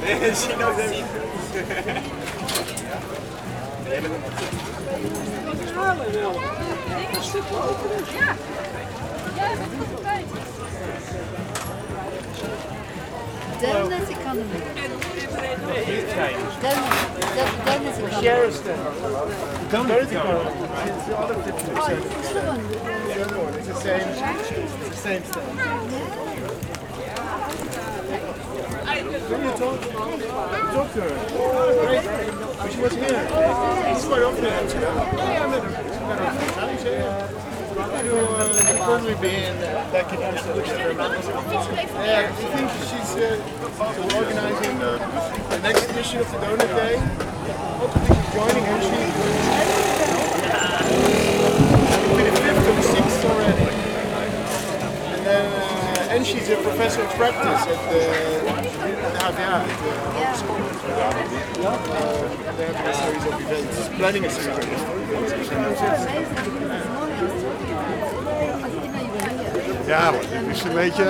Zien ook even. Halen wel. Een stuk lopen. Ja. Ja, dat is goed tijd. Donut economy. Donut economy. Shares the donut economy. It's the other 50%. It's the same stuff. Can you talk to her? Great. She was here. She's quite often in Amsterdam. Yeah, I met her. She met her a few times. You've probably been back in Amsterdam. Yeah, I think she's organizing the next edition of the Donut Day. I think she's joining and she'll be the 5th or the 6th already. And she's a professor of practice at the HVA, at the school. They have a series of events, planning a series of events. Ja, maar dit is een beetje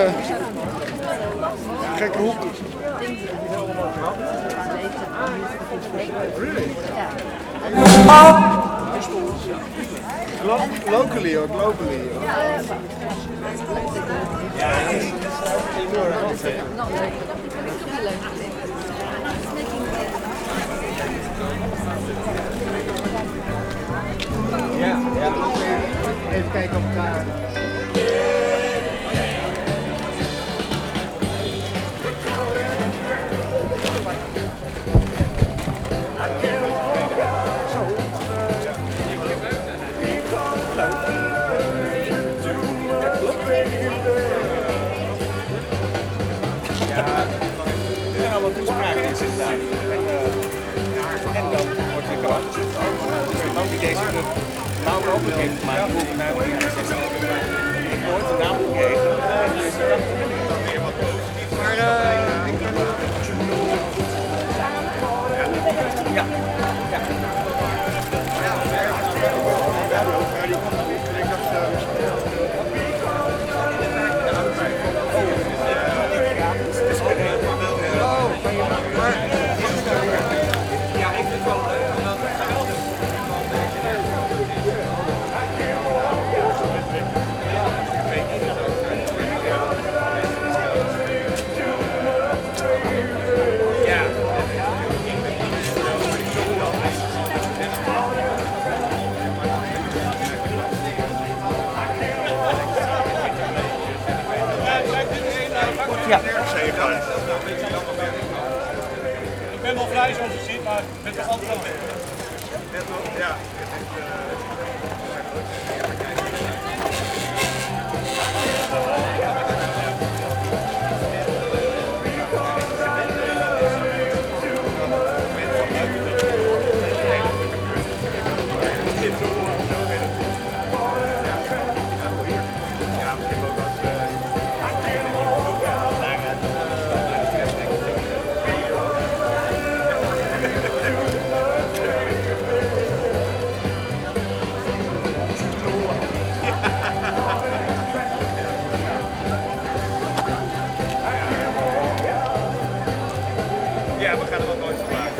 gekke hoek. Really? Locally or globally? Ja, even kijken op elkaar. Wat toespraak in zit daar. En dan wordt er gewacht. Dan die deze naam mogelijk heeft gemaakt. Ik nooit de naam gegeven. Maar ja. Ja. Ik ben wel vrij zoals je ziet, maar het is altijd wel weg. Ja. Ja, we gaan er wel nooit van maken.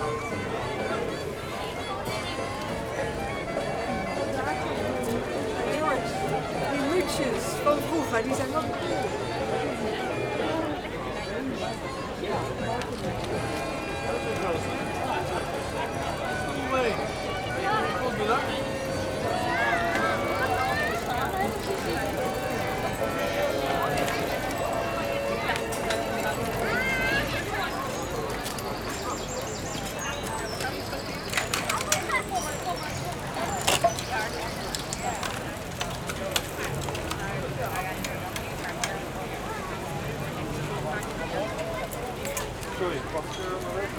Die mutsjes van vroeger, die zijn nog Sorry, pak maar weg.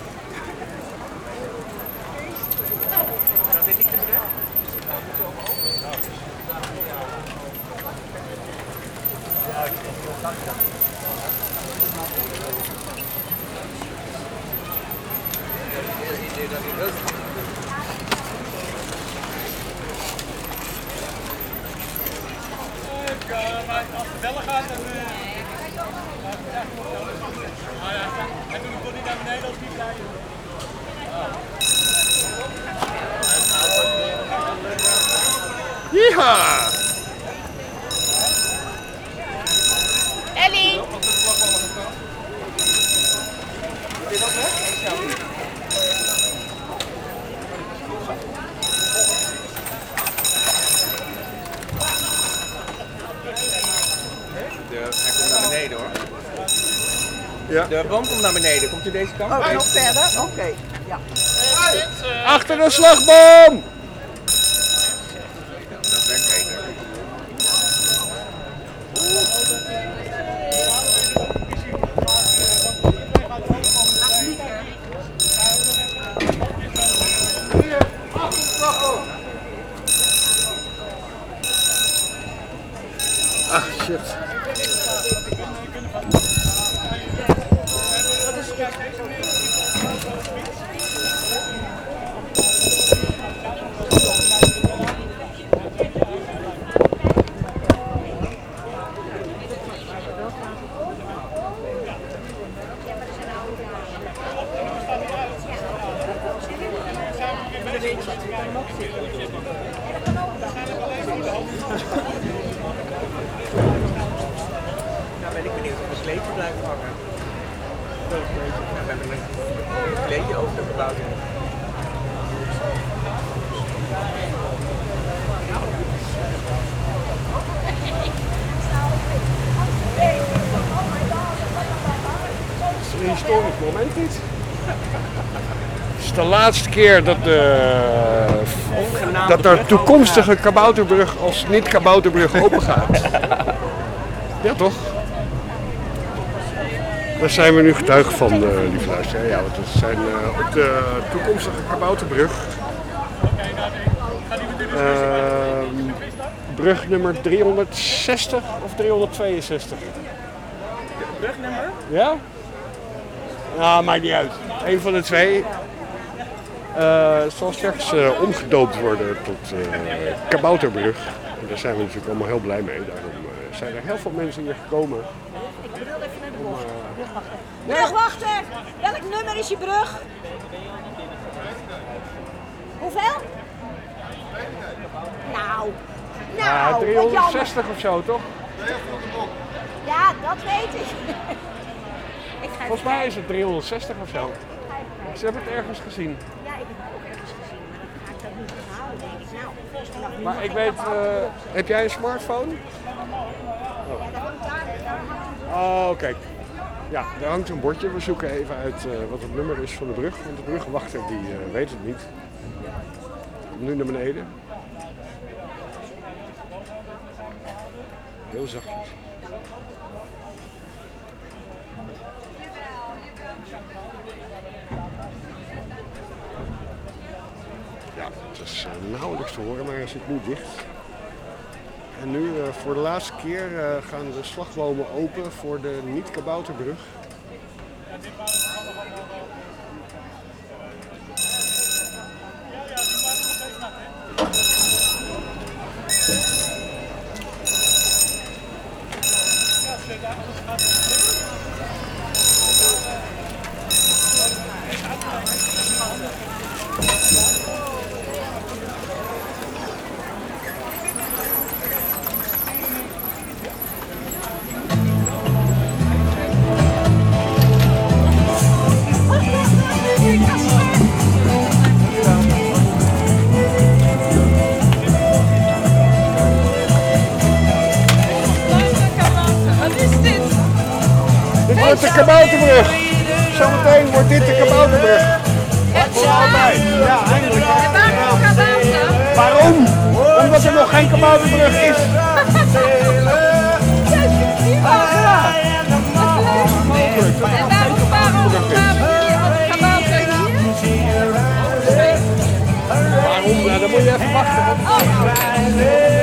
Gaat dit niet te weg? Als de bellen gaat, dan... Hij doet het niet naar beneden als die blij is. Yeeha! Ellie! Hij komt naar beneden hoor. Ja. De boom komt naar beneden. Komt u deze kant? Oh, nog verder? Oké. Ja. Achter de slagboom! Dat werkt beter. Ach, shit. Nou ben ik benieuwd of de sleetje blijft hangen. Ja, we hebben een kleedje over de verbouwing. Het is een historisch moment dit. Het is de laatste keer dat de toekomstige kabouterbrug als niet-kabouterbrug open gaat. Ja, toch? Daar zijn we nu getuige van, lieve luisteraar. Ja, want het zijn op de toekomstige kabouterbrug. Brug nummer 360 of 362? Brugnummer? Ja? Nou, maakt niet uit. Eén van de twee. Zal straks omgedoopt worden tot kabouterbrug. En daar zijn we natuurlijk allemaal heel blij mee. Daarom zijn er heel veel mensen hier gekomen. Ik wil even naar de brugwachter. Welk nummer is je brug? Hoeveel? Nou, Ja, wat jammer. 360 of zo, toch? Ja, dat weet ik. Ik ga Volgens mij is het 360 of zo. Ze hebben het ergens gezien. Ja, ik heb het ook ergens gezien, maar dan ga ik dat niet onthouden, denk ik. Nou, vanaf nu Maar mag ik weet, heb jij een smartphone? Oh, kijk. Ja, daar hangt een bordje. We zoeken even uit wat het nummer is van de brug. Want de brugwachter die weet het niet. Komt nu naar beneden. Heel zachtjes. Ja, het is nauwelijks te horen, maar hij zit nu dicht. En nu voor de laatste keer gaan de slagbomen open voor de niet-kabouterbrug. kabouterbrug. Zometeen wordt dit de kabouterbrug. Voor altijd. Ja, eindelijk. En waarom kabouter? Waarom? Omdat er nog geen kabouterbrug is. En waarom kabouter hier? Waarom? Nou, dan moet je even wachten.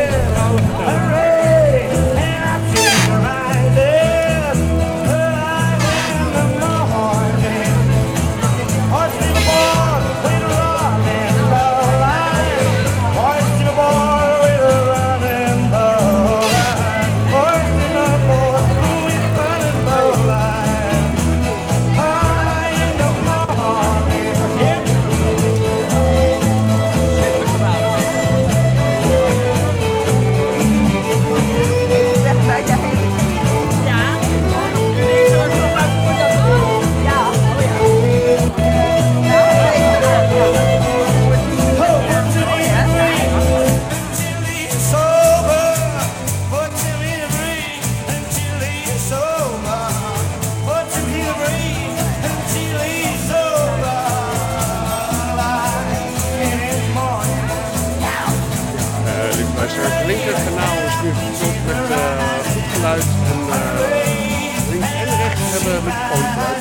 Het linkerkanaal is nu gevuld met goed geluid en links en rechts hebben microfoongeluid.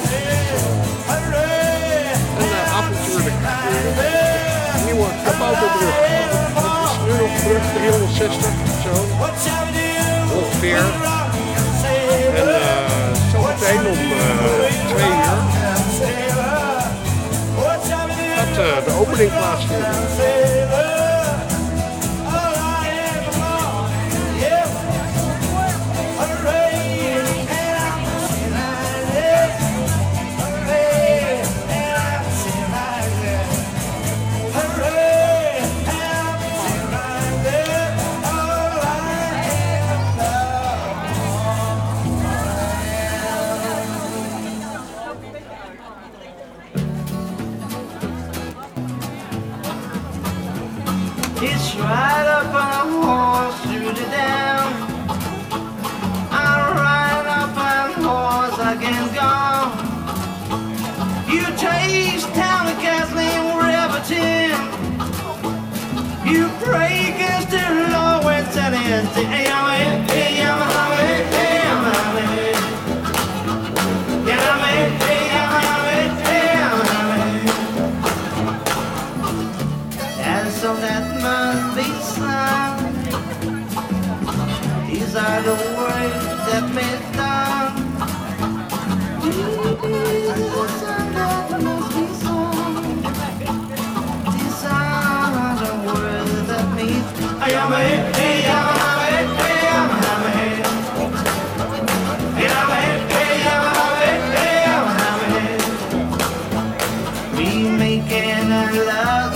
Een avontuurlijk gebeuren. Nieuwe kabouterbrug. Het is nu nog brug 360 zo. Ongeveer. En zometeen om 2 uur gaat de opening plaatsvinden. It's right up on a horse, shoot it down. I ride up on a horse, I can go. You chase down the Kathleen Riverton. You pray against the law when it's an so that must be some. These are the words that made done. These are the words that made. We making a love.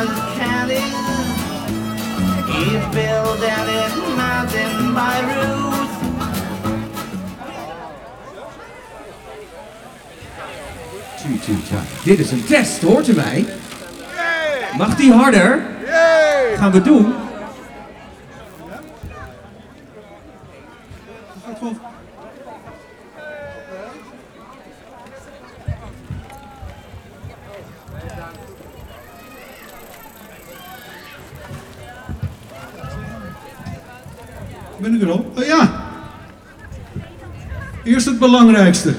He built down in mountain by Ruth. Dit is een test, hoort u mij? Mag die harder? Gaan we doen. Ben ik er al? Oh ja. Eerst het belangrijkste.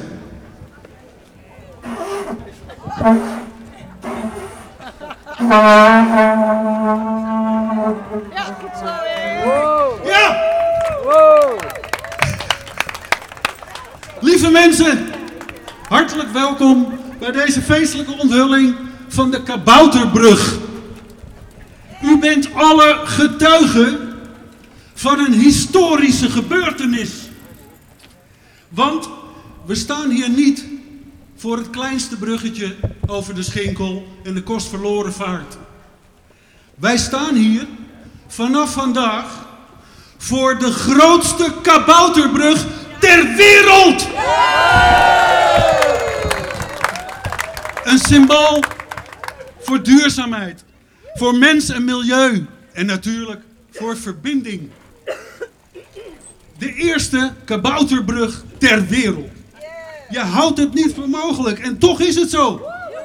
Ja, goed zo weer. Ja! Lieve mensen, hartelijk welkom bij deze feestelijke onthulling van de Kabouterbrug. U bent alle getuigen van een historische gebeurtenis. Want we staan hier niet voor het kleinste bruggetje over de Schinkel en de kostverloren vaart. Wij staan hier vanaf vandaag voor de grootste kabouterbrug ter wereld. Een symbool voor duurzaamheid, voor mens en milieu en natuurlijk voor verbinding. De eerste kabouterbrug ter wereld. Je houdt het niet voor mogelijk en toch is het zo.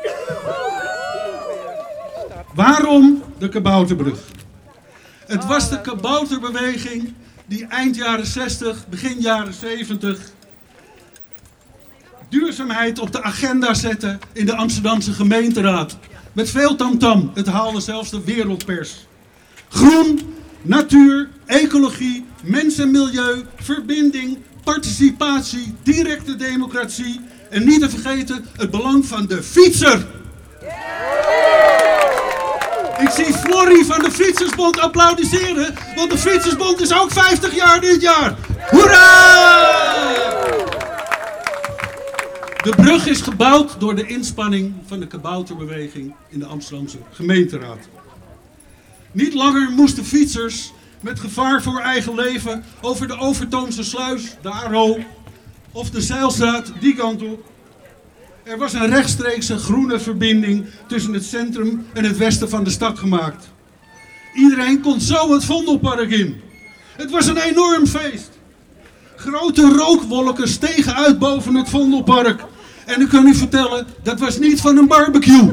Waarom de Kabouterbrug? Het was de kabouterbeweging die eind jaren 60, begin jaren 70 duurzaamheid op de agenda zette in de Amsterdamse gemeenteraad. Met veel tamtam. Het haalde zelfs de wereldpers. Groen, natuur, ecologie, mens en milieu, verbinding, participatie, directe democratie en niet te vergeten het belang van de fietser. Ik zie Florrie van de Fietsersbond applaudisseren, want de Fietsersbond is ook 50 jaar dit jaar. Hoera! De brug is gebouwd door de inspanning van de kabouterbeweging in de Amsterdamse gemeenteraad. Niet langer moesten fietsers met gevaar voor eigen leven over de Overtoomse sluis, de Aro, of de Zijlstraat, die kant op. Er was een rechtstreekse groene verbinding tussen het centrum en het westen van de stad gemaakt. Iedereen kon zo het Vondelpark in. Het was een enorm feest. Grote rookwolken stegen uit boven het Vondelpark. En ik kan u vertellen, dat was niet van een barbecue.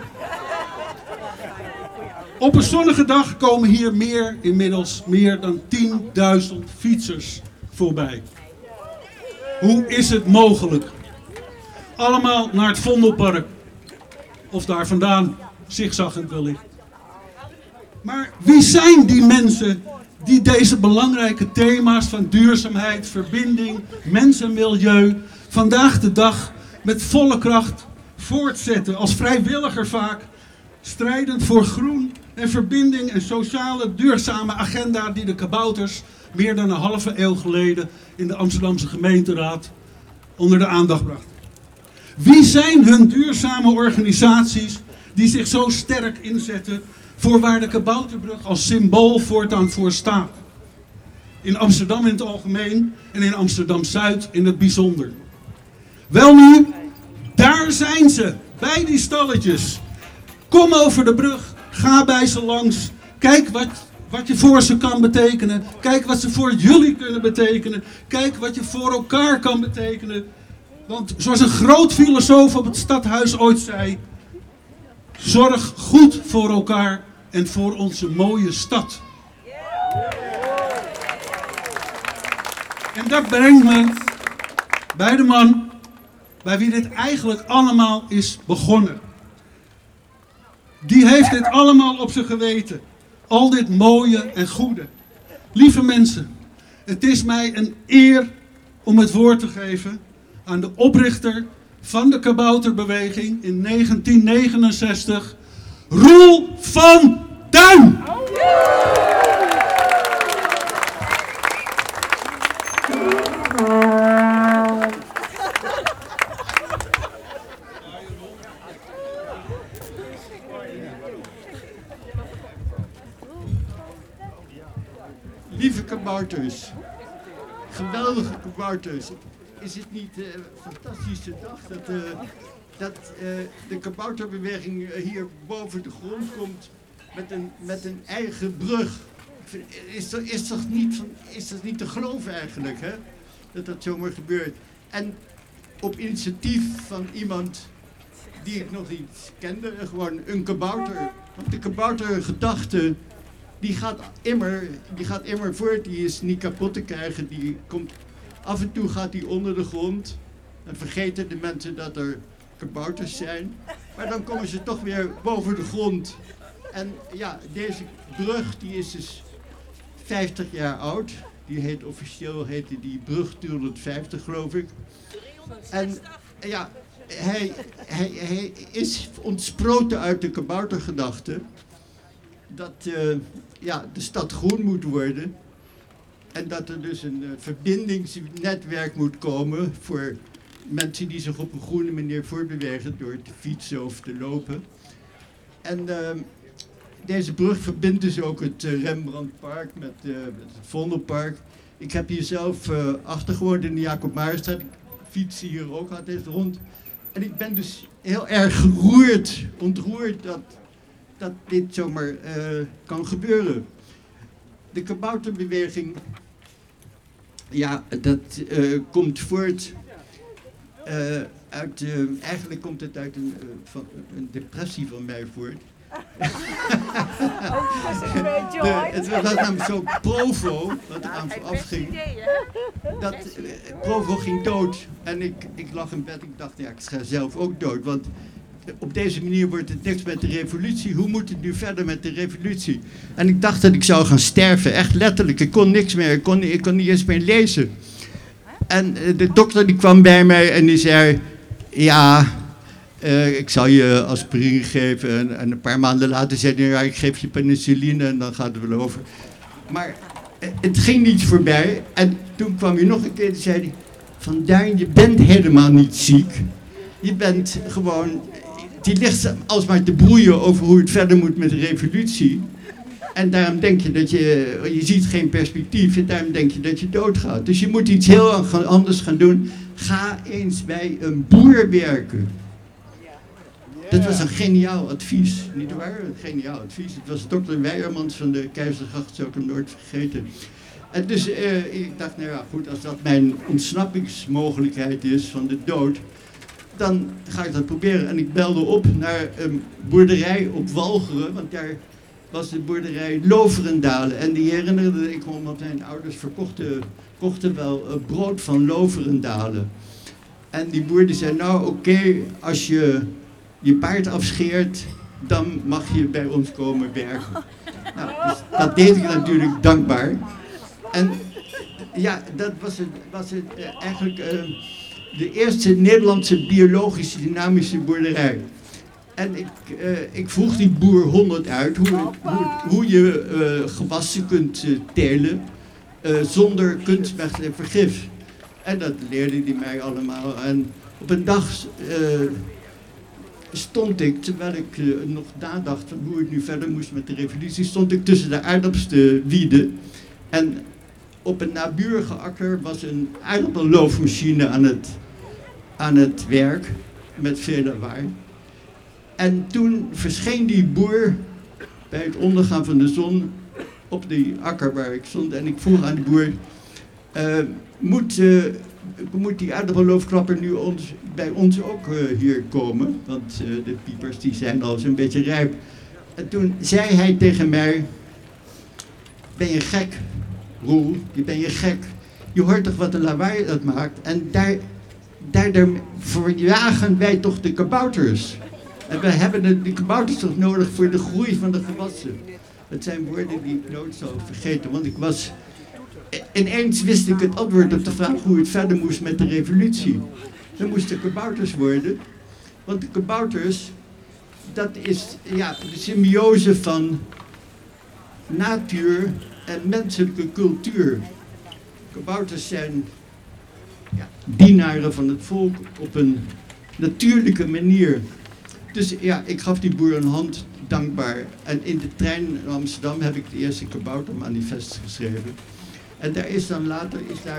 Op een zonnige dag komen hier inmiddels meer dan 10.000 fietsers voorbij. Hoe is het mogelijk? Allemaal naar het Vondelpark. Of daar vandaan, zigzaggend wellicht. Maar wie zijn die mensen die deze belangrijke thema's van duurzaamheid, verbinding, mens en milieu vandaag de dag met volle kracht voortzetten, als vrijwilliger vaak, strijdend voor groen en verbinding en sociale duurzame agenda die de kabouters meer dan een halve eeuw geleden in de Amsterdamse gemeenteraad onder de aandacht brachten. Wie zijn hun duurzame organisaties die zich zo sterk inzetten voor waar de Kabouterbrug als symbool voortaan voor staat? In Amsterdam in het algemeen en in Amsterdam-Zuid in het bijzonder. Welnu, daar zijn ze, bij die stalletjes. Kom over de brug, ga bij ze langs, kijk wat je voor ze kan betekenen. Kijk wat ze voor jullie kunnen betekenen. Kijk wat je voor elkaar kan betekenen. Want zoals een groot filosoof op het stadhuis ooit zei, zorg goed voor elkaar en voor onze mooie stad. En dat brengt me bij de man bij wie dit eigenlijk allemaal is begonnen. Die heeft dit allemaal op zijn geweten. Al dit mooie en goede. Lieve mensen, het is mij een eer om het woord te geven aan de oprichter van de kabouterbeweging in 1969, Roel van Duin. Lieve kabouters, geweldige kabouters. Is het niet een fantastische dag dat de kabouterbeweging hier boven de grond komt met een eigen brug? Is dat niet te geloven eigenlijk, hè? Dat dat zomaar gebeurt. En op initiatief van iemand die ik nog niet kende, gewoon een kabouter. Want de kaboutergedachte, die gaat immer voort, die is niet kapot te krijgen, die komt... Af en toe gaat die onder de grond. Dan vergeten de mensen dat er kabouters zijn. Maar dan komen ze toch weer boven de grond. En ja, deze brug die is dus 50 jaar oud. Officieel heette die brug 250 geloof ik. En ja, hij is ontsproten uit de kaboutergedachte. Dat de stad groen moet worden. En dat er dus een verbindingsnetwerk moet komen voor mensen die zich op een groene manier voortbewegen door te fietsen of te lopen. En deze brug verbindt dus ook het Rembrandtpark met het Vondelpark. Ik heb hier zelf achter gewoond in de Jacob Maarstraat. Ik fiets hier ook altijd rond. En ik ben dus heel erg ontroerd dat dit zomaar kan gebeuren. De kabouterbeweging, ja, dat komt voort Eigenlijk komt het uit een depressie van mij voort. Het was namelijk zo Provo, wat er aan vooraf ging. Provo ging dood en ik lag in bed. Ik dacht, ja, ik ga zelf ook dood. Want op deze manier wordt het niks met de revolutie. Hoe moet het nu verder met de revolutie? En ik dacht dat ik zou gaan sterven, echt letterlijk. Ik kon niks meer, ik kon niet eens meer lezen. En de dokter die kwam bij mij en die zei, ja, ik zal je aspirine geven. En een paar maanden later zei hij, ja, ik geef je penicilline en dan gaat het wel over. Maar het ging niet voorbij. En toen kwam hij nog een keer en zei hij, Van Duin, je bent helemaal niet ziek. Je bent gewoon, die ligt alsmaar te broeien over hoe het verder moet met de revolutie. En daarom denk je dat je ziet geen perspectief en daarom denk je dat je doodgaat. Dus je moet iets heel anders gaan doen. Ga eens bij een boer werken. Dat was een geniaal advies, nietwaar? Een geniaal advies. Het was dokter Weijermans van de Keizergracht, zou ik hem nooit vergeten. En dus ik dacht, nou ja, goed, als dat mijn ontsnappingsmogelijkheid is van de dood, dan ga ik dat proberen. En ik belde op naar een boerderij op Walcheren, want daar was de boerderij Loverendalen. En die herinnerde ik me, omdat mijn ouders kochten wel brood van Loverendalen. En die boer die zei, nou oké, als je je paard afscheert, dan mag je bij ons komen werken. Nou, dus dat deed ik natuurlijk dankbaar. En ja, dat was het eigenlijk de eerste Nederlandse biologisch dynamische boerderij. En ik vroeg die boer 100 uit hoe je gewassen kunt telen zonder kunstmest en vergif. En dat leerde hij mij allemaal. En op een dag stond ik, terwijl ik nog nadacht van hoe ik nu verder moest met de revolutie, stond ik tussen de aardappels te wieden. En op een naburige akker was een aardappelloofmachine aan het werk, met veel lawaai. En toen verscheen die boer bij het ondergaan van de zon op die akker waar ik stond. En ik vroeg aan de boer, moet die aardappelloofklapper nu bij ons ook hier komen? Want de piepers die zijn al zo'n beetje rijp. En toen zei hij tegen mij, ben je gek, Roel? Ben je gek? Je hoort toch wat een lawaai dat maakt? En daar verjagen wij toch de kabouters? En we hebben de kabouters toch nodig voor de groei van de gewassen? Dat zijn woorden die ik nooit zal vergeten, want ineens wist ik het antwoord op de vraag hoe het verder moest met de revolutie. Er moesten kabouters worden, want de kabouters, dat is ja, de symbiose van natuur en menselijke cultuur. Kabouters zijn dienaren van het volk op een natuurlijke manier. Dus ja, ik gaf die boer een hand, dankbaar. En in de trein in Amsterdam heb ik het eerste kaboutermanifest geschreven. En daar is dan later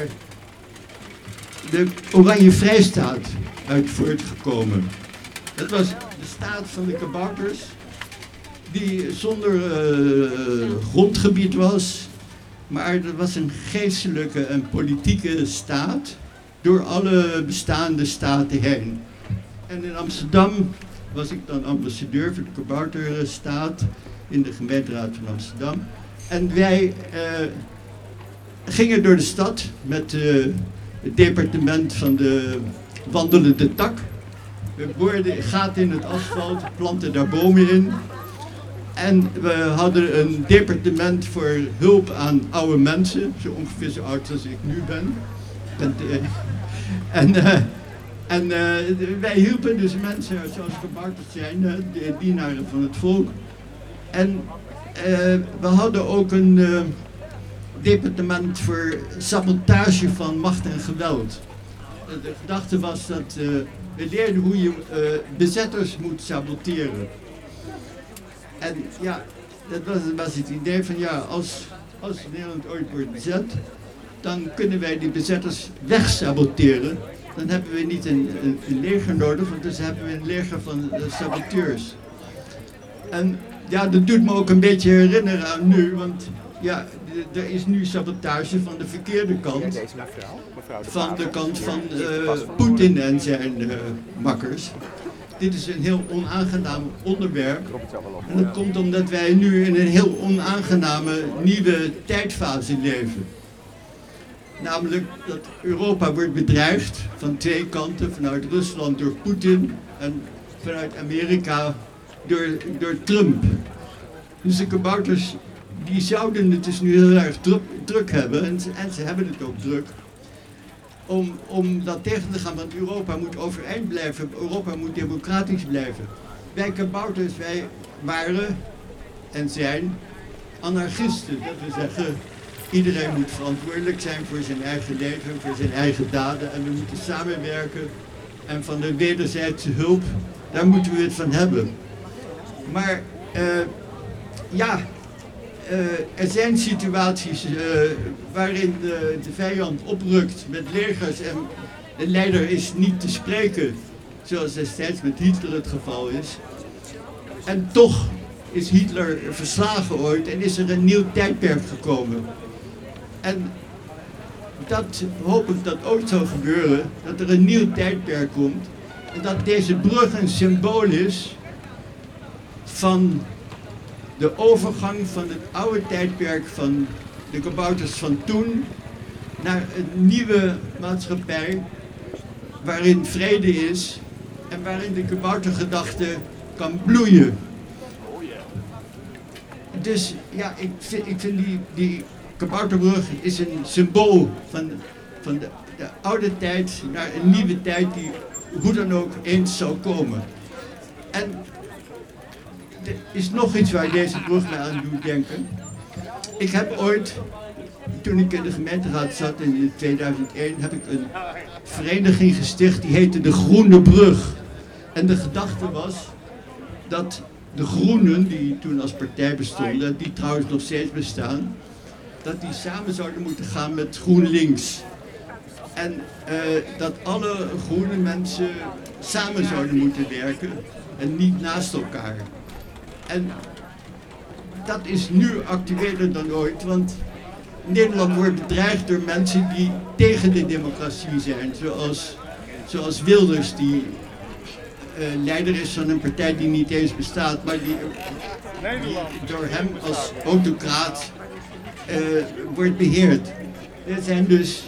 de Oranje Vrijstaat uit voortgekomen. Dat was de staat van de kabouters, die zonder grondgebied was. Maar dat was een geestelijke en politieke staat door alle bestaande staten heen. En in Amsterdam was ik dan ambassadeur voor de kabouterstaat in de gemeenteraad van Amsterdam. En wij gingen door de stad met het departement van de wandelende tak. We boorden gaten in het asfalt, planten daar bomen in. En we hadden een departement voor hulp aan oude mensen, zo ongeveer zo oud als ik nu ben. En wij hielpen dus mensen zoals kabouters zijn, de dienaren van het volk. En we hadden ook een departement voor sabotage van macht en geweld. De gedachte was dat we leerden hoe je bezetters moet saboteren. En ja, dat was het idee van ja, als Nederland ooit wordt bezet, dan kunnen wij die bezetters wegsaboteren. Dan hebben we niet een leger nodig, want dus hebben we een leger van saboteurs. En ja, dat doet me ook een beetje herinneren aan nu, want ja, er is nu sabotage van de verkeerde kant. Deze mevrouw Van de kant van Poetin en zijn makkers. Dit is een heel onaangenaam onderwerp. En dat komt omdat wij nu in een heel onaangename nieuwe tijdfase leven. Namelijk dat Europa wordt bedreigd van twee kanten. Vanuit Rusland door Poetin en vanuit Amerika door Trump. Dus de kabouters die zouden het dus nu heel erg druk hebben. En ze hebben het ook druk. Om dat tegen te gaan, want Europa moet overeind blijven. Europa moet democratisch blijven. Wij kabouters, wij waren en zijn anarchisten. Dat wil zeggen, iedereen moet verantwoordelijk zijn voor zijn eigen leven, voor zijn eigen daden. En we moeten samenwerken. En van de wederzijdse hulp, daar moeten we het van hebben. Maar er zijn situaties waarin de vijand oprukt met legers en de leider is niet te spreken, zoals destijds met Hitler het geval is. En toch is Hitler verslagen ooit en is er een nieuw tijdperk gekomen. En dat hoop ik dat ooit zal gebeuren, dat er een nieuw tijdperk komt en dat deze brug een symbool is van de overgang van het oude tijdperk van de kabouters van toen naar een nieuwe maatschappij waarin vrede is en waarin de kaboutergedachte kan bloeien. Dus ja, ik vind die kabouterbrug is een symbool van de oude tijd naar een nieuwe tijd die hoe dan ook eens zal komen. En er is nog iets waar deze brug mij aan doet denken. Ik heb ooit, toen ik in de gemeenteraad zat in 2001, heb ik een vereniging gesticht die heette de Groene Brug. En de gedachte was dat de Groenen, die toen als partij bestonden, die trouwens nog steeds bestaan, dat die samen zouden moeten gaan met GroenLinks. En dat alle groene mensen samen zouden moeten werken en niet naast elkaar. En dat is nu actueler dan ooit, want Nederland wordt bedreigd door mensen die tegen de democratie zijn. Zoals Wilders, die leider is van een partij die niet eens bestaat, maar die door hem als autocraat wordt beheerd. We zijn dus,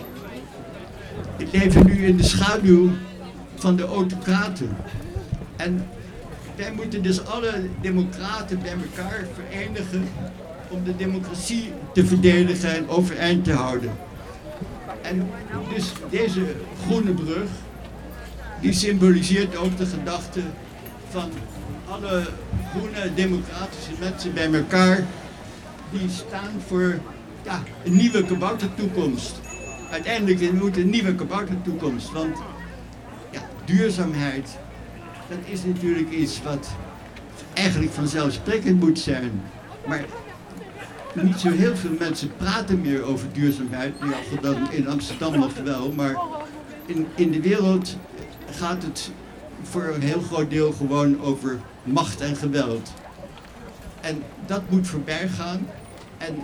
we leven nu in de schaduw van de autocraten. En wij moeten dus alle democraten bij elkaar verenigen om de democratie te verdedigen en overeind te houden. En dus deze groene brug, die symboliseert ook de gedachte van alle groene democratische mensen bij elkaar, die staan voor een nieuwe kaboutertoekomst. Uiteindelijk moet een nieuwe kaboutertoekomst, want duurzaamheid, dat is natuurlijk iets wat eigenlijk vanzelfsprekend moet zijn. Maar niet zo heel veel mensen praten meer over duurzaamheid. Ja, dan in Amsterdam nog wel, maar in de wereld gaat het voor een heel groot deel gewoon over macht en geweld. En dat moet voorbij gaan. En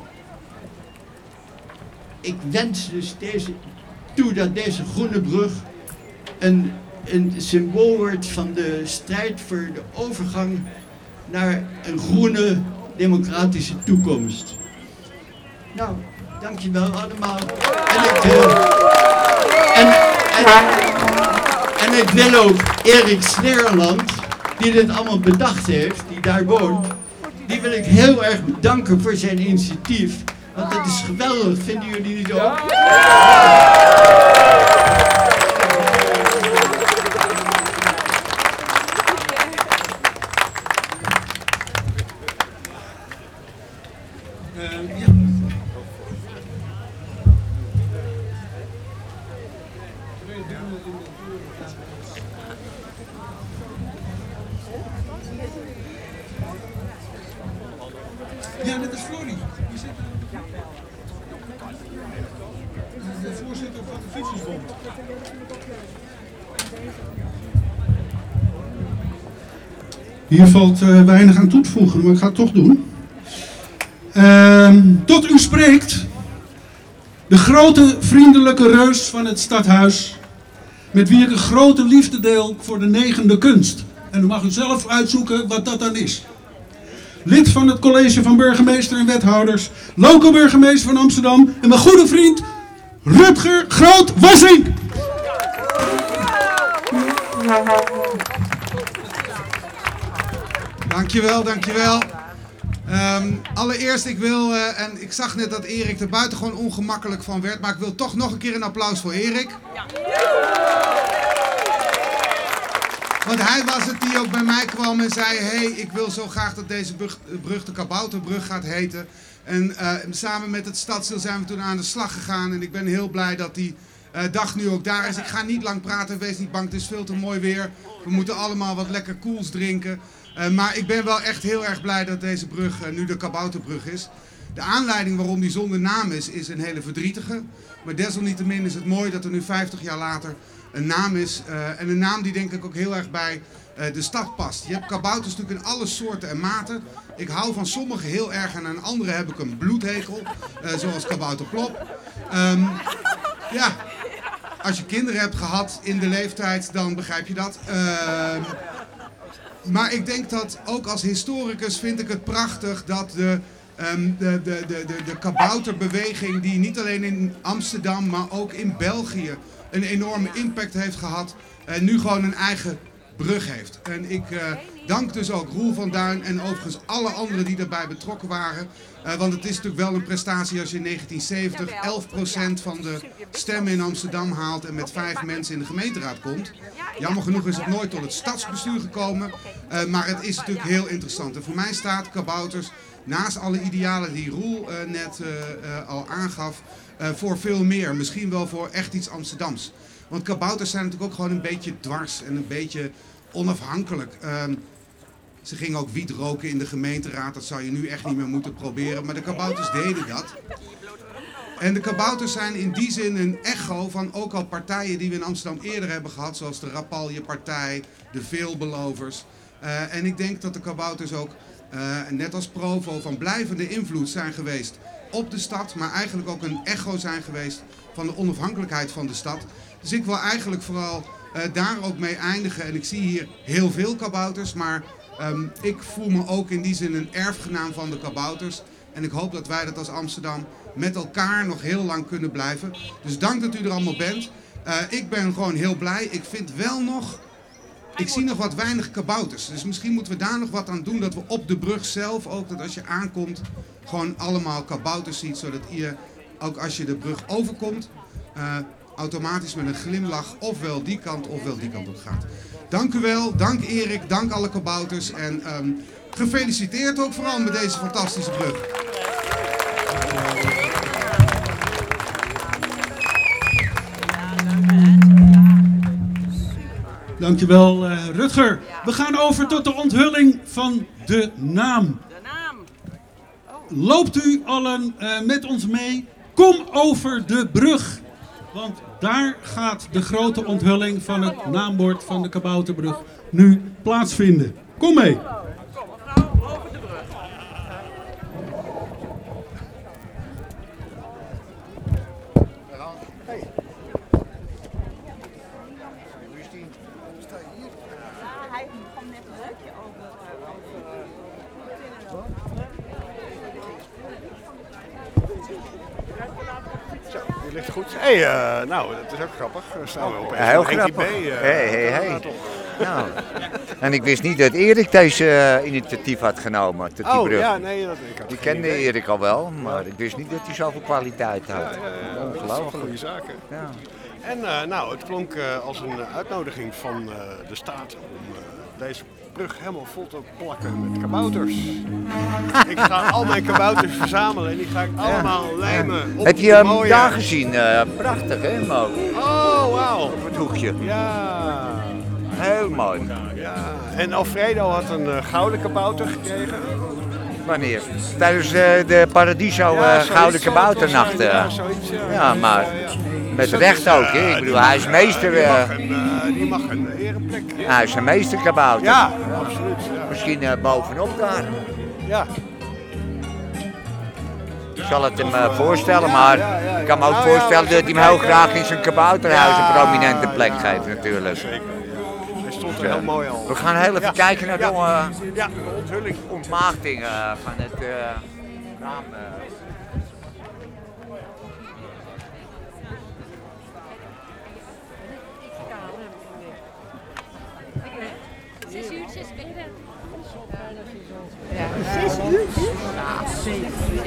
ik wens dus toe dat deze groene brug een symbool wordt van de strijd voor de overgang naar een groene democratische toekomst. Nou, dankjewel allemaal. En ik wil ook Erik Sneerland, die dit allemaal bedacht heeft, die daar woont, die wil ik heel erg bedanken voor zijn initiatief. Want het is geweldig, vinden jullie niet ook? Ja, dat is Flori. De voorzitter van de Fietsersbond. Hier valt weinig aan toe te voegen, maar ik ga het toch doen. Tot u spreekt de grote vriendelijke reus van het stadhuis, met wie ik een grote liefde deel voor de 9e kunst. En u mag u zelf uitzoeken wat dat dan is. Lid van het college van burgemeester en wethouders, local burgemeester van Amsterdam en mijn goede vriend Rutger Groot-Wassink. Dankjewel, dankjewel. Allereerst, ik zag net dat Erik er buitengewoon ongemakkelijk van werd, maar ik wil toch nog een keer een applaus voor Erik. Want hij was het die ook bij mij kwam en zei, hey, ik wil zo graag dat deze brug de Kabouterbrug gaat heten. En samen met het stadsdeel zijn we toen aan de slag gegaan en ik ben heel blij dat die dag nu ook daar is. Ik ga niet lang praten, wees niet bang, het is veel te mooi weer. We moeten allemaal wat lekker koels drinken. Maar ik ben wel echt heel erg blij dat deze brug nu de Kabouterbrug is. De aanleiding waarom die zonder naam is een hele verdrietige. Maar desalniettemin is het mooi dat er nu 50 jaar later een naam is. En een naam die denk ik ook heel erg bij de stad past. Je hebt kabouters natuurlijk in alle soorten en maten. Ik hou van sommige heel erg en aan andere heb ik een bloedhekel. Zoals kabouterplop. Ja, als je kinderen hebt gehad in de leeftijd, dan begrijp je dat. Maar ik denk dat ook als historicus vind ik het prachtig dat de kabouterbeweging die niet alleen in Amsterdam, maar ook in België een enorme impact heeft gehad, nu gewoon een eigen brug heeft. En ik dank dus ook Roel van Duin en overigens alle anderen die daarbij betrokken waren. Want het is natuurlijk wel een prestatie als je in 1970 11% van de stemmen in Amsterdam haalt en met 5 mensen in de gemeenteraad komt. Jammer genoeg is het nooit tot het stadsbestuur gekomen, maar het is natuurlijk heel interessant. En voor mij staat Kabouters, naast alle idealen die Roel net al aangaf, voor veel meer. Misschien wel voor echt iets Amsterdams. Want kabouters zijn natuurlijk ook gewoon een beetje dwars en een beetje onafhankelijk. Ze gingen ook wiet roken in de gemeenteraad, dat zou je nu echt niet meer moeten proberen. Maar de kabouters deden dat. En de kabouters zijn in die zin een echo van ook al partijen die we in Amsterdam eerder hebben gehad. Zoals de Rapalje-partij, de Veelbelovers. En ik denk dat de kabouters ook, net als Provo, van blijvende invloed zijn geweest op de stad. Maar eigenlijk ook een echo zijn geweest van de onafhankelijkheid van de stad. Dus ik wil eigenlijk vooral daar ook mee eindigen. En ik zie hier heel veel kabouters, maar ik voel me ook in die zin een erfgenaam van de kabouters. En ik hoop dat wij dat als Amsterdam met elkaar nog heel lang kunnen blijven. Dus dank dat u er allemaal bent. Ik ben gewoon heel blij. Ik vind wel nog, ik zie nog wat weinig kabouters. Dus misschien moeten we daar nog wat aan doen. Dat we op de brug zelf ook, dat als je aankomt, gewoon allemaal kabouters ziet. Zodat je, ook als je de brug overkomt, automatisch met een glimlach ofwel die kant op gaat. Dank u wel, dank Erik, dank alle kabouters en gefeliciteerd ook vooral met deze fantastische brug. Dankjewel Rutger. We gaan over tot de onthulling van de naam. Loopt u allen met ons mee? Kom over de brug. Want daar gaat de grote onthulling van het naambord van de Kabouterbrug nu plaatsvinden. Kom mee. Ligt goed. Nou, dat is ook grappig. Staan we op heel grappig. Hey. Nou, en ik wist niet dat Erik deze initiatief had genomen. Tot die brug. Ja, nee, die kende Erik al wel, maar ik wist niet dat hij zoveel kwaliteit had. Ongelooflijk. Goede zaken. Ja. En het klonk als een uitnodiging van de staat om deze brug helemaal vol te plakken met kabouters. Ik ga al mijn kabouters verzamelen en die ga ik allemaal lijmen op. Heb je hem daar gezien? Prachtig, hè, Mo? Oh, wauw. Op het hoekje. Ja. Heel mooi. Ja. En Alfredo had een gouden kabouter gekregen. Wanneer? Tijdens de Paradiso Gouden Kabouternacht. Ja, maar met recht ook, hè? Ik bedoel, hij is meester. Die mag een ereplek. Hij is een meesterkabouter. Ja, absoluut. Ja. Misschien bovenop daar. Ja. zal het hem voorstellen, maar ik kan me ook voorstellen dat hij hem heel graag in zijn kabouterhuis een prominente plek geeft natuurlijk. Zeker, ja. Hij stond er heel mooi al. We gaan heel even kijken naar de onthulling. ontmaagding van het raam. 6 uur, 6 ben je er. Ja, 6 uur? Ja, 7 uur.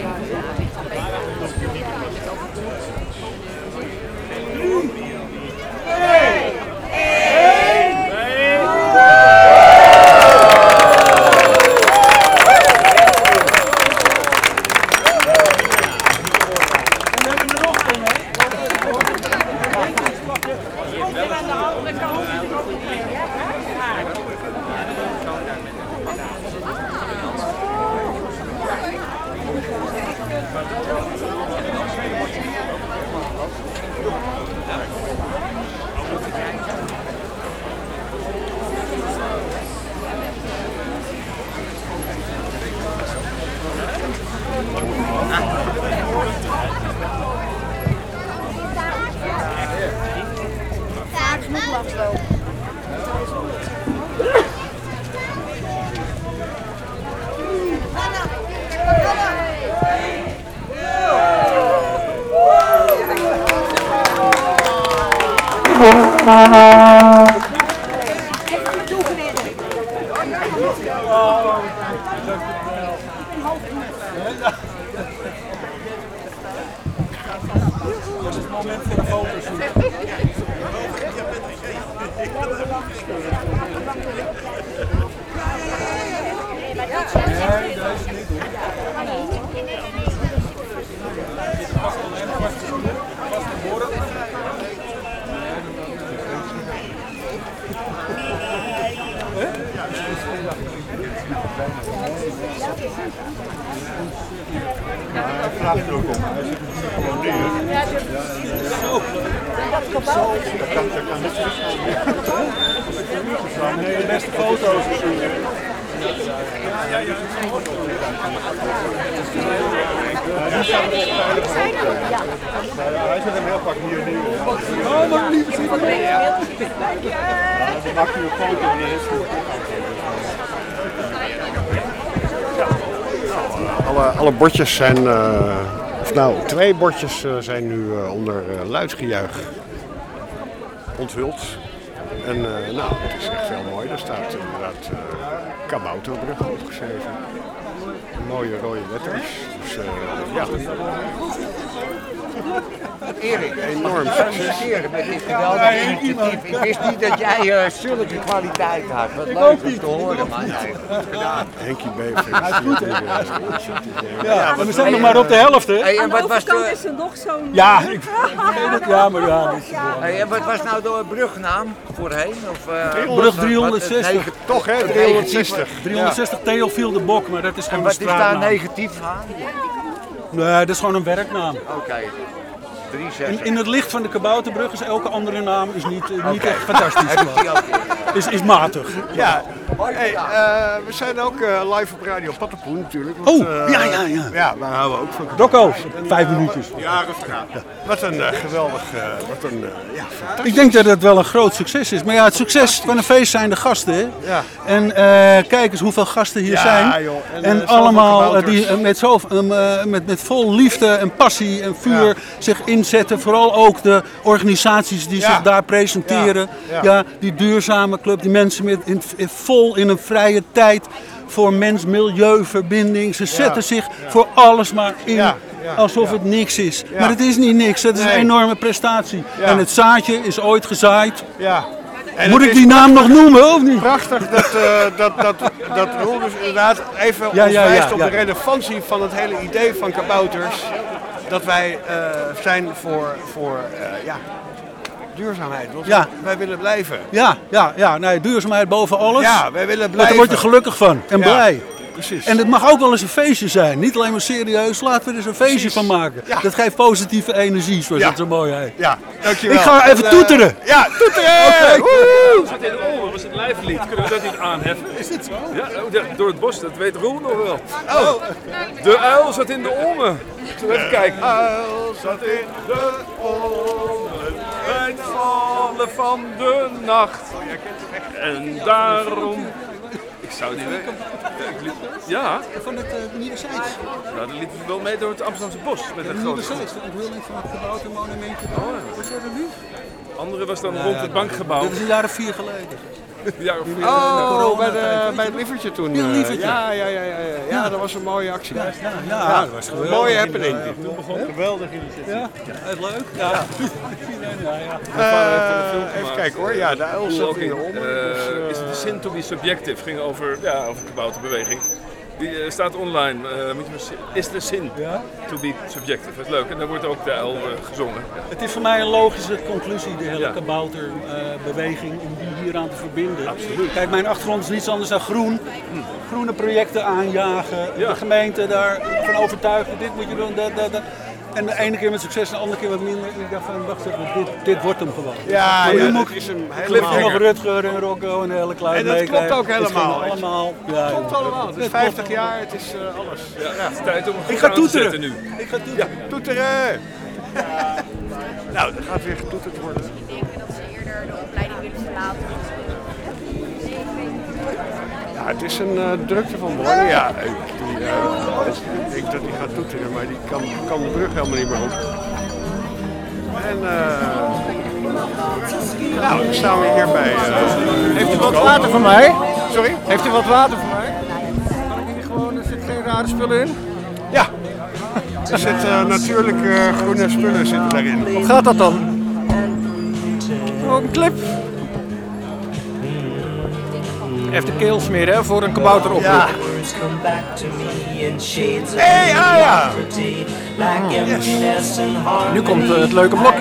Nee, de beste foto's. Hij zit hem heel pak hier nu. Oh, maar niet zien. Dan maak je een foto niet. Alle bordjes zijn, of 2 bordjes zijn nu onder luidgejuich onthuld. En het is echt heel mooi. Daar staat inderdaad Kabouterbrug opgeschreven. Mooie rode letters. Dus ja. Erik, enorm succes met dit geweldige initiatief. Ik wist niet dat jij zulke kwaliteit had. Wat leuk om te horen, man. Goed gedaan. Henkie B. Ja, maar we zijn nog maar op de helft, hè? Hey, en wat was is er nog zo'n... Ja, ik weet het, ja, maar ja. Hey, en wat was nou de brugnaam voorheen? Of, brug 360. Toch, hè? 360. 360 Theofiel de Bok, maar dat is gewoon een straatnaam. En wat is daar negatief aan? Nee, dat is gewoon een werknaam. Oké. In het licht van de Kabouterbrug is elke andere naam niet echt fantastisch. Is matig. Ja, hey, we zijn ook live op Radio Pattenpoen natuurlijk. Want, ja. Ja, daar houden we ook van. Dokko, 5 minuutjes. Ja, rustig aan. Ja. Wat een geweldig, fantastisch. Ik denk dat het wel een groot succes is. Maar ja, het succes van een feest zijn de gasten. Hè? Ja. En kijk eens hoeveel gasten hier zijn. Joh. En allemaal die met vol liefde en passie en vuur zich inzetten. Vooral ook de organisaties die zich daar presenteren. Ja, die duurzame club, die mensen vol in een vrije tijd voor mens-milieuverbinding. Ze zetten zich voor alles maar in. Alsof het niks is. Maar het is niet niks. Het is een enorme prestatie. En het zaadje is ooit gezaaid. Ja. Moet ik die naam nog noemen of niet? Prachtig dat Roel dus inderdaad even ons wijst op de relevantie van het hele idee van kabouters. Dat wij zijn voor duurzaamheid. Wij willen blijven. Nee, duurzaamheid boven alles. Ja, wij willen blijven. Daar word je gelukkig van en blij. Precies. En het mag ook wel eens een feestje zijn. Niet alleen maar serieus. Laten we er eens een feestje van maken. Ja. Dat geeft positieve energie, zoals dat zo mooi heet. Ja, dankjewel. Ik ga even toeteren. Ja, toeteren! Okay. Woehoe! Zat in de oren, was het lijflied. Kunnen we dat niet aanheffen? Is dit zo? Ja, door het bos, dat weet Roel nog wel. Oh. De uil zat in de olmen. Even kijken. Uil zat in de onden bij het vallen van de nacht. En daarom... Ik zou die weten. Ja. Van het Nieuwe Zeist. Nou, dat liep wel mee door het Amsterdamse bos. Met een grote Nieuwe Zeist, de onthulling van het kaboutermonumentje. Wat is er nu? Andere was dan rond het bankgebouw. Dat is een jaar of 4 geleden. Bij het lievertje toen. Ja, dat was een mooie actie. Ja, dat was geweldig. Mooie happening. Toen begon geweldig initiatief. Ja, het leuk. Ja. Even kijken hoor. Ja, de uil zat in de onden. Is the sin to be subjective? Ging over kabouterbeweging. Die staat online. Moet je maar is de sin to be subjective? Dat is leuk. En dan wordt ook de uil gezongen. Het is voor mij een logische conclusie, de hele kabouterbeweging, om die hieraan te verbinden. Absoluut. Kijk, mijn achtergrond is niets anders dan groen. Groene projecten aanjagen, de gemeente daarvan overtuigen, dit moet je doen, dat. En de ene keer met succes en de andere keer wat minder. Ik dacht van, wacht even, dit wordt hem gewoon. Ja, dat is een helemaal. Nog Rutger en Rocco en een hele kleine. En dat klopt ook helemaal. Het klopt allemaal. Het is 50 jaar, het is alles. Ja, het is tijd om Ik ga toeteren nu. Ik ga toeteren. Ja, toeteren! Nou, er gaat weer getoeterd worden. Die denken dat ze eerder de opleiding willen verlaten. Ja, het is een drukte van belang. Ja, ik denk dat hij gaat toeteren, maar die kan de brug helemaal niet meer op. En nou, dan staan we hier bij... Heeft u wat water voor mij? Sorry? Heeft u wat water voor mij? Kan ik hier gewoon, er zitten geen rare spullen in? Ja. Er zitten natuurlijk groene spullen zitten daarin. Wat gaat dat dan? Oh, een clip. Even de keel smeren hè, voor een kabouteroproep. Ja. Hey, ja. Yes. Nu komt het leuke blokje.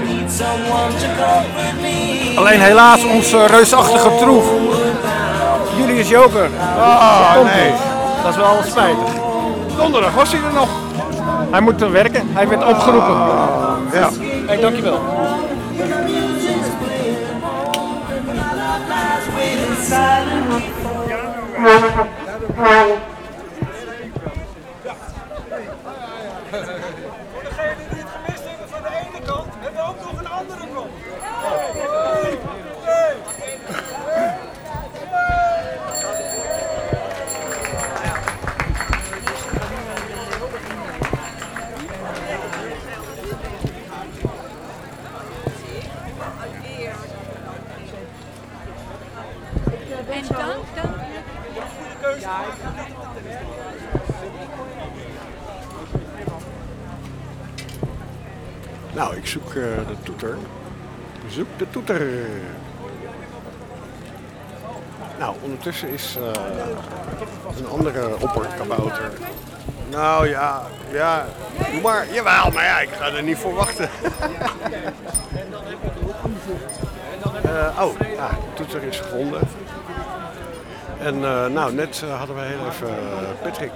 Alleen helaas onze reusachtige troef. Julius Joker. Nee. Dat is wel spijtig. Donderdag was hij er nog. Hij moet werken. Hij werd opgeroepen. Ja. Hey, dankjewel. Voor degenen die het gemist hebben van de ene kant, hebben we ook nog een andere kant. En dan? Nou, ik zoek de toeter. Zoek de toeter. Nou, ondertussen is een andere opperkabouter. Nou ja, doe maar. Jawel, maar ja, ik ga er niet voor wachten. De toeter is gevonden. En nou, net hadden we heel even Patrick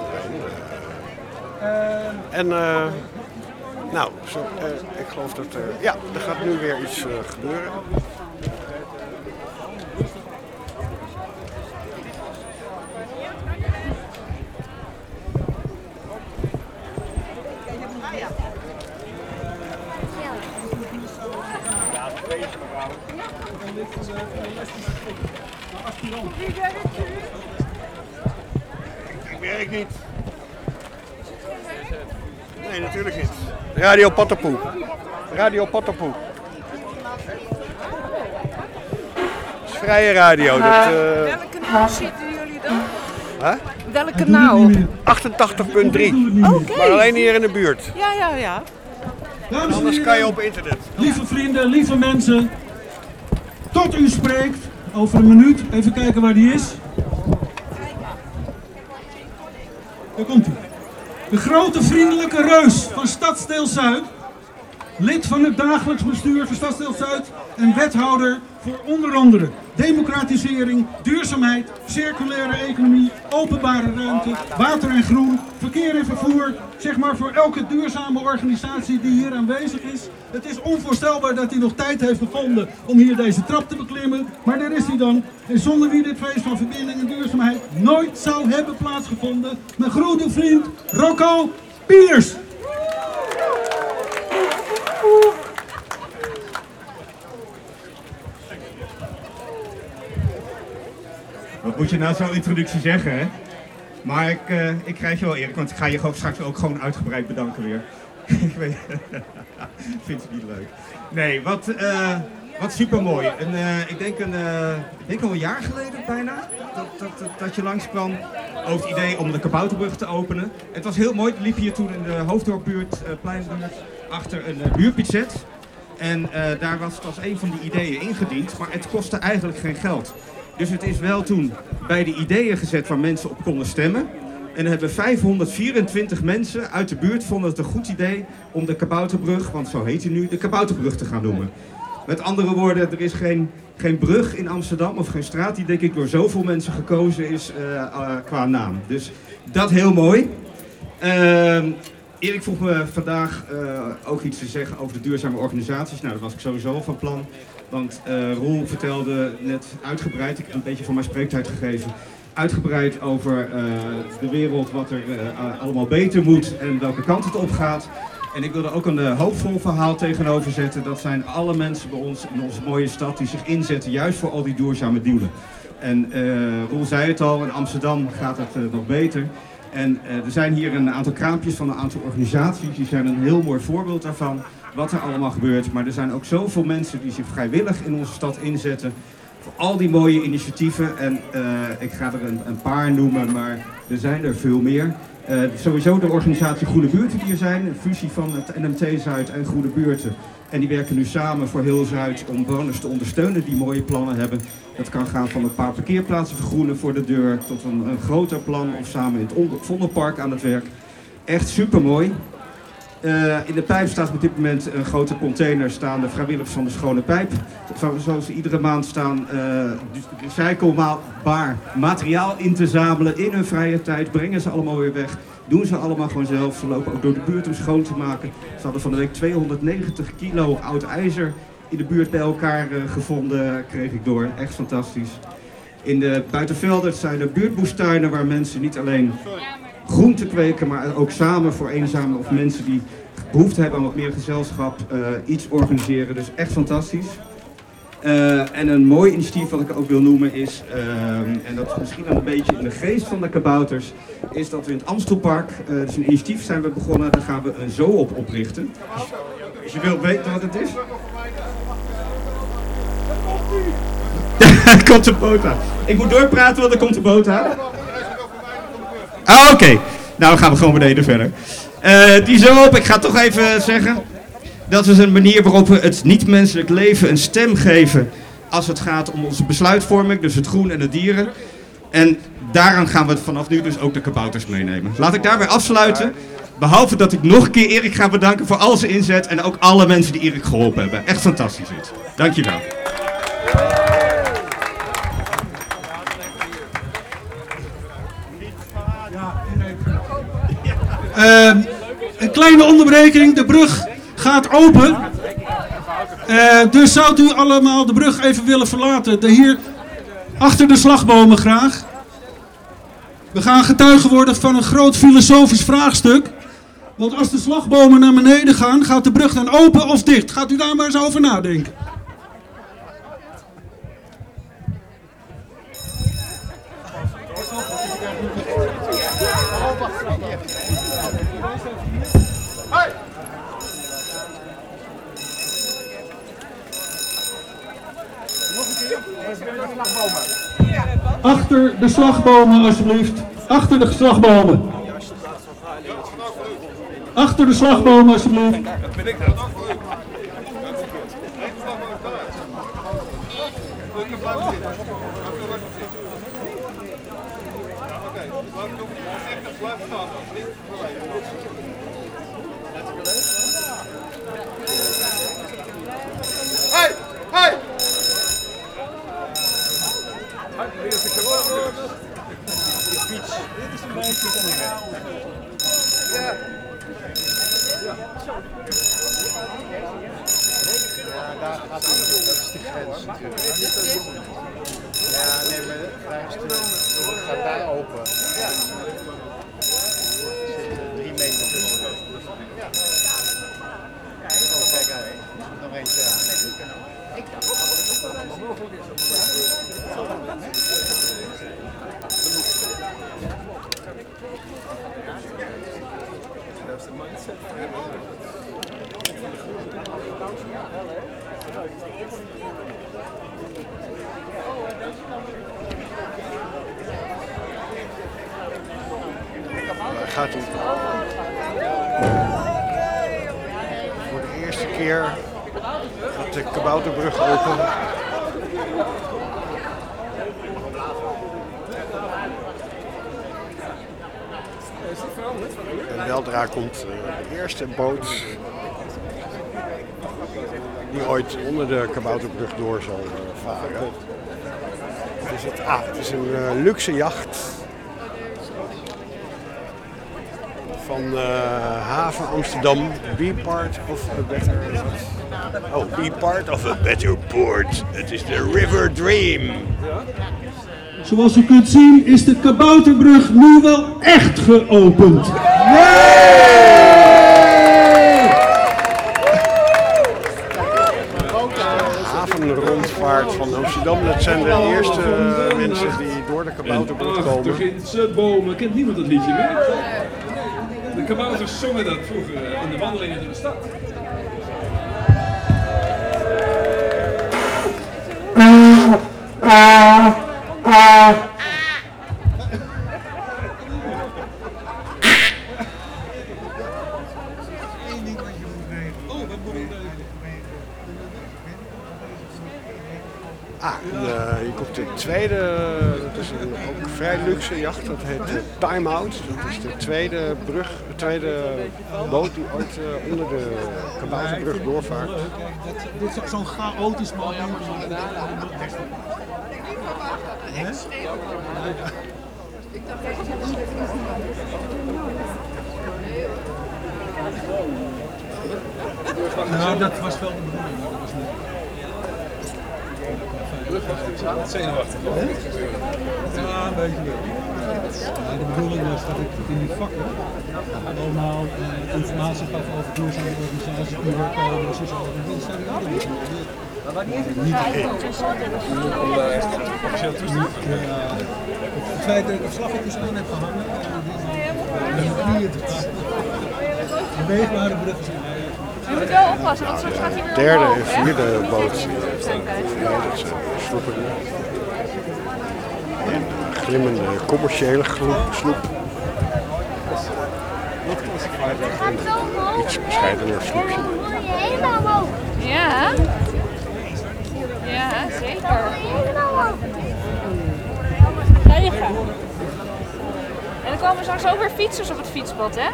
nou, ik geloof dat er gaat nu weer iets gebeuren. Ik werk niet. Nee, natuurlijk niet. Radio Pattenpoe. Radio Pattenpoe. Het is vrije radio. Welke kanaal zitten jullie dan? Huh? Welk kanaal? 88.3. Oké. Maar alleen hier in de buurt. Ja. Dames en Anders heren, kan je op internet. lieve vrienden, lieve mensen, tot u spreekt over een minuut. Even kijken waar die is. Daar komt hij. De grote vriendelijke reus van Stadsdeel Zuid, lid van het dagelijks bestuur van Stadsdeel Zuid en wethouder voor onder andere democratisering, duurzaamheid, circulaire economie, openbare ruimte, water en groen, verkeer en vervoer. Zeg maar voor elke duurzame organisatie die hier aanwezig is. Het is onvoorstelbaar dat hij nog tijd heeft gevonden om hier deze trap te beklimmen. Maar daar is hij dan. En zonder wie dit feest van verbinding en duurzaamheid nooit zou hebben plaatsgevonden. Mijn grote vriend Rocco Piers. moet je nou zo'n introductie zeggen, hè? Maar ik krijg je wel eerlijk, want ik ga je straks ook gewoon uitgebreid bedanken weer. Ik weet, vind het niet leuk. Nee, wat supermooi. Ik denk al een jaar geleden bijna dat je langskwam over het idee om de Kabouterbrug te openen. Het was heel mooi. We liepen hier toen in de Hoofddorpbuurt, Pleinbuurt, achter een buurpizet. En daar was een van die ideeën ingediend, maar het kostte eigenlijk geen geld. Dus het is wel toen bij de ideeën gezet waar mensen op konden stemmen. En dan hebben 524 mensen uit de buurt vonden het een goed idee om de Kabouterbrug, want zo heet hij nu, de Kabouterbrug te gaan noemen. Met andere woorden, er is geen brug in Amsterdam of geen straat die denk ik door zoveel mensen gekozen is qua naam. Dus dat heel mooi. Erik vroeg me vandaag ook iets te zeggen over de duurzame organisaties. Nou, dat was ik sowieso van plan. Want Roel vertelde net uitgebreid, ik heb een beetje van mijn spreektijd gegeven, uitgebreid over de wereld, wat er allemaal beter moet en welke kant het op gaat. En ik wilde ook een hoopvol verhaal tegenover zetten. Dat zijn alle mensen bij ons in onze mooie stad die zich inzetten juist voor al die duurzame doelen. En Roel zei het al, in Amsterdam gaat het nog beter. En er zijn hier een aantal kraampjes van een aantal organisaties, die zijn een heel mooi voorbeeld daarvan, wat er allemaal gebeurt. Maar er zijn ook zoveel mensen die zich vrijwillig in onze stad inzetten voor al die mooie initiatieven. En ik ga er een paar noemen, maar er zijn er veel meer. Sowieso de organisatie Groene Buurten die er zijn, een fusie van het NMT Zuid en Groene Buurten. En die werken nu samen voor heel Zuid om bewoners te ondersteunen die mooie plannen hebben. Dat kan gaan van een paar parkeerplaatsen vergroenen voor de deur tot een groter plan of samen in het Vondelpark aan het werk. Echt super mooi. In de pijp staat op dit moment een grote container, staan de vrijwilligers van de Schone Pijp. Zoals ze iedere maand staan recyclebaar materiaal in te zamelen in hun vrije tijd, brengen ze allemaal weer weg. Doen ze allemaal gewoon zelf. Ze lopen ook door de buurt om schoon te maken. Ze hadden van de week 290 kilo oud ijzer in de buurt bij elkaar gevonden, kreeg ik door. Echt fantastisch. In de buitenvelden zijn er buurtmoestuinen waar mensen niet alleen groenten kweken, maar ook samen voor eenzamen of mensen die behoefte hebben aan wat meer gezelschap iets organiseren. Dus echt fantastisch. En een mooi initiatief wat ik ook wil noemen is, en dat is misschien wel een beetje in de geest van de kabouters, is dat we in het Amstelpark, dus een initiatief zijn we begonnen, daar gaan we een zoo op oprichten. Als je wilt weten wat het is. Er komt de boot aan. Ik moet doorpraten, want er komt de boot aan. Oké. Nou, dan gaan we gewoon beneden verder. Die zo op, ik ga toch even zeggen. Dat is een manier waarop we het niet-menselijk leven een stem geven als het gaat om onze besluitvorming, dus het groen en de dieren. En daaraan gaan we vanaf nu dus ook de kabouters meenemen. Laat ik daarbij afsluiten. Behalve dat ik nog een keer Erik ga bedanken voor al zijn inzet en ook alle mensen die Erik geholpen hebben. Echt fantastisch dit. Dankjewel. Een kleine onderbreking, de brug gaat open. Dus zou u allemaal de brug even willen verlaten? Hier achter de slagbomen graag. We gaan getuigen worden van een groot filosofisch vraagstuk. Want als de slagbomen naar beneden gaan, gaat de brug dan open of dicht? Gaat u daar maar eens over nadenken. Achter de slagbomen alsjeblieft. Achter de slagbomen. Achter de slagbomen alsjeblieft. Dat ben ik dan. Hey! Hey! Dit is een beetje ja. Ja, daar gaat hij. Dat is de grens natuurlijk. Ja, nee, maar het gaat daar open. Ja. Er zitten 3 meter tussen. Ja. Oh, kijk uit. Nog eentje. Ik dacht dat het mogelijk is. mindset. Daar gaat hij. Voor de eerste keer gaat de Kabouterbrug open. En weldra komt de eerste boot die ooit onder de Kabouterbrug door zal varen. Het is een luxe jacht van haven Amsterdam. Be part of a better... Oh, be part of a better port. Het is de River Dream. Zoals u kunt zien is de Kabouterbrug nu wel echt geopend. Havenrondvaart van Amsterdam. Dat zijn de eerste mensen die door de Kabouterbrug komen. Achtergindse bomen. Kent niemand dat liedje meer? De kabouters zongen dat vroeger in de wandelingen door de stad. Hier komt de tweede, dat is een ook vrij luxe jacht, dat heet Time Out. Dat is de tweede brug, de tweede boot die ooit onder de Kabouterbrug doorvaart. Dit is zo'n chaotisch moment. Nou, dat was wel de bedoeling. Zenuwachtig. Ja, een beetje leuk. Ja, de bedoeling was dat ik in die vakken allemaal informatie gaf over duurzame organisaties, QR-codes en zo. Dat zijn we niet het feit dat ik er vlaggetjes aan heb gehangen, de weegbare bruggen zijn. Je moet wel oppassen, want straks gaat hij weer Derde omhoog, en hè? vierde boot. Ja, dat zijn sloepen. En glimmende commerciële sloep. Iets bescheidener sloepje. Ja. Ja, zeker. Regen. En er komen straks ook weer fietsers op het fietspad, hè?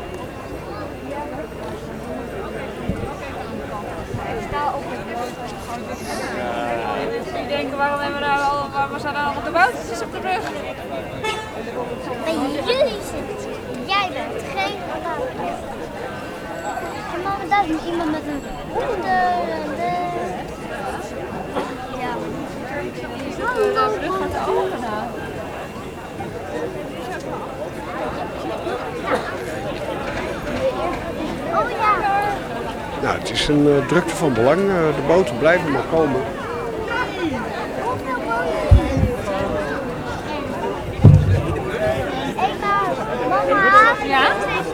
Die denken, waarom staan er allemaal kaboutertjes op de rug? Maar jullie zitten. Jij bent geen kabouter. En mama, daar is iemand met een ja. De brug gaat openen. Oh ja. Nou, het is een drukte van belang. De boten blijven maar komen. Mama, ja?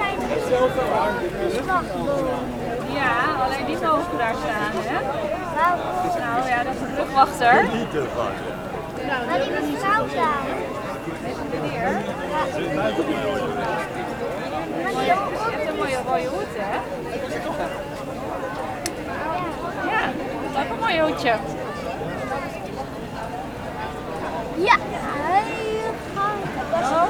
Ja, alleen die mogen daar staan, hè? Waarom? Nou ja, dat is een brugwachter. Maar die mevrouw daar. Deze meneer. Maar die heeft een mooie rode hoed, hè? Ja, dat is ook een mooi hoedje. ja, hij gaat.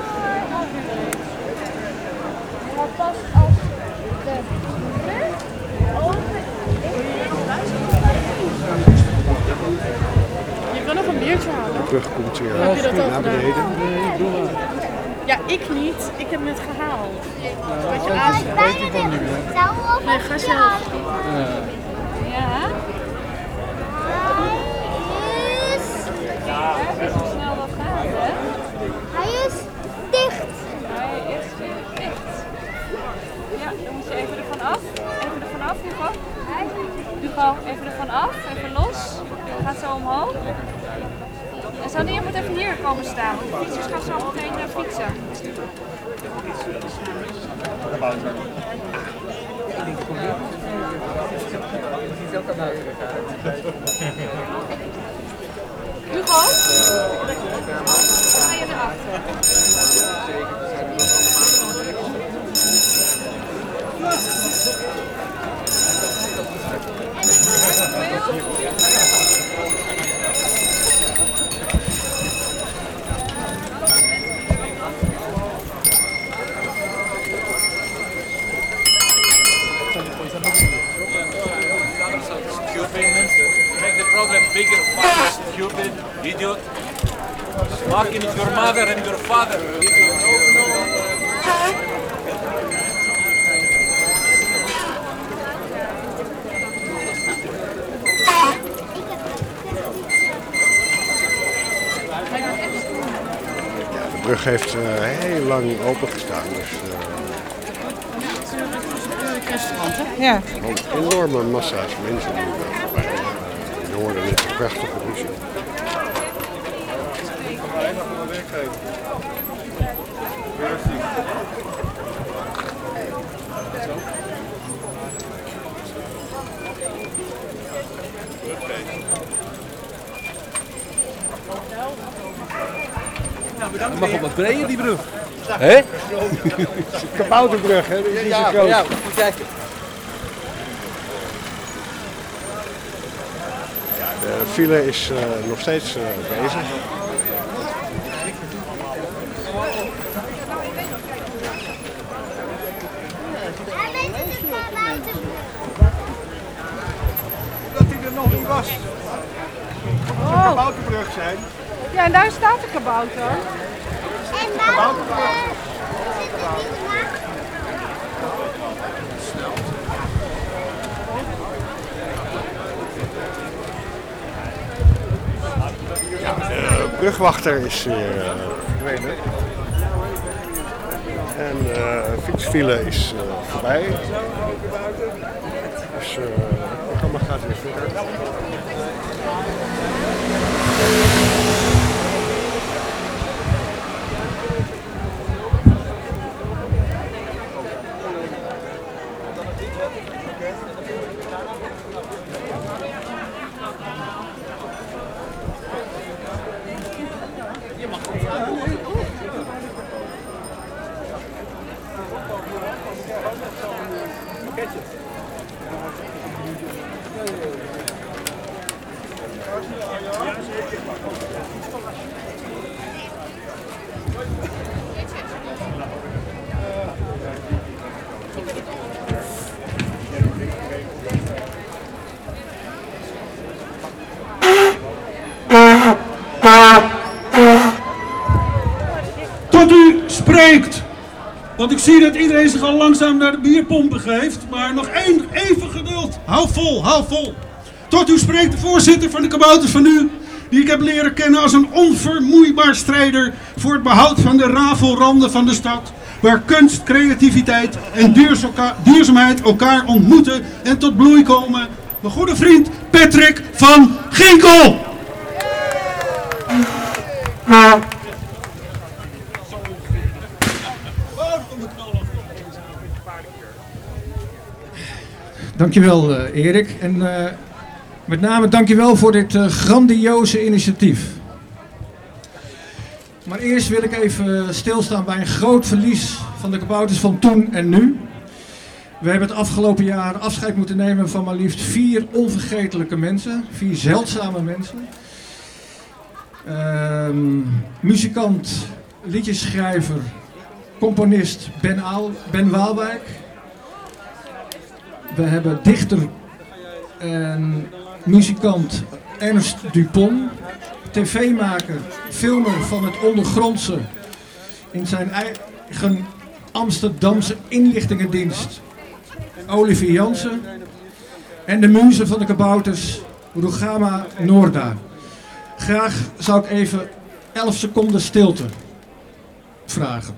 Dat past als de brug open Je kan nog een biertje halen. De brug komt weer Heb je dat al naar gedaan? beneden. Ja, ik niet. Ik heb net gehaald. Wat je is. aanzet. Bijna weer. Zou op Nee, ga zelf. Ja. Hij is. Kijk hoe snel dat gaat, hè? Hij is dicht. Hij is dicht. Ja, dan moet je even ervan af. Even ervan af, Hugo. Hugo, even ervan af. Even los. Gaat zo omhoog. En Sanne moet even hier komen staan, want de fietsers gaan zo meteen fietsen. Hugo? Ga je erachter? Make the problem bigger, fucking stupid, idiot. Fucking your mother and your father, idiot. De brug heeft heel lang open gestaan. Dus, ja. Enorme massa's mensen die voorbij. Je hoorde net een prachtige ruzie. Het mag wel wat breder, die brug. Hé? Kabouterbrug, hè? Die is Ja, groot. ja, moet kijken. De file is nog steeds bezig. Dat hij er nog niet was. Het moet een kabouterbrug zijn. Ja, en daar staat de kabouter. En daar zit het niet maar. De brugwachter is weer verdwenen. En de fietsfile is voorbij. Dus het programma gaat weer verder. Tot u spreekt. Want ik zie dat iedereen zich al langzaam naar de bierpomp begeeft. Maar nog even geduld. Hou vol, hou vol. Tot u spreekt de voorzitter van de Kabouters van nu. Die ik heb leren kennen als een onvermoeibaar strijder voor het behoud van de rafelranden van de stad. Waar kunst, creativiteit en duurzaamheid elkaar ontmoeten en tot bloei komen. Mijn goede vriend Patrick van Ginkel. Dankjewel Erik en met name dankjewel voor dit grandioze initiatief. Maar eerst wil ik even stilstaan bij een groot verlies van de Kabouters van toen en nu. We hebben het afgelopen jaar afscheid moeten nemen van maar liefst 4 onvergetelijke mensen, 4 zeldzame mensen. Muzikant, liedjesschrijver, componist Ben Waalwijk. We hebben dichter en muzikant Ernst Dupont, tv-maker, filmer van het ondergrondse in zijn eigen Amsterdamse inlichtingendienst Olivier Jansen en de muze van de Kabouters Rugama Noorda. Graag zou ik even 11 seconden stilte vragen.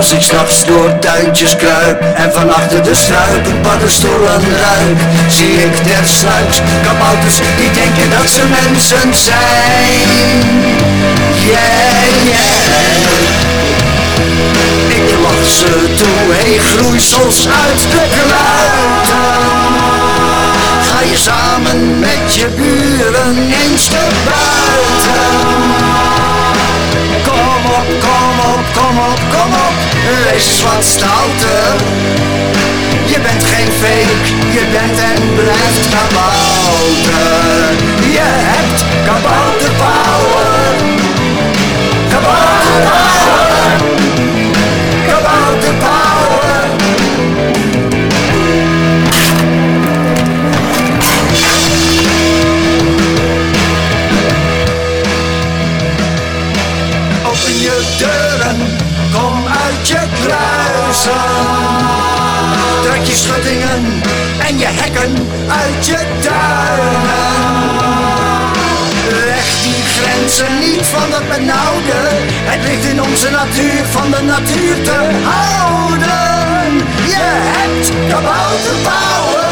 Als ik 's nachts door tuintjes kruip en van achter de struiken paddenstoelen ruik, zie ik tersluiks kabouters die denken dat ze mensen zijn. Yeah, yeah. Ik lach ze toe, hey groeisels uit de kluiten. Ga je samen met je buren eens te buiten. Kom op, kom op, kom op, kom op, wees eens wat stouter. Je bent geen fake, je bent en blijft kabouter. Je hebt kabouterpower. Kabouterpower. Kabouterpower. Open je deuren, kom uit je kluizen. Trek je schuttingen en je hekken uit je tuinen. Leg die grenzen niet van dat benauwde. Het ligt in onze natuur van de natuur te houden. Je hebt kabouterpower.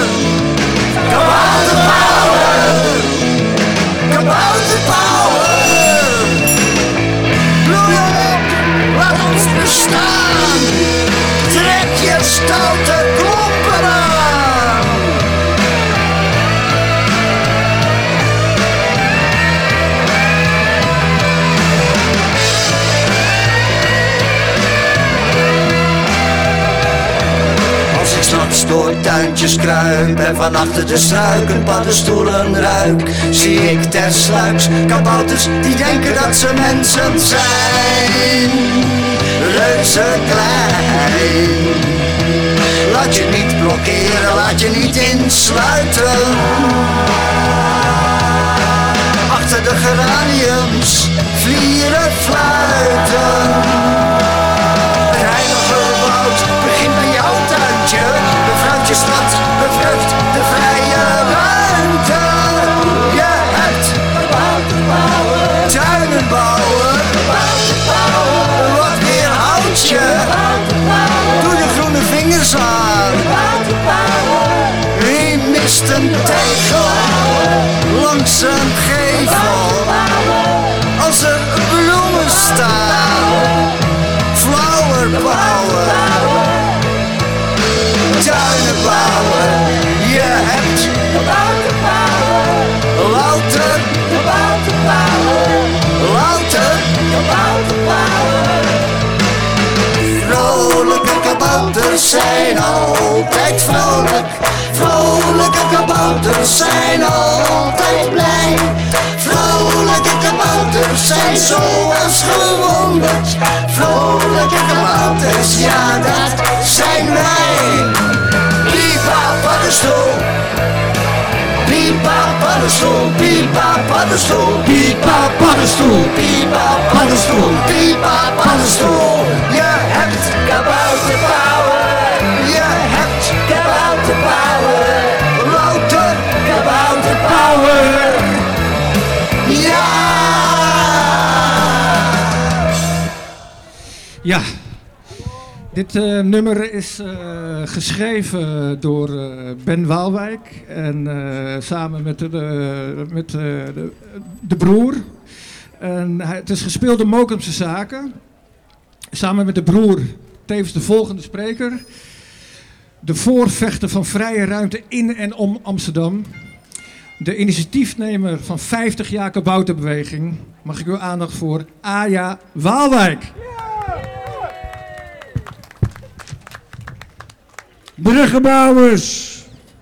Kabouterpower. Kabouterpower. Bloei op, laat ons bestaan. Trek je stoute klompen aan. Als ik 's nachts door tuintjes kruip en van achter de struiken paddenstoelen ruik, zie ik tersluiks kabouters die denken dat ze mensen zijn. Reuze klein. Laat je niet blokkeren, laat je niet insluiten. Achter de geraniums, vlieren fluiten. Het heilige woud begint bij jouw tuintje. Bevrucht je stad, bevrucht de vrije ruimte. Je hebt tuinen bouwen. Wat weerhoudt je? Doe je groene vingers aan. Wie mist een tegel langs een gevel? Als er bloemen staan, flower power. Tuinen bouwen, je hebt louter, louter, vrolijke kabouters zijn altijd vrolijk. Vrolijke kabouters zijn altijd blij. Vrolijke kabouters zijn zoals gewoonlijk. Vrolijke kabouters, ja dat zijn wij. Pipa paddenstoel. Pipa paddenstoel. Pipa paddenstoel. Pipa paddenstoel. Pipa paddenstoel. Pipa paddenstoel. Je hebt kabouterpower. Je hebt kabouterpower. Louter kabouterpower. Ja! Ja, dit nummer is geschreven door Ben Waalwijk en samen met de broer. En het is gespeeld door Mokumse Zaken. Samen met de broer tevens de volgende spreker. De voorvechter van vrije ruimte in en om Amsterdam. De initiatiefnemer van 50 jaar kabouterbeweging. Mag ik uw aandacht voor Aja Waalwijk. Bruggenbouwers,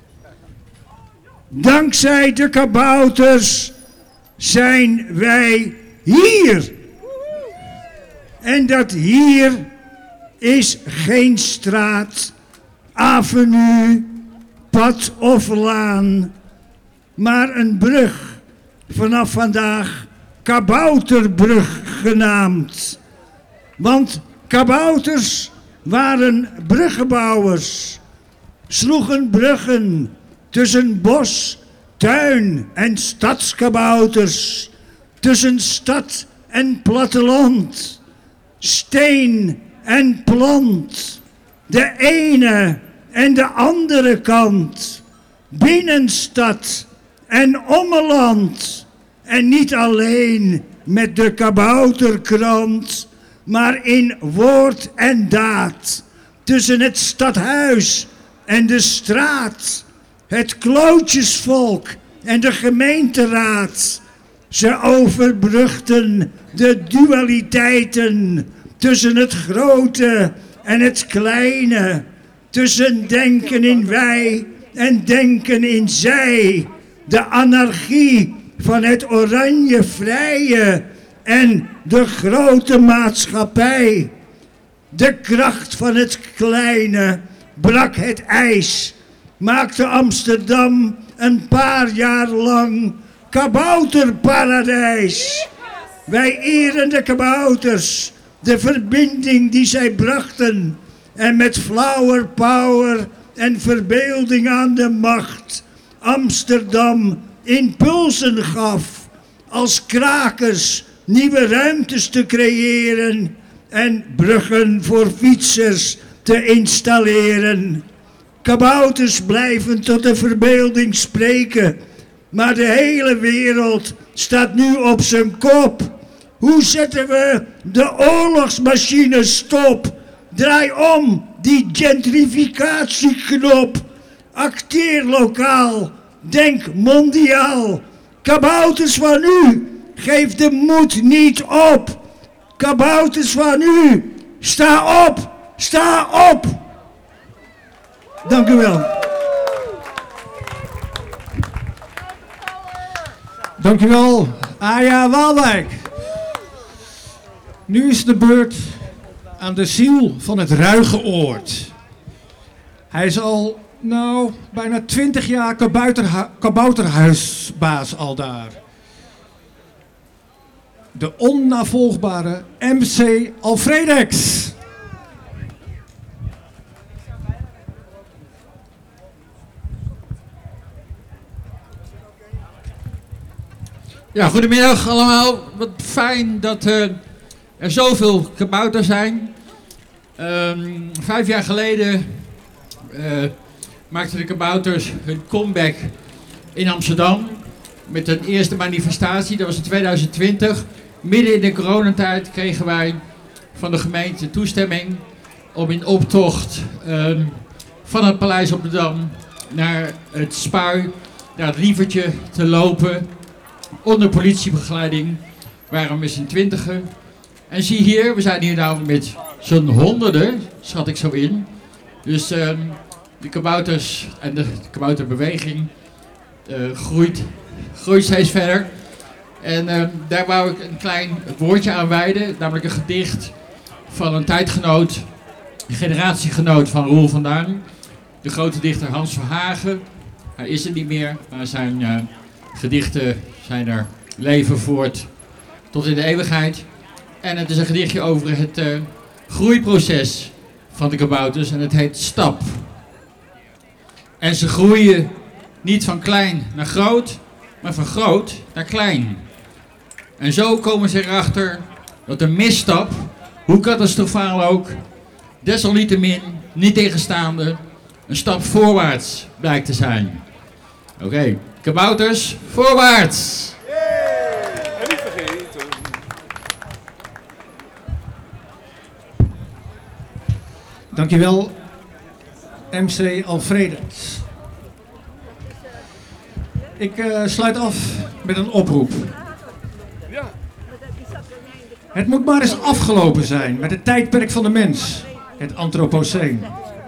dankzij de kabouters zijn wij hier. En dat hier is geen straat, avenue, pad of laan, maar een brug, vanaf vandaag Kabouterbrug genaamd. Want kabouters waren bruggenbouwers, sloegen bruggen tussen bos, tuin en stadskabouters, tussen stad en platteland, steen en plant. De ene en de andere kant. Binnenstad en ommeland. En niet alleen met de kabouterkrant, maar in woord en daad. Tussen het stadhuis en de straat. Het klootjesvolk en de gemeenteraad. Ze overbrugden de dualiteiten tussen het grote en het kleine. Tussen denken in wij en denken in zij. De anarchie van het oranje vrije en de grote maatschappij. De kracht van het kleine brak het ijs, maakte Amsterdam een paar jaar lang kabouterparadijs. Wij eren de kabouters, de verbinding die zij brachten en met flower power en verbeelding aan de macht Amsterdam impulsen gaf als krakers nieuwe ruimtes te creëren en bruggen voor fietsers te installeren. Kabouters blijven tot de verbeelding spreken, maar de hele wereld staat nu op zijn kop. Hoe zetten we de oorlogsmachine stop? Draai om die gentrificatieknop. Acteer lokaal, denk mondiaal. Kabouters van u, geef de moed niet op. Kabouters van u, sta op, sta op. Dank u wel. Dank u wel, Aja Waalwijk. Nu is de beurt aan de ziel van het Ruige Oord. Hij is al, bijna 20 jaar kabouterhuisbaas aldaar. De onnavolgbare MC Alfredex. Ja, goedemiddag allemaal. Wat fijn dat er zoveel kabouters zijn. 5 jaar geleden maakten de kabouters hun comeback in Amsterdam. Met een eerste manifestatie, dat was in 2020. Midden in de coronatijd kregen wij van de gemeente toestemming om in optocht van het Paleis op de Dam naar het Spui, naar het Lievertje te lopen. Onder politiebegeleiding waren we met z'n 20. En zie hier, we zijn hier nou met zo'n honderden, schat ik zo in. Dus de kabouters en de kabouterbeweging groeit steeds verder. En daar wou ik een klein woordje aan wijden, namelijk een gedicht van een tijdgenoot, een generatiegenoot van Roel van Duin. De grote dichter Hans Verhagen. Hij is er niet meer, maar zijn gedichten zijn er leven voort tot in de eeuwigheid. En het is een gedichtje over het groeiproces van de kabouters en het heet Stap. En ze groeien niet van klein naar groot, maar van groot naar klein. En zo komen ze erachter dat een misstap, hoe catastrofaal ook, desalniettemin, niet tegenstaande, een stap voorwaarts blijkt te zijn. Oké, kabouters, voorwaarts! En niet vergeten. Dankjewel, MC Alfredex. Ik sluit af met een oproep. Het moet maar eens afgelopen zijn met het tijdperk van de mens, het Anthropoceen.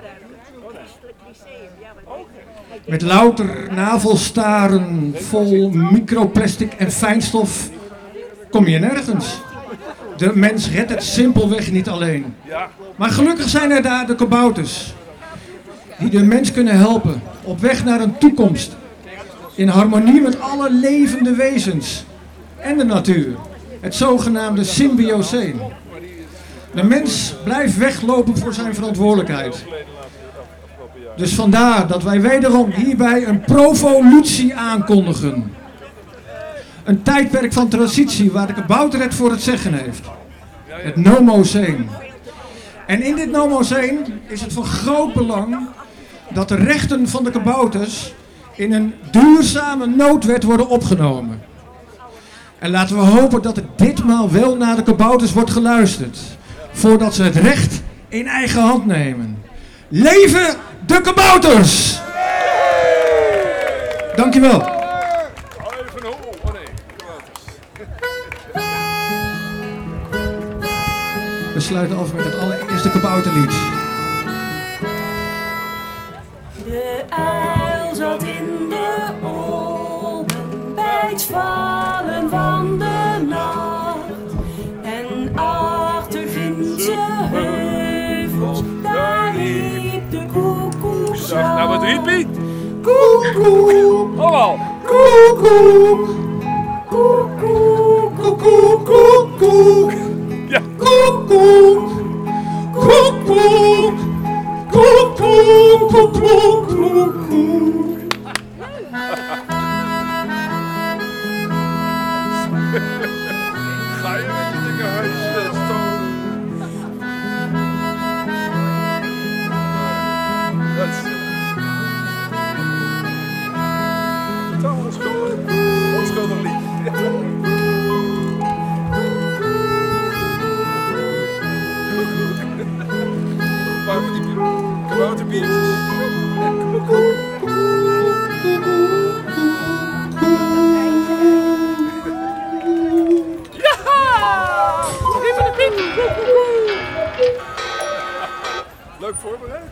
Met louter navelstaren vol microplastic en fijnstof kom je nergens. De mens redt het simpelweg niet alleen. Maar gelukkig zijn er daar de kabouters, die de mens kunnen helpen op weg naar een toekomst in harmonie met alle levende wezens en de natuur. Het zogenaamde symbioseen. De mens blijft weglopen voor zijn verantwoordelijkheid. Dus vandaar dat wij wederom hierbij een provolutie aankondigen. Een tijdperk van transitie waar de kabouter het voor het zeggen heeft. Het nomoceen. En in dit Nomoseen is het van groot belang dat de rechten van de kabouters in een duurzame noodwet worden opgenomen. En laten we hopen dat er ditmaal wel naar de kabouters wordt geluisterd, voordat ze het recht in eigen hand nemen. Leven de kabouters! Dankjewel. We sluiten af met het allereerste kabouterlied. De uil zat in de olmen bij het vallen van de nacht. En achter Ginse heuvels, daar riep de koekoek. Zeg, nou wat riep hij? Koekoek. Allemaal. Koekoek. Koekoek. Koekoek. Koekoek. Ja. Koekoek. Koekoek. Koekoek. Koekoek. Koekoek. Ga je met je dikke huisje stomen? Dat is totaal onschuldig. Onschuldig lied. Een paar van die kabouterbiertjes. Leuk voorbereid.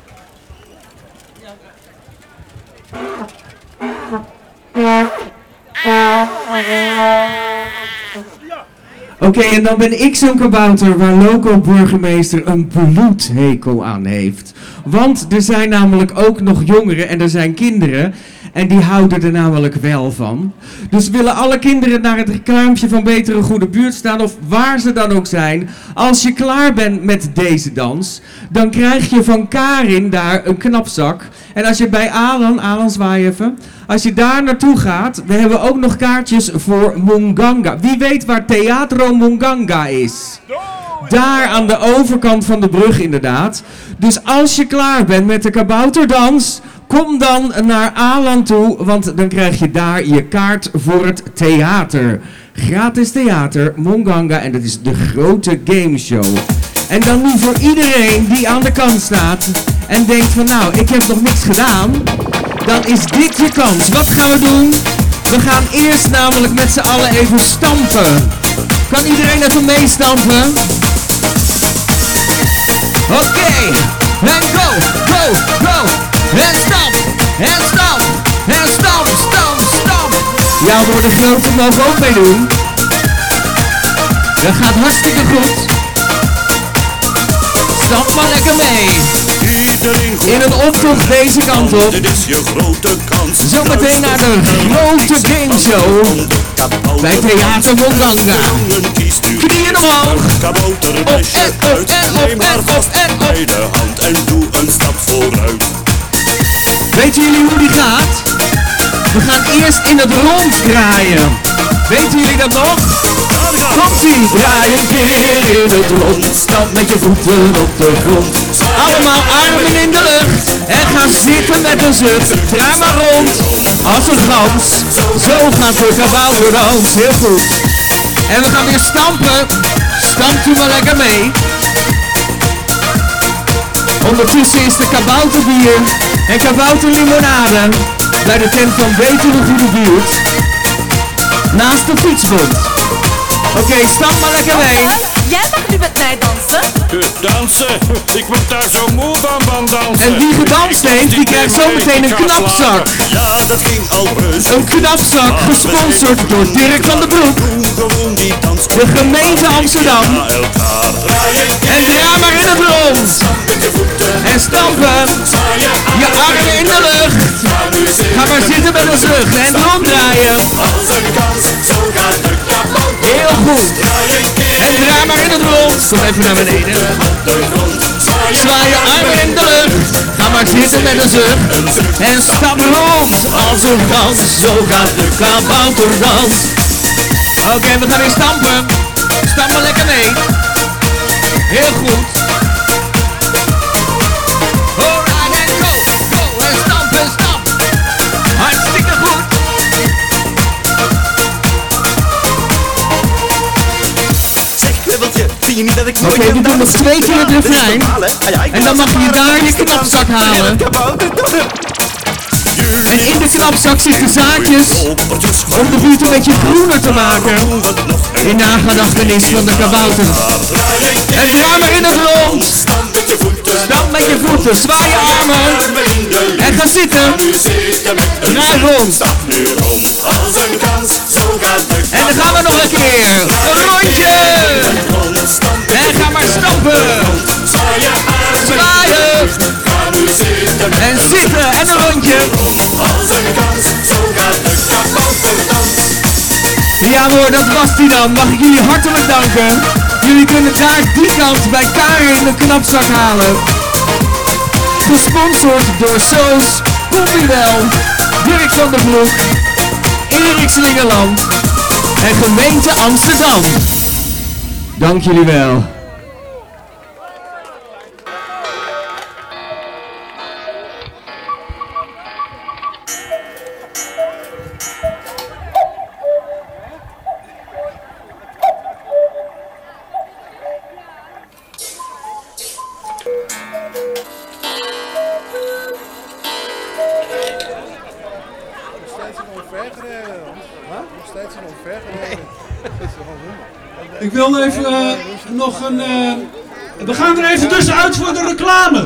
Oké, en dan ben ik zo'n kabouter waar loco-burgemeester een bloedhekel aan heeft. Want er zijn namelijk ook nog jongeren en er zijn kinderen. En die houden er namelijk wel van. Dus willen alle kinderen naar het reclametje van Betere Goede Buurt staan, of waar ze dan ook zijn. Als je klaar bent met deze dans, dan krijg je van Karin daar een knapzak. En als je bij Alan zwaai even. Als je daar naartoe gaat, we hebben ook nog kaartjes voor Munganga. Wie weet waar Teatro Munganga is? Daar aan de overkant van de brug inderdaad. Dus als je klaar bent met de kabouterdans, kom dan naar Alan toe, want dan krijg je daar je kaart voor het theater. Gratis theater, Munganga, en dat is de grote gameshow. En dan nu voor iedereen die aan de kant staat en denkt van nou, ik heb nog niks gedaan, dan is dit je kans. Wat gaan we doen? We gaan eerst namelijk met z'n allen even stampen. Kan iedereen even meestampen? Oké, en go, go, go. En stamp, en stamp, en stamp, stamp, stamp. Ja, voor de grote mogen ook meedoen. Dat gaat hartstikke goed. Stamp maar lekker mee. In een optocht deze kant op. Dit is je grote kans. Zometeen naar de grote gameshow bij Theater Munganga. Knieën omhoog. Op en op. Bij de hand en doe een stap vooruit. Weten jullie hoe die gaat? We gaan eerst in het rond draaien. Weten jullie dat nog? Komt-ie! Draai een keer in het rond. Stamp met je voeten op de grond. Allemaal armen in de lucht. En ga zitten met een zucht. Draai maar rond. Als een gans. Zo gaat de kabouterdans. Heel goed. En we gaan weer stampen. Stampt u maar lekker mee. Ondertussen is de kabouterbier en kabouterlimonade bij de tent van Betere Goede Buurt naast de fietsbond. Oké, stap maar lekker mee. Jij mag nu met mij dansen. Dansen? Ik word daar zo moe van dansen. En wie gedanst heeft, die krijgt zometeen een knapzak. Ja, dat ging al heus. Een knapzak gesponsord door Dirk van den Broek. De gemeente Amsterdam. En draai maar in het rond. En stampen. Je armen in de lucht. Ga maar zitten met een zucht en ronddraaien. Heel goed. En draai maar in het rond. Kom even naar beneden. Zwaai je armen in de lucht. Ga maar zitten met een zucht. En stap rond als een gans. Zo gaat de kabouterdans. Oké, we gaan weer stampen. Stamp maar lekker mee. Heel goed. je niet dat ik nooit Oké, we doen nog 2 keer het refrein. En dan mag je daar je knapzak halen. En in de knapzak zitten zaadjes om de buurt een beetje groener te maken. In nagedachtenis van de kabouter. En draai maar in het rond. Stamp met je voeten, zwaai je armen. En ga zitten. Draai rond. En dan gaan we nog een keer. Een rondje. En ga maar stampen. Zwaaien. En zitten en een rondje. Ja hoor, dat was die dan. Mag ik jullie hartelijk danken. Jullie kunnen daar die kant bij Karin de knapzak halen. Gesponsord door Soos, Combiwel, Dirk van der Broek, Erik Slingerland en gemeente Amsterdam. Dank jullie wel. Ik wil even nog een... we gaan er even tussenuit voor de reclame.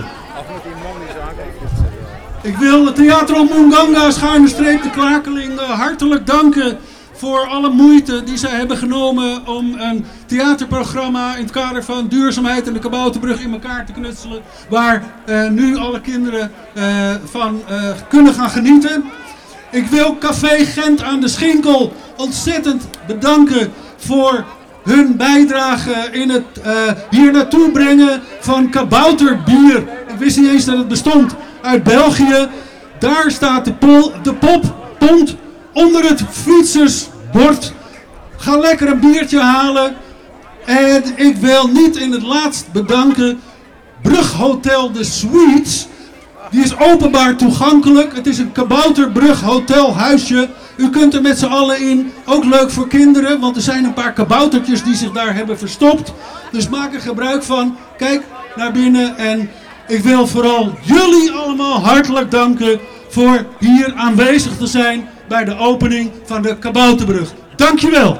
Ik wil Theatro Munganga _de Klakeling hartelijk danken voor alle moeite die zij hebben genomen om een theaterprogramma in het kader van duurzaamheid en de Kabouterbrug in elkaar te knutselen. Waar nu alle kinderen van kunnen gaan genieten. Ik wil Café Gent aan de Schinkel ontzettend bedanken voor hun bijdrage in het hier naartoe brengen van kabouterbier. Ik wist niet eens dat het bestond. Uit België. Daar staat de pont onder het fietsersbord. Ga lekker een biertje halen. En ik wil niet in het laatst bedanken Brughotel de Suites. Die is openbaar toegankelijk. Het is een kabouterbrug hotelhuisje. U kunt er met z'n allen in. Ook leuk voor kinderen, want er zijn een paar kaboutertjes die zich daar hebben verstopt. Dus maak er gebruik van. Kijk naar binnen en ik wil vooral jullie allemaal hartelijk danken voor hier aanwezig te zijn bij de opening van de Kabouterbrug. Dankjewel.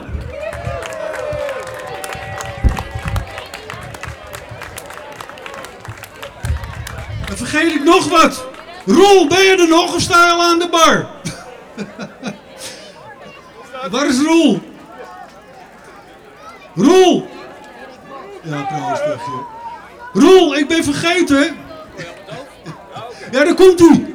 En vergeet ik nog wat? Roel, ben je er nog of sta je al aan de bar? Waar is Roel? Roel! Ja, trouwens, Roel, ik ben vergeten. Ja, daar komt hij.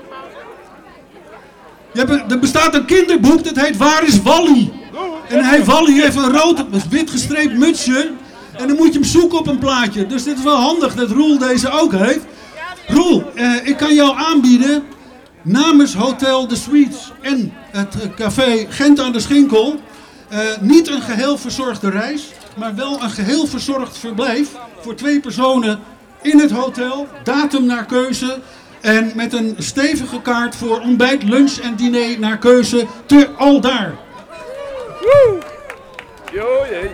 Er bestaat een kinderboek, dat heet Waar is Wally? En Wally heeft een rood, wit gestreept mutsje. En dan moet je hem zoeken op een plaatje. Dus dit is wel handig dat Roel deze ook heeft. Roel, ik kan jou aanbieden namens Hotel de Suites en het café Gent aan de Schinkel niet een geheel verzorgde reis, maar wel een geheel verzorgd verblijf voor 2 personen in het hotel, datum naar keuze en met een stevige kaart voor ontbijt, lunch en diner naar keuze te aldaar. Woe! Jo, jee.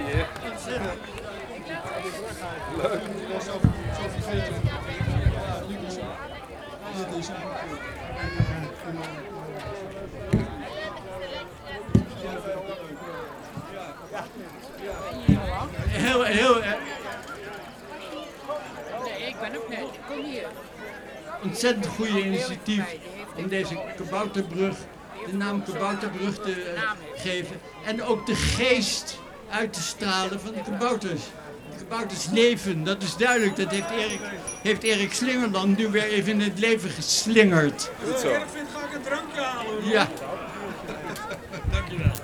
Leuk. Heel, Nee, ik ben ook net. Ik kom hier. ontzettend goede initiatief om deze kabouterbrug, de naam kabouterbrug te geven. En ook de geest uit te stralen van de kabouters. De kabouters leven, dat is duidelijk. Dat heeft Erik Slingerland nu weer even in het leven geslingerd. Goed zo. Ga ik een drankje halen. Ja. Dankjewel.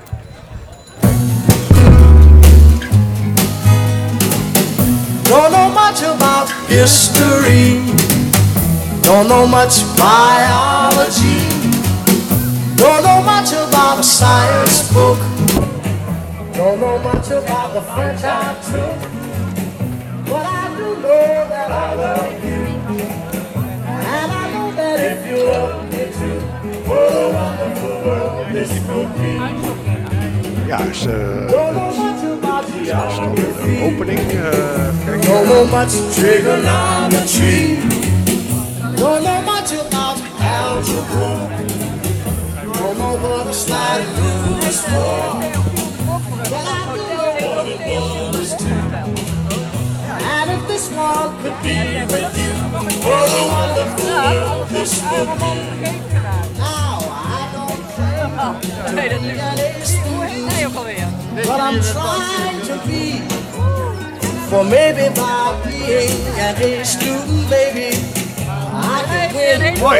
Don't know much about history. Don't know much biology. Don't know much about a science book. Don't know much about the French I took. But I do know that I love you. And I know that if you love me too, what a wonderful world this will be. Ja, dus Don't know much about you. de opening. Don't know much trigonometry. Don't know much about algebra. Don't know what a sliding rule is for. But I know what a ball is too. And if this world could be with you, what a wonderful world this would be. Now I don't Nee, dat lukt niet. Nee, ook alweer. but I'm trying to be. For maybe by being an A student, baby, I can win. Mooi.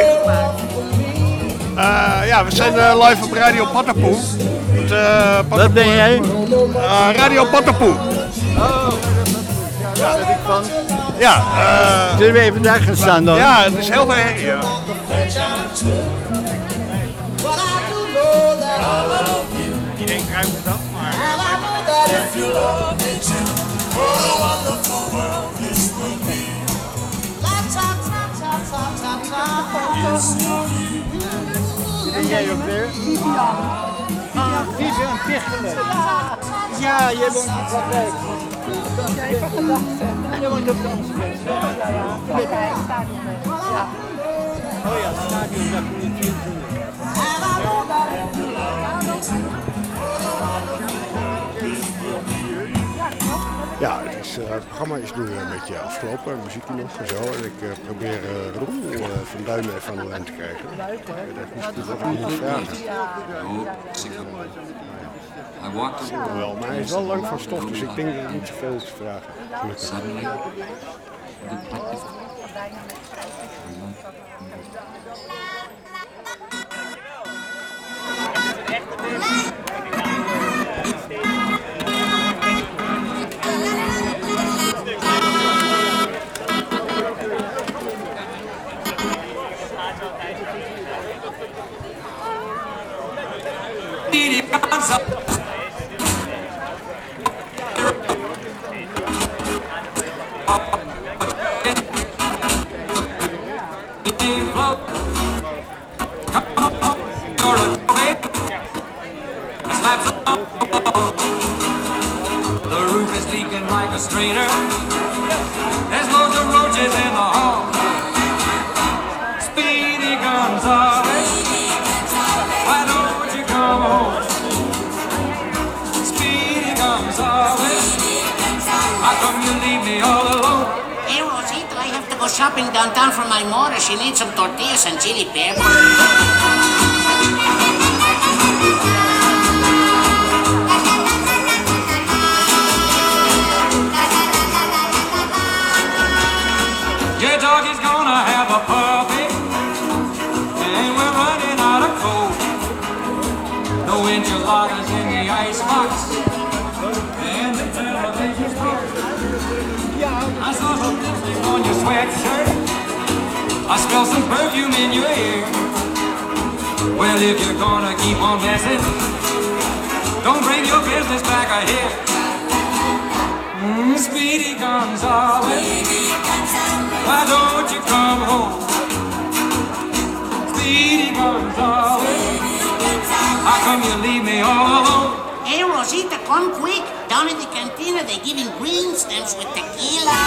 Ja, we zijn live op Radio Patapoe. Wat ben jij? Radio Patapoe. Oh, ja, dat heb ik van. Ja, zullen we even daar gaan staan dan? Ja, het is heel veel herrie. Ja. Iedereen kruipt het af, maar... En jij ook weer? Vivian Pichelen. Ja, jij woont in Praktijk. Ja, ik had gedacht. Jij woont op de Amsterdam. Ja. Oh ja, het stadion, daar kun je 24 doen. Ja, het programma is nu een beetje afgelopen, muziekje nog en zo. En ik probeer Roel van Duinen even aan de lijn te krijgen. Dat is wat ik moet vragen. Wel, maar hij is wel lang van stof, dus ik denk dat ik niet zoveel hoef te vragen. Gelukkig. The roof is leaking like a strainer. There's loads of roaches in the hall. Speedy Gonzales, why don't you come home? Speedy Gonzales, how come you leave me all alone? Hey Rosita, I have to go shopping downtown for my mother. She needs some tortillas and chili pepper. Your dog is gonna have a puppy, and we're running out of coal. No enchiladas in the icebox, and the television's broke. I saw some lipstick on your sweatshirt. I smell some perfume in your ear. Well, if you're gonna keep on messing, don't bring your business back here. Speedy Gonzales, why don't you come home? Speedy Gonzales, how come you leave me all alone? Hey Rosita, come quick. Down in the cantina they're giving green stamps with tequila.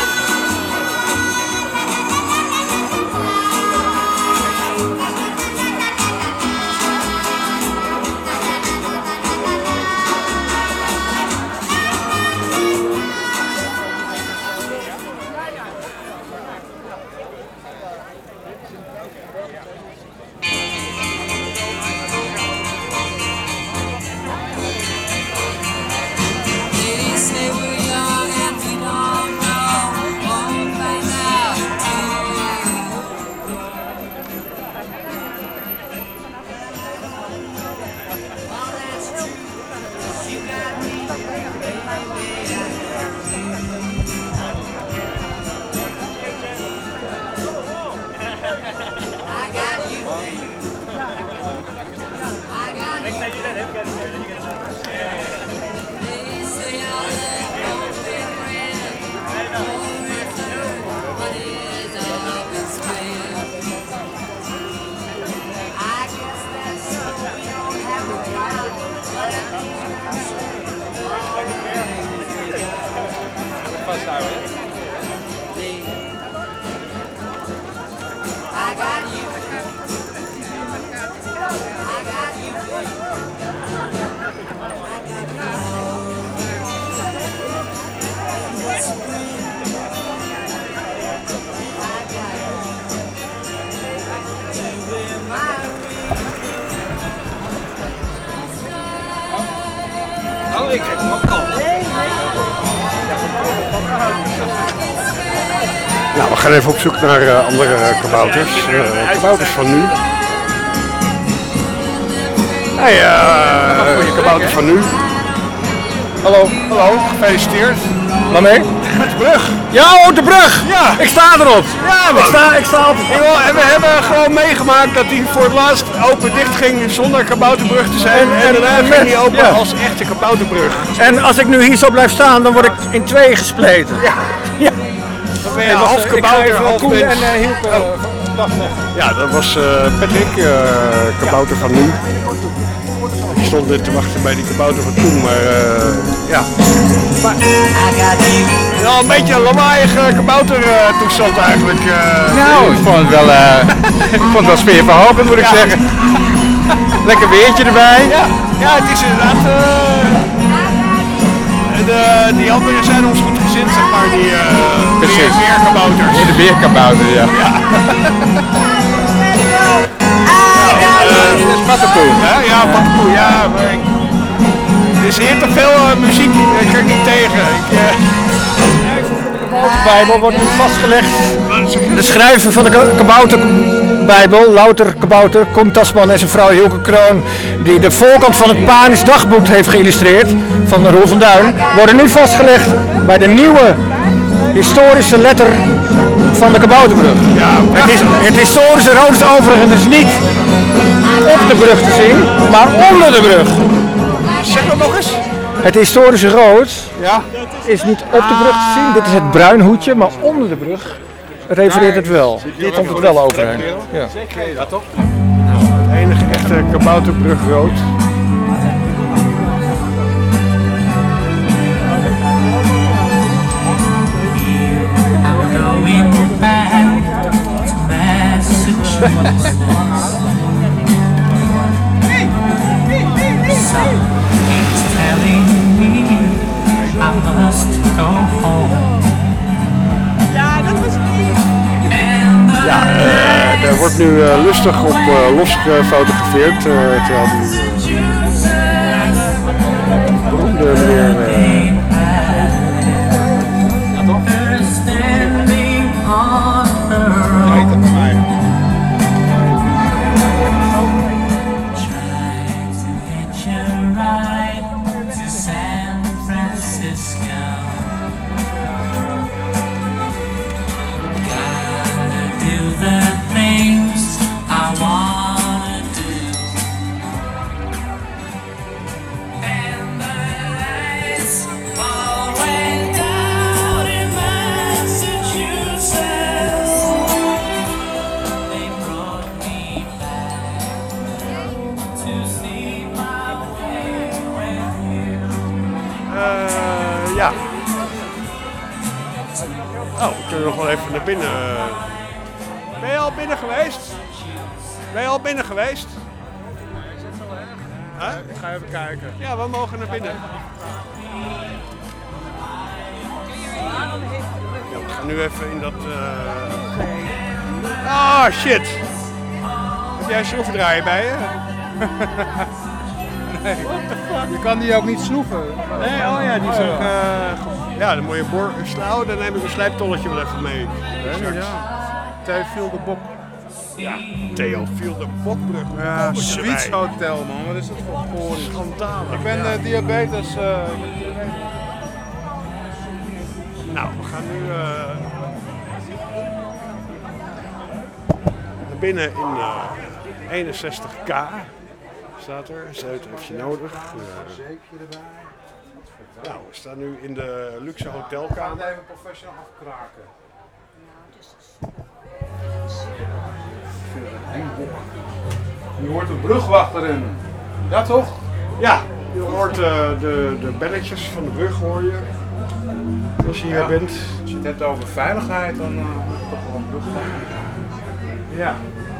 ik geef hem ook al. Nou, we gaan even op zoek naar andere kabouters. Kabouters van nu. Hey, kabouters van nu. Hallo. Hallo, gefeliciteerd. Waarmee? Met de brug. Ja, oh, de brug! Ja. Ik sta erop! Ja, man. Ik sta op. En we hebben gewoon meegemaakt dat hij voor het laatst open-dicht ging zonder kabouterbrug te zijn. En daarna ging hij open als echte kabouterbrug. En als ik nu hier zo blijf staan, dan word ik in twee gespleten. Ja. Dan ben je half kabouter, half Koen mens. en Hielke dag nog. Ja, dat was Patrick, kabouter van nu. Ik stond net te wachten bij die kabouter van toen, maar ja. Maar, ja, een beetje een lawaaiige kaboutertoestand eigenlijk. Nou, ik vond het wel, sfeerverhogend moet ik zeggen. Lekker weertje erbij. Ja, het is inderdaad. Die anderen zijn ons goed gezind, zeg maar, die weerkabouters. De weerkabouter, ja. Dat is Patapoe. Ja, Patapoe, ja. Maar er is hier te veel muziek, ik kan niet tegen. De Bijbel wordt nu vastgelegd. De schrijver van de Kabouterbijbel, Louter Kabouter, Koen Tasman en zijn vrouw Hielke Kroon, die de voorkant van het Panisch Dagboek heeft geïllustreerd, van Roel van Duin, worden nu vastgelegd bij de nieuwe historische letter van de Kabouterbrug. Ja, het historische rood is overigens niet op de brug te zien, maar onder de brug. Zeg dat nog eens. Het historische rood is niet op de brug te zien. Dit is het bruin hoedje, maar onder de brug refereert het wel. Dit komt het wel overheen. Ja. Ja, toch? Het enige echte kabouterbrug rood. Ja, er wordt nu lustig op los gefotografeerd, terwijl die beroemde meneer... Ja. Oh, we kunnen nog wel even naar binnen. Ben je al binnen geweest? Ben je al binnen geweest? Huh? Ik ga even kijken. Ja, we mogen naar binnen. Ja, we gaan nu even in dat... Ah, shit. Heb jij een schroevendraaier bij je? Nee. Je kan die ook niet snoeven. Nee, oh ja, die is ook... ja, dan moet je slaan, dan neem ik een slijptolletje wel even mee. Theo viel de Bok. Ja, Theo viel de Bokbrug. Ja, Sweets Hotel, man. Wat is dat voor poort? Schandalig. Ik ben diabetes. Nou, we gaan nu naar binnen in 61K. Staat er, Zeut heeft je nodig. Nou, we staan nu in de luxe hotelkamer. We gaan even professional afkraken. Je hoort een brugwachter in. Ja, toch? Ja, je hoort de belletjes van de brug hoor je. Als je hier bent. Als je het hebt over veiligheid, dan moet je toch wel een brugwachter. Ja.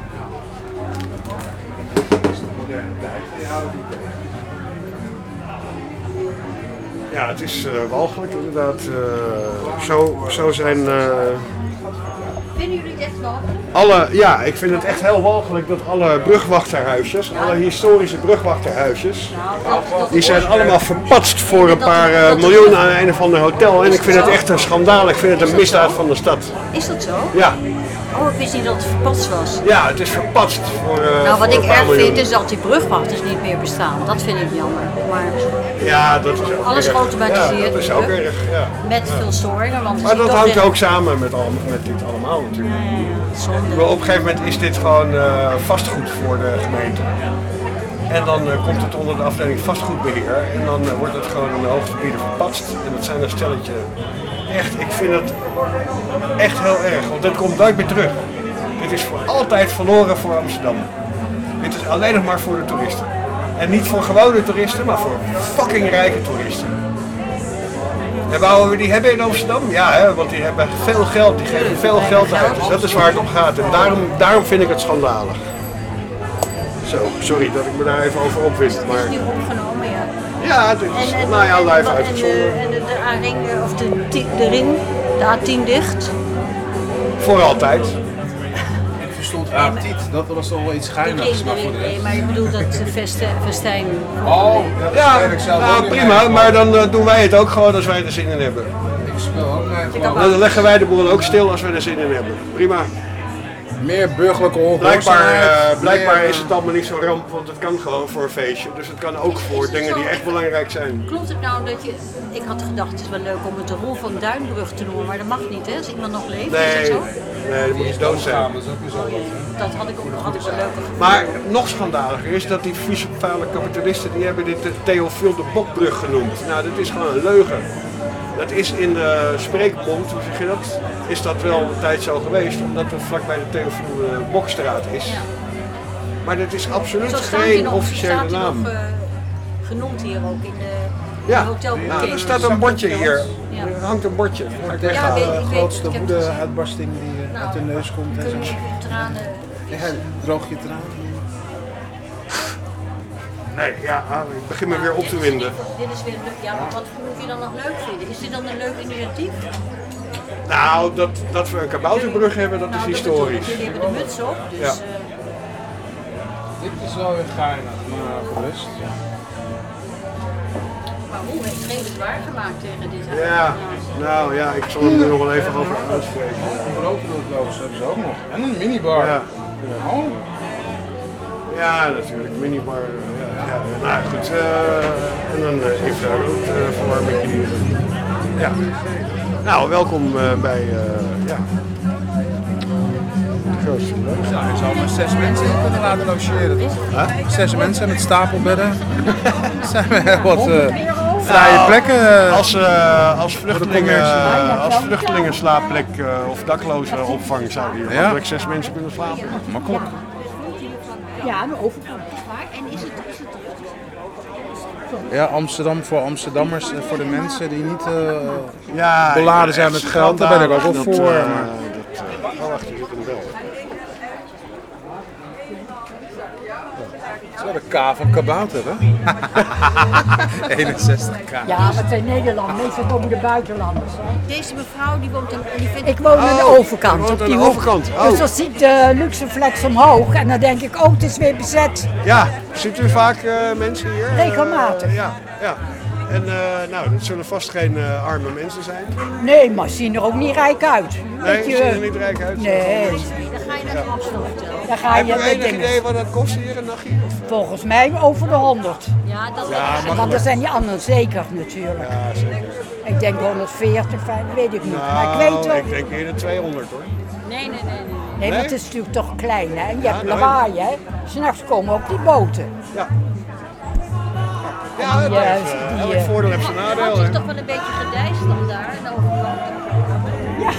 Ja, het is walgelijk inderdaad. Zo zijn Vinden jullie het echt mogelijk? Ja, ik vind het echt heel walgelijk dat alle brugwachterhuisjes, alle historische brugwachterhuisjes, die zijn allemaal verpatst voor een paar miljoen aan een of ander hotel. En ik vind het echt een schandaal, ik vind het een misdaad van de stad. Is dat zo? Ja. Oh, ik wist niet dat het verpatst was. Ja, het is verpatst voor Nou, wat voor ik een paar erg miljoen. vind is dat die brugwachters niet meer bestaan. Dat vind ik jammer. Maar Ja, dat is ook alles erg. geautomatiseerd. Ja, dat is ook natuurlijk. erg, ja. Met veel storingen. Want Maar dat hangt ook samen met dit allemaal natuurlijk. Op een gegeven moment is dit gewoon vastgoed voor de gemeente. En dan komt het onder de afdeling vastgoedbeheer. En dan wordt het gewoon in de hoogtegebieden verpatst. En dat zijn een stelletje. Echt, ik vind het echt heel erg. Want dat komt nooit meer terug. Dit is voor altijd verloren voor Amsterdam. Dit is alleen nog maar voor de toeristen. En niet voor gewone toeristen, maar voor fucking rijke toeristen. En waarom we die hebben in Amsterdam? Ja, hè, want die hebben veel geld, die geven veel geld uit. Dus dat is waar het om gaat. En daarom vind ik het schandalig. Zo, sorry dat ik me daar even over opwist. Maar... Het is nu opgenomen, ja. Ja, dit is live uitgezonden. En de A-ring, of de ring, de A10 dicht. Voor altijd. Ik verstond A10, dat was al wel iets geinigs. Maar voor de rest... Nee, maar je bedoelt dat festijn. Oh, Ja, nou, prima, maar dan doen wij het ook gewoon als wij er zin in hebben. Ik speel ook mee. Dan leggen wij de boel ook stil als wij er zin in hebben. Prima. Meer burgerlijke ongehoorzaamheid. Blijkbaar is het allemaal niet zo ramp, want het kan gewoon voor een feestje. Dus het kan ook voor dingen die echt belangrijk zijn. Klopt het nou dat je... Ik had gedacht, het is wel leuk om het de Roel van Duinbrug te noemen, maar dat mag niet, hè? Als iemand nog leeft, is dat zo? Nee, dat moet je dood zijn. Dat had ik wel leuker gevonden. Maar nog schandaliger is dat die vieze vuile kapitalisten, die hebben dit de Theofiel de Bokbrug genoemd. Nou, dat is gewoon een leugen. Dat is in de spreekmond, hoe zeg je dat, is dat wel een tijd zo geweest, omdat het vlakbij de Theofiel de Bokstraat is. Ja. Maar dat is absoluut geen officiële naam. Genoemd hier ook in de hotel. Nou, er staat een bordje hier. Er hangt een bordje. De grootste woede-uitbarsting die uit de neus komt. En zo. Tranen. Ja, droog je tranen. Nee, ja, ik begin me weer op te winden. Dit is weer leuk. Ja, maar wat moet je dan nog leuk vinden? Is dit dan een leuk initiatief? Nou, dat we een kabouterbrug hebben, dat is historisch. Jullie hebben de muts op, dus... Ja. Dit is wel weer geinig, maar gerust. Maar hoe heeft het redelijk waargemaakt tegen dit huis? Ja, nou ja, ik zal er nu nog wel even over uitspreken. Een broodloos hebben ze ook nog. En een minibar. Ja. Oh. Ja, natuurlijk, minibar. Ja. Nou goed, en dan infrarood verwarming. Ja. Nou, welkom bij de grootste brug. Ja, je zou maar 6 mensen in kunnen laten logeren, toch? 6 mensen met stapelbedden. Zijn we wat vrije plekken. Als vluchtelingen slaapplek of daklozen opvang zouden hier makkelijk 6 mensen kunnen slapen. Makkelijk. Ja, aan de overkant. En is het Ja, Amsterdam voor Amsterdammers en voor de mensen die niet beladen zijn met geld, daar ben ik ook wel voor. Wacht, hier zit een bel. Het is wel de K van Kabouter, hè? 61K. Ja, maar het zijn Nederlanders, meestal komen de buitenlanders. Hè. Deze mevrouw die woont die vindt... Ik woon aan de overkant. Op die overkant. Oh. Dus dan ziet de Luxeflex omhoog en dan denk ik, oh, het is weer bezet. Ja, ziet u vaak mensen hier? Regelmatig. Ja. En nou, dat zullen vast geen arme mensen zijn. Nee, maar ze zien er ook niet rijk uit. Nee, ze zien er niet rijk uit. Nee. Dan ga je naar de Amsterdam vertellen. Dan ga je Heb je enig dingen. idee wat dat kost hier een nachtje? Volgens mij over de 100. Ja, dat Want dan zijn die anderen zeker natuurlijk. Ja, zeker. Ik denk 140, weet ik niet. Maar ik weet wel. Ik denk eerder 200 hoor. Nee. Nee, maar het is natuurlijk toch klein, hè? En je hebt lawaai, hè? S'nachts komen ook die boten. Ja. Ja, dat heeft elk voordeel heeft zijn nadeel. Het is toch wel een beetje gedijst dan daar aan de overkant. Ja.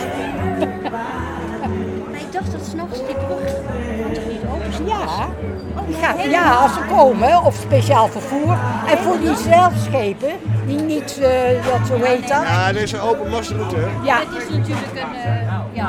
Maar ik dacht dat s'nachts die brug toch niet open stond? Ja, als ze komen, of speciaal vervoer. En voor die zeilschepen, die niet, dat zo heet dat. Ja, deze open masroute. Ja. Het is natuurlijk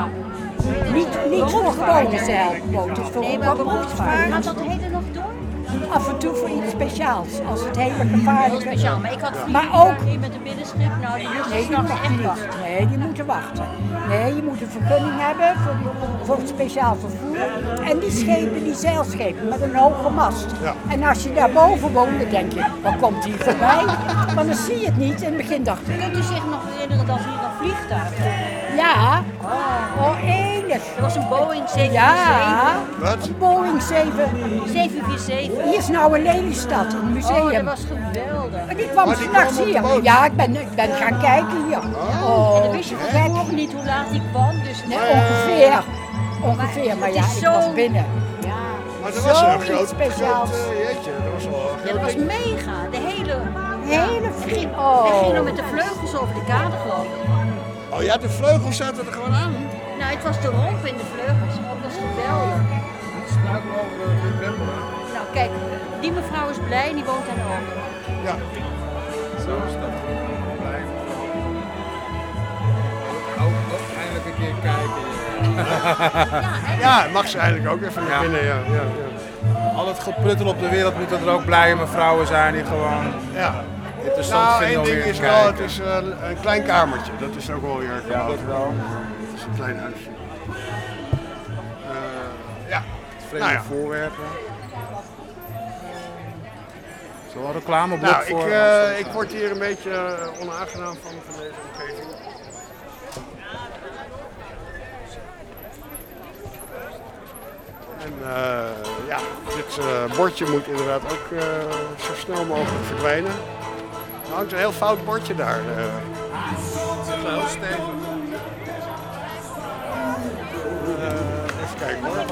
een, Niet voor gewone zeilboten, voor nee, maar beroepsvaart. Gaat dat hele nog door? af en toe voor iets speciaals. Als het hele gevaarlijk is. Speciaal, maar ik had Maar ook... die met een binnenschip, nou die moesten Nee, die s'nachts mag echt niet. wachten. Nee, die moeten wachten. Nee, je moet een vergunning hebben voor het speciaal vervoer. En die schepen, die zeilschepen met een hoge mast. Ja. En als je daarboven woont, dan denk je, wat komt hier voorbij? Maar dan zie je het niet. In het begin dacht ik... Kunt u zich nog herinneren dat hier een vliegtuig was? Ja. Oh, enig. Er was een Boeing 747. Ja. Wat? Een Boeing 747. Hier is nou een Lelystad, een museum. Oh, dat was geweldig. En die kwam s'nachts hier. Ja, ik ben gaan kijken hier. En dan wist je van tevoren niet hoe laat die kwam. Dus Nee, ongeveer, maar ja, ik was binnen. Maar dat was een Zoiets groot speciaals. jeetje, dat was wel Ja, dat was mega. De hele vlieg. Hij ging nog met de vleugels over de kade, geloof ik. Oh ja, de vleugels zaten er gewoon aan. Nou, het was de romp in de vleugels. Dat was geweldig. Struiken over de drempel. Nou, kijk, die mevrouw is blij, die woont aan de over. Ja. Zo is dat. Ook eindelijk een keer kijken. Ja, mag ze eigenlijk ook even naar binnen, ja. Al het gepruttel op de wereld moet er ook blije mevrouwen zijn die gewoon interessant Nou, vinden één om ding weer is te wel, kijken. het is een klein kamertje. Dat is ook wel weer Ja, dat wel. Het is een klein huisje. Ja. Vreemde Nou ja. voorwerpen. Zo'n reclameblok Nou, voor... ik word hier een beetje onaangenaam van deze omgeving. En ja, dit bordje moet inderdaad ook zo snel mogelijk verdwijnen. Er hangt een heel fout bordje daar. Heel stevig. Even kijken hoor.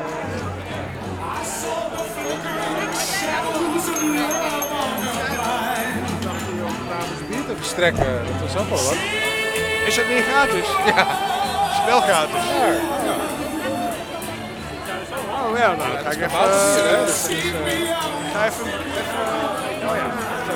Bier te verstrekken, dat was ook wel wat. Is het niet gratis? Ja. Het is wel gratis. Ja. Oh ja, nou dan ga ik even... Ik ga even... Oh ja,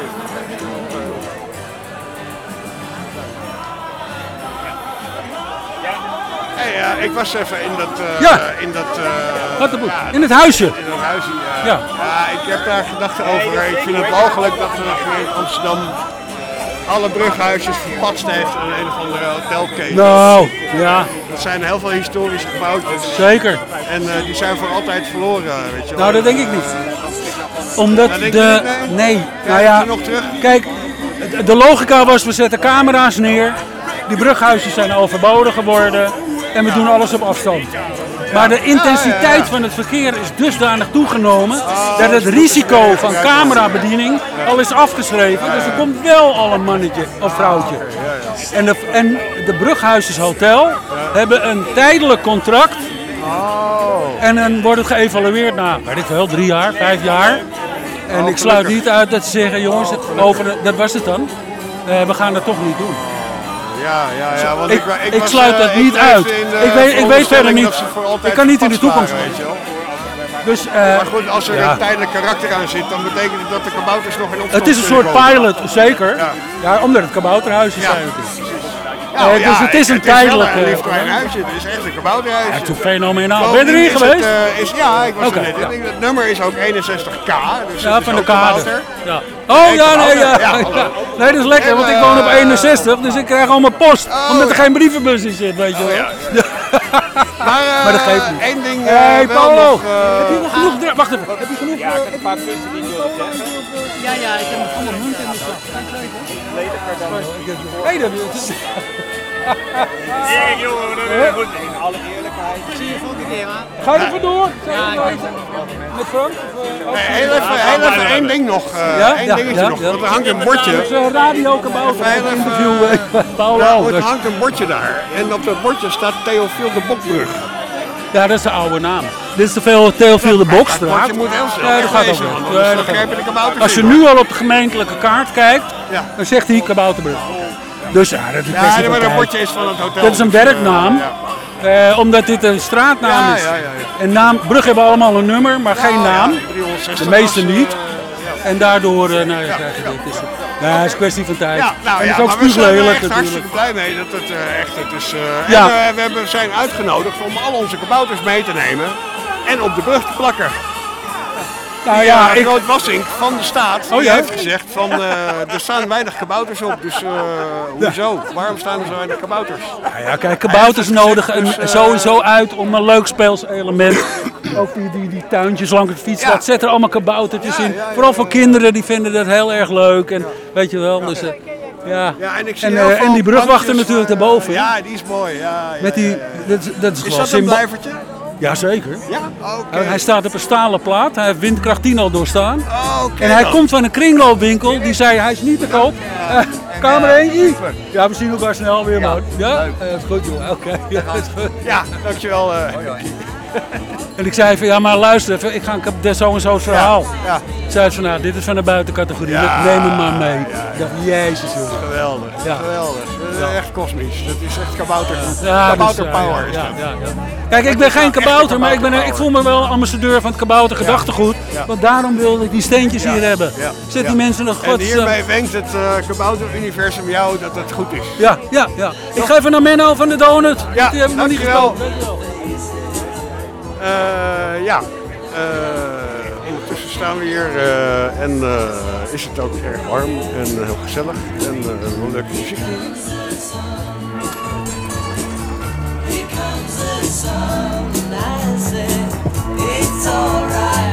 Hey, ik was even in dat... Wat een boek. In het huisje. In dat huisje, Ja. Ik heb daar gedachten over. Ik vind het mogelijk dat de gemeente Amsterdam alle brughuisjes verpast heeft aan een of andere hotelketen. Nou, ja. Dat zijn heel veel historische gebouwtjes. Zeker. En die zijn voor altijd verloren, weet je wel. Nou, dat denk ik niet. Omdat Ja, denk de... je niet, nee? Nee, Krijg nou je ja, ze nog terug? kijk, de logica was, we zetten camera's neer. Die brughuisjes zijn overbodig geworden. En we doen alles op afstand. Maar de intensiteit van het verkeer is dusdanig toegenomen dat het risico van camerabediening al is afgeschreven. Dus er komt wel al een mannetje of vrouwtje. En de Brughuisjes Hotel hebben een tijdelijk contract. En dan wordt het geëvalueerd na, weet ik wel, 3 jaar, 5 jaar. En ik sluit niet uit dat ze zeggen, jongens, dat was het dan. We gaan dat toch niet doen. Ja, want ik sluit dat niet uit. Ik weet verder niet. Ik kan niet in de toekomst. Weet je wel. Dus, maar goed, als er een tijdelijk karakter aan zit, dan betekent het dat de kabouters nog in opstand het is een soort pilot, zeker. Ja, omdat het kabouterhuisjes zijn natuurlijk. Dus het is een tijdelijk... Het is een lief klein huisje, het is echt een kabouterhuisje. Het is fenomenaal. Ben je erin geweest? Ja, ik was er net in. Het nummer is ook 61K. Dus ja, van de kade. Ja. Oh Nee, ja, nee, kabouter. ja. Ja, Nee, dat is lekker, want ik woon op 61, dus ik krijg allemaal post. Omdat er geen brievenbus in zit, weet je wel. Maar dat geeft niet. Eén ding Hey, wel Paulo, nog, heb je nog genoeg... Wacht even, heb je genoeg... Ja, ik heb een paar punten die ik wilde zeggen. Ja, ik heb een goede munt in de zak. Hey, dat is... Nee, jongen, dat is goed. In alle eerlijkheid. Ik zie je volgende keer, hè? Ga je er vandoor? Ja, ik ben met Frank? Heel even één ding nog. Eén dingetje nog. Want er hangt een bordje. Dat is een radio-kabouter. Interview. Paulo. Er hangt een bordje daar. En op dat bordje staat Theofiel de Bokbrug. Ja, dat is de oude naam. Dit is de Theofiel de Bokstraat. Je moet heel snel Ja, dat gaat ook wel. Als je nu al op de gemeentelijke kaart kijkt, dan zegt hij Kabouterbrug. Dus ja, dat is best Ja, maar een dat bordje is van het hotel. Dat is een werknaam. Omdat dit een straatnaam is. En bruggen hebben allemaal een nummer, maar geen naam. 360 De meeste niet. En daardoor krijg je dit. Ja, het is een kwestie van tijd. Ja, nou en ja, het is ook maar we zijn er spuuglelijk echt natuurlijk. hartstikke blij mee dat het echt het is. Ja. En we zijn uitgenodigd om al onze kabouters mee te nemen en op de brug te plakken. Nou ja, Groot Wassink van de staat, Oh, die ja? heeft gezegd van er staan weinig kabouters op, dus hoezo? Waarom staan er zo weinig kabouters? Nou ja, kijk, kabouters nodigen sowieso uit om een leuk speelselement. Ook die tuintjes langs het fietspad, zet er allemaal kaboutertjes in. Vooral voor kinderen, die vinden dat heel erg leuk. En weet je wel, dus ja. En ik zie heel veel en die brugwachter bankjes, natuurlijk daarboven. Ja, die is mooi. Ja, Met die, dat is is gewoon dat een blijvertje? Jazeker. Ja? Oké. Hij staat op een stalen plaat, hij heeft windkracht 10 al doorstaan. Oké En hij dan. komt van een kringloopwinkel, die zei hij is niet te koop. Kamer 1. Ja, we zien elkaar snel weer, man. Ja? Dat is goed, joh. Oké. Ja, dat is goed. Ja, dankjewel. En ik zei van, ja maar luister even, ik ga zo en zo het verhaal. Ja. Ik zei van, nou, dit is van de buitencategorie, neem hem maar mee. Ik dacht, jezus joh. Geweldig, Ja. geweldig. Dat is echt kosmisch. Dat is echt kabouter dus, power. Is dat. Kijk, ik ben geen kabouter, maar ik voel me wel ambassadeur van het kabouter gedachtegoed. Ja. Want daarom wilde ik die steentjes hier hebben. Ja. Zet die mensen nog En wat... hiermee wenkt het kabouter-universum jou dat het goed is. Ja. Ik geef er naar Menno van de Donut. Ja, Die hebben nog niet dankjewel. gesproken. Ondertussen staan we hier en is het ook erg warm en heel gezellig en wel leuke muziek. It's alright.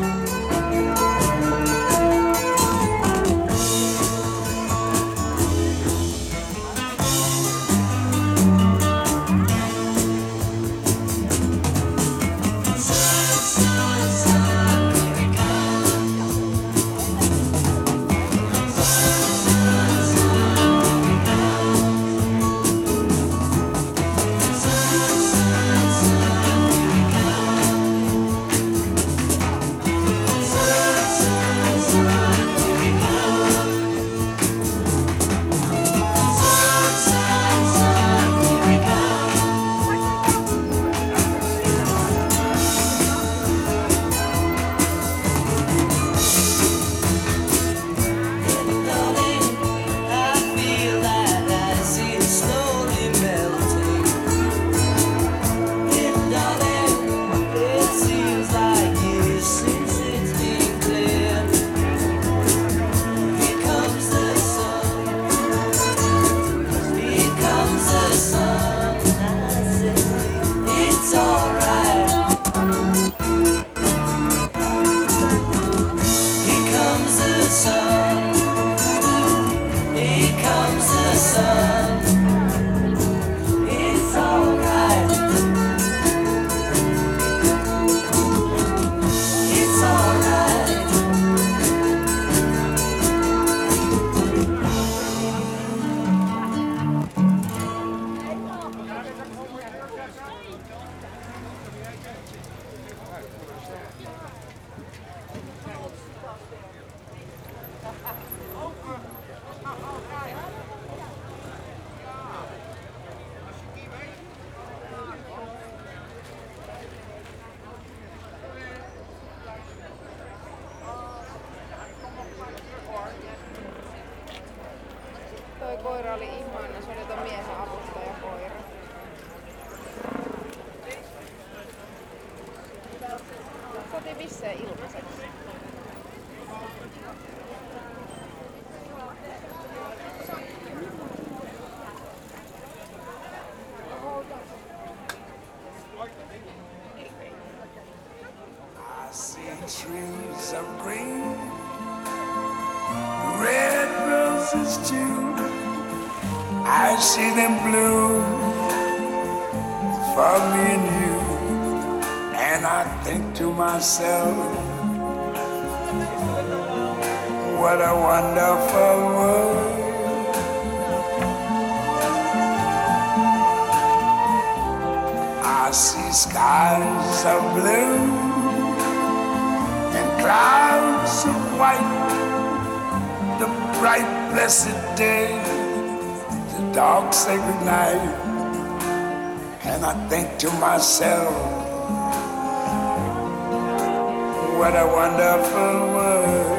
Toi koira oli ihana, se oli ton miehen avustajakoira. Saatiin vissiin ilmaiseksi. I see trees of green, red roses too. I see them bloom for me and you. And I think to myself, what a wonderful world. I see skies of blue and clouds of white, the bright blessed day, the dark sacred night. And I think to myself, what a wonderful world.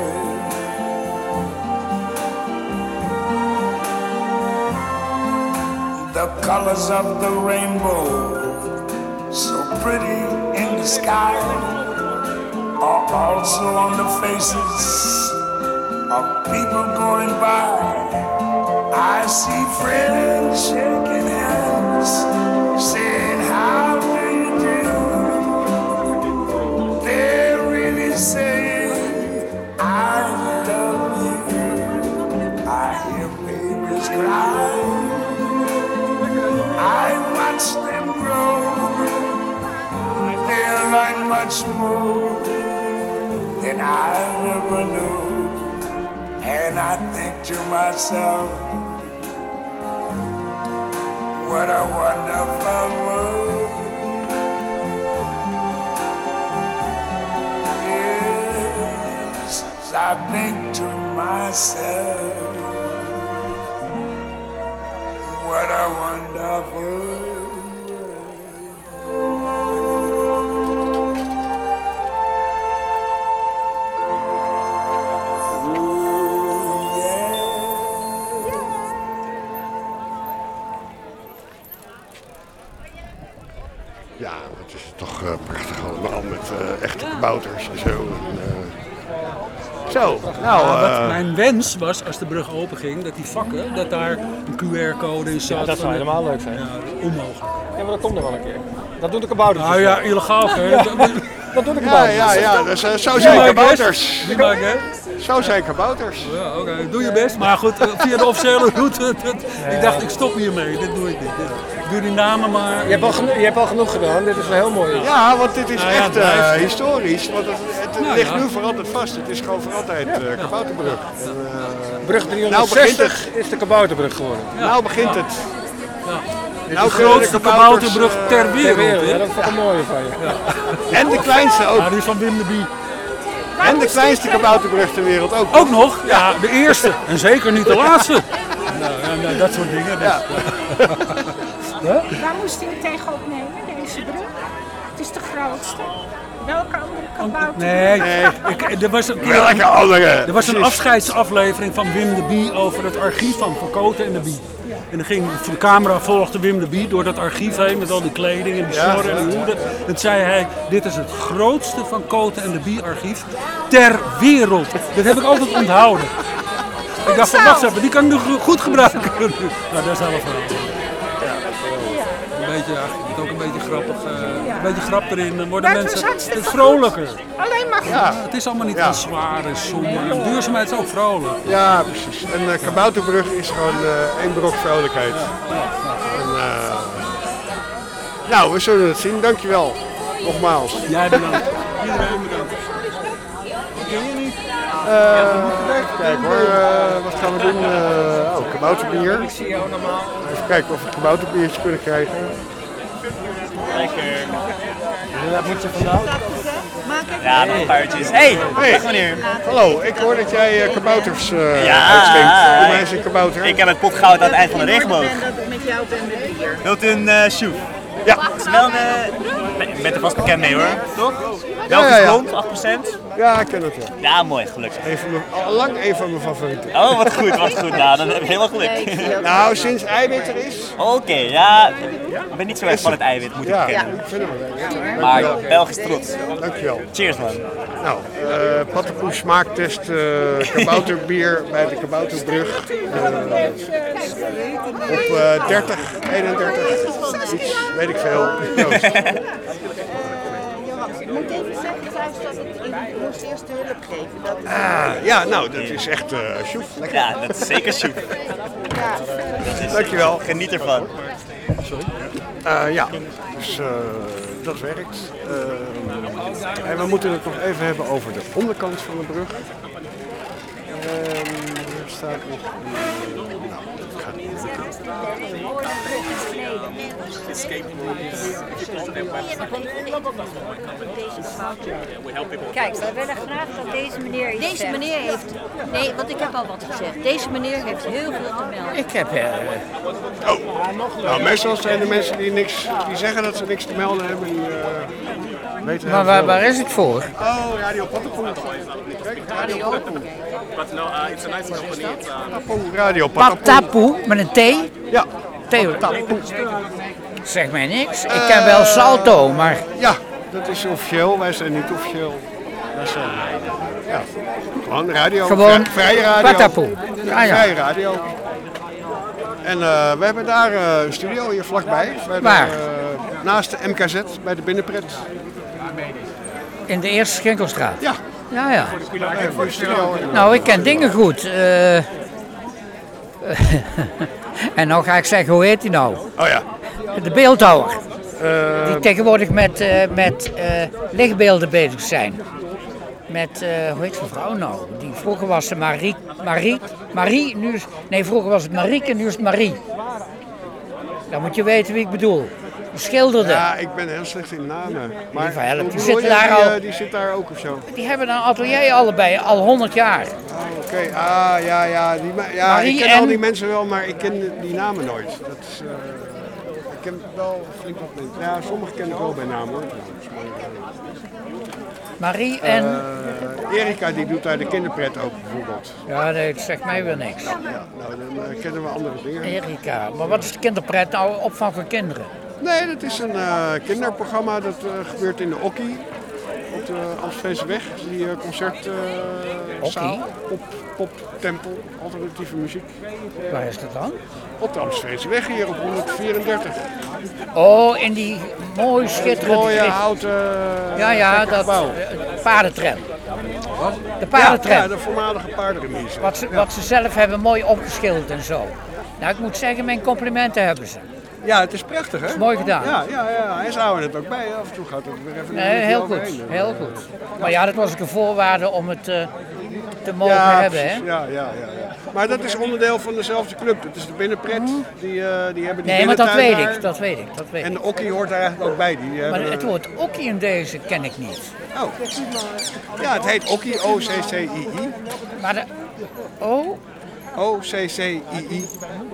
The colors of the rainbow, so pretty in the sky, are Also on the faces of people going by, I see friends shaking hands, saying how do you do. They're really saying I love you. I hear babies cry, I watch them grow. They'll learn much more than I ever knew. And I think to myself, what a wonderful world. Yes, I think to myself, what a wonderful world. Ja, het is toch prachtig allemaal met echte kabouters en zo. Zo, nou... wat mijn wens was, als de brug open ging, dat die vakken, dat daar een QR-code in zat. Ja, dat zou helemaal leuk zijn. Ja, onmogelijk. Ja, maar dat komt er wel een keer. Dat doen de kabouters. Nou ja, illegaal hè. Ja. Dat doen de kabouters. Ja, dus zo zijn kabouters. Zo zijn kabouters. Ja, oké. Doe je best. Maar goed, via de officiële route. Ik dacht, ik stop hiermee. Dit doe ik niet. Ik doe die namen maar... Je hebt al genoeg gedaan. Dit is wel heel mooi. Ja, want dit is echt historisch. Want het ligt nu voor altijd vast. Het is gewoon voor altijd kabouterbrug. Brug 360 is de kabouterbrug geworden. Ja. Nou begint het. Nou, de grootste kabouterbrug ter wereld. Ja, dat is toch een mooie van je. Ja. En de kleinste ook. Ja, die is van Wim de Bie. En de kleinste kabouterbrug ter wereld ook. Ook nog? Ja, de eerste. En zeker niet de laatste. Nou, dat soort dingen. Dus. Ja. Waar moest u het tegen opnemen, deze brug? Het is de grootste. Welke andere kabouter? Nee. Er was een keer, welke andere? Er was een afscheidsaflevering van Wim de Bie over het archief van Cote en de Bie. En dan ging de camera volgde Wim de Bie door dat archief heen met al die kleding en die snor en die hoeden. En zei hij, dit is het grootste van Cote en de Bie archief ter wereld. Dat heb ik altijd onthouden. Ik dacht van, wacht even, die kan ik nu goed gebruiken. Nou, daar zijn we van. Een beetje, het ook een beetje grappig. Een beetje grap erin, dan worden mensen het vrolijker. Alleen maar ja. Het is allemaal niet zo zwaar en somber. Duurzaamheid is ook vrolijk. Ja, precies. En kabouterbrug is gewoon één brok vrolijkheid. En, nou, we zullen het zien. Dankjewel. Nogmaals. Jij bedankt. Iedereen bedankt. Ken je niet? Kijk hoor, wat gaan we doen? Kabouterbier. Even kijken of we een kabouterbiertje kunnen krijgen. Lekker. En daar moet je vandaan? Ja, nog een paardjes. Hey, meneer. Hallo, ik hoor dat jij kabouters uitschenkt. Voor mij is een kabouter. Ik heb het pot goud aan het eind van de regenboog. Met jou en met bier. Wilt u een shoe? Ja. Het is wel je bent er vast bekend mee hoor, toch? Belgisch blond, 8%. Ja, ik ken het wel. Ja, mooi, gelukkig. Al lang een van mijn favorieten. Oh, wat goed, wat goed. Nou, dan heb ik helemaal geluk. Nou, sinds eiwit er is. Oké, ja. Ik ben niet zo erg van het eiwit, moet ik bekennen. Ja, ik vind het wel. Maar Belgisch trots. Dankjewel. Cheers, man. Nou, Pattenpoes smaaktest kabouterbier bij de Kabouterbrug. Op 30, 31, iets, weet ik veel. Je moet even zeggen thuis dat ik moest eerst de hulp geven. Ja, nou, dat is echt sjoef. Ja, dat is zeker sjoef. Dankjewel. Geniet ervan. Sorry? Ja, dus dat werkt. En we moeten het nog even hebben over de onderkant van de brug. Er staat nog... dat gaat niet. Kijk, we willen graag dat deze meneer iets zegt. Meneer heeft... Nee, want ik heb al wat gezegd. Deze meneer heeft heel veel te melden. Ik heb... Nou, meestal zijn er mensen die zeggen dat ze niks te melden hebben. Die, weten maar waar is het voor? Oh, Radio Pattenpoel. Radio Pattenpoel. It's a nice company. Radio Pattenpoel. Patapoe, met een T? Ja. Theo. Zeg mij niks. Ik ken wel Salto, maar... Ja, dat is officieel. Wij zijn niet officieel. was ja, gewoon radio. Gewoon vrije radio. Kwatapoe. Ja, ja. Vrije radio. En we hebben daar een studio hier vlakbij. Waar? Naast de MKZ, bij de Binnenpret. In de Eerste Schenkelstraat? Ja. Ja, ja. Voor de studio. Nou, ik ken dingen goed. En nou ga ik zeggen, hoe heet die nou? Oh ja. De beeldhouwer. Die tegenwoordig met lichtbeelden bezig zijn. Met, hoe heet die vrouw nou? Die vroeger was ze Marie, nu is, nee, vroeger was het Marieke, nu is het Marie. Dan moet je weten wie ik bedoel. Die schilderde. Ja, ik ben heel slecht in namen. Maar die zitten daar al. Die zit daar ook of zo? Die hebben een atelier allebei, al 100 jaar. Oké. Ja. Ik ken al die mensen wel, maar ik ken die namen nooit. Dat is, ik ken wel flink wat mensen. Ja, sommigen ken ik wel bij naam hoor. Marie en... Erika die doet daar de kinderpret ook bijvoorbeeld. Ja, nee, dat zegt mij wel niks. Ja, nou dan kennen we andere dingen. Erika, maar wat is de kinderpret nou? Opvang voor kinderen? Nee, dat is een kinderprogramma dat gebeurt in de Okkie. Op de Amstelveenseweg, die concertzaal, poptempel, alternatieve muziek. Waar is dat dan? Op de Amstelveenseweg hier op 134. Oh, in die mooi schitterende... mooie houten dat paardentram. De paardentram. Ja, de voormalige paardenremise. Wat ze zelf hebben mooi opgeschilderd en zo. Nou, ik moet zeggen, mijn complimenten hebben ze. Ja, het is prachtig, hè? Het is mooi gedaan. Ja. En ze houden het ook bij. Af en toe gaat het weer even heel goed, heel goed. Maar ja, dat was ook een voorwaarde om het te mogen hebben, precies. Hè? Ja. Maar dat is onderdeel van dezelfde club. Het is de Binnenpret. Die hebben die nee, maar dat weet ik. En de Okkie hoort daar eigenlijk ook bij. Maar het woord Okkie in deze ken ik niet. Oh. Ja, het heet Okkie, O-C-C-I-I. Maar de... O-C-C-I-I.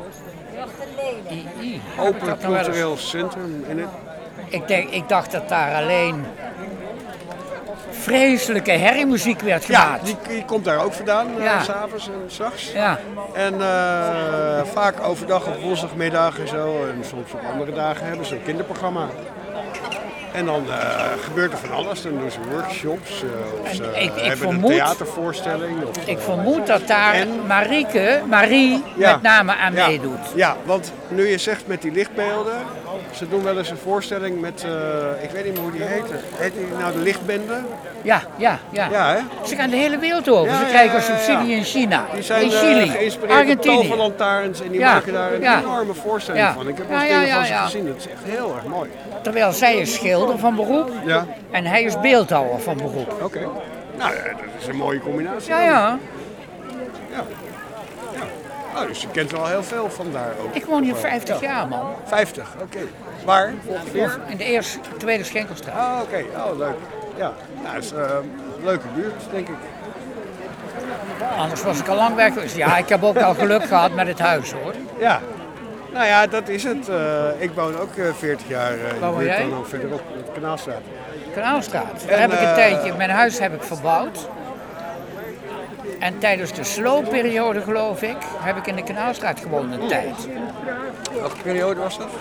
Open cultureel centrum in het. Ik dacht dat daar alleen vreselijke herriemuziek werd gemaakt. Ja, die komt daar ook vandaan, 's avonds en 's nachts. Ja. En vaak overdag op woensdagmiddag en zo, en soms op andere dagen hebben ze een kinderprogramma. En dan gebeurt er van alles. Dan doen ze workshops, of ze hebben een theatervoorstelling. Ik vermoed dat daar Marie met name aan meedoet. Ja, want nu je zegt met die lichtbeelden, ze doen wel eens een voorstelling met, ik weet niet meer hoe die heet. Heet die nou de Lichtbende? Ja. Hè? Ze gaan de hele wereld over. Ze krijgen subsidie in China, die zijn in Chili, geïnspireerd Argentinië. op toverlantaarns en die maken daar een enorme voorstelling van. Ik heb wel eens dingen van ze gezien. Dat is echt heel erg mooi. Terwijl zij is schilder van beroep en hij is beeldhouwer van beroep. Oké. Nou, dat is een mooie combinatie. Ja. Oh, dus je kent wel heel veel van daar ook. Ik woon hier 50 jaar, man. 50, oké. Waar ongeveer? In de tweede Schenkelstraat. Ah, oké. Oh, leuk. Ja, nou, dat is een leuke buurt, denk ik. Anders was ik al lang weg geweest. Ja, ik heb ook al geluk gehad met het huis, hoor. Ja. Nou ja, dat is het. Ik woon ook 40 jaar in de buurt, dan ook verderop, de Kanaalstraat. Kanaalstraat. Daar heb ik een tijdje, mijn huis heb ik verbouwd. En tijdens de sloopperiode, geloof ik, heb ik in de Kanaalstraat gewoond een tijd. Welke periode was dat?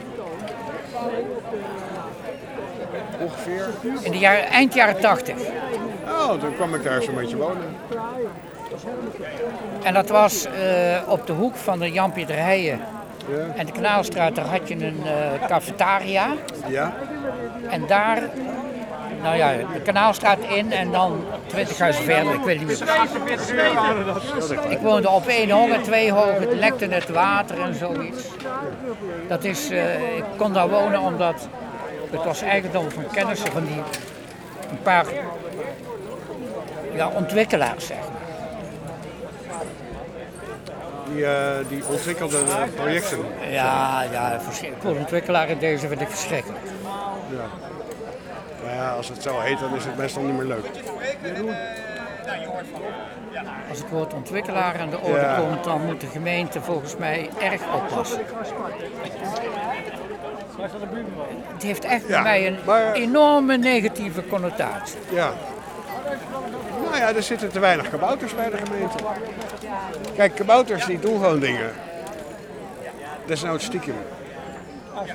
Ongeveer? In de eind jaren 80. Oh, toen kwam ik daar zo'n beetje wonen. En dat was op de hoek van de Jan Pieter Heijen en de Kanaalstraat. Daar had je een cafetaria. Ja. En daar, nou ja, de Kanaalstraat in en dan 20 huizen verder, ik weet niet meer. Ik woonde op 1 hoog en 2 hoog, het lekte het water en zoiets. Dat is, ik kon daar wonen omdat het was eigendom van kennissen van die, een paar ontwikkelaars, zeg maar. Die ontwikkelde projecten. Ja, voor ontwikkelaar in deze vind ik verschrikkelijk. Ja. Maar ja, als het zo heet, dan is het meestal niet meer leuk. Als het woord ontwikkelaar aan de orde komt, dan moet de gemeente volgens mij erg oppassen. Het heeft echt bij mij een enorme negatieve connotatie. Ja. Nou ja, er zitten te weinig kabouters bij de gemeente. Kijk, kabouters die doen gewoon dingen. Desnoods stiekem.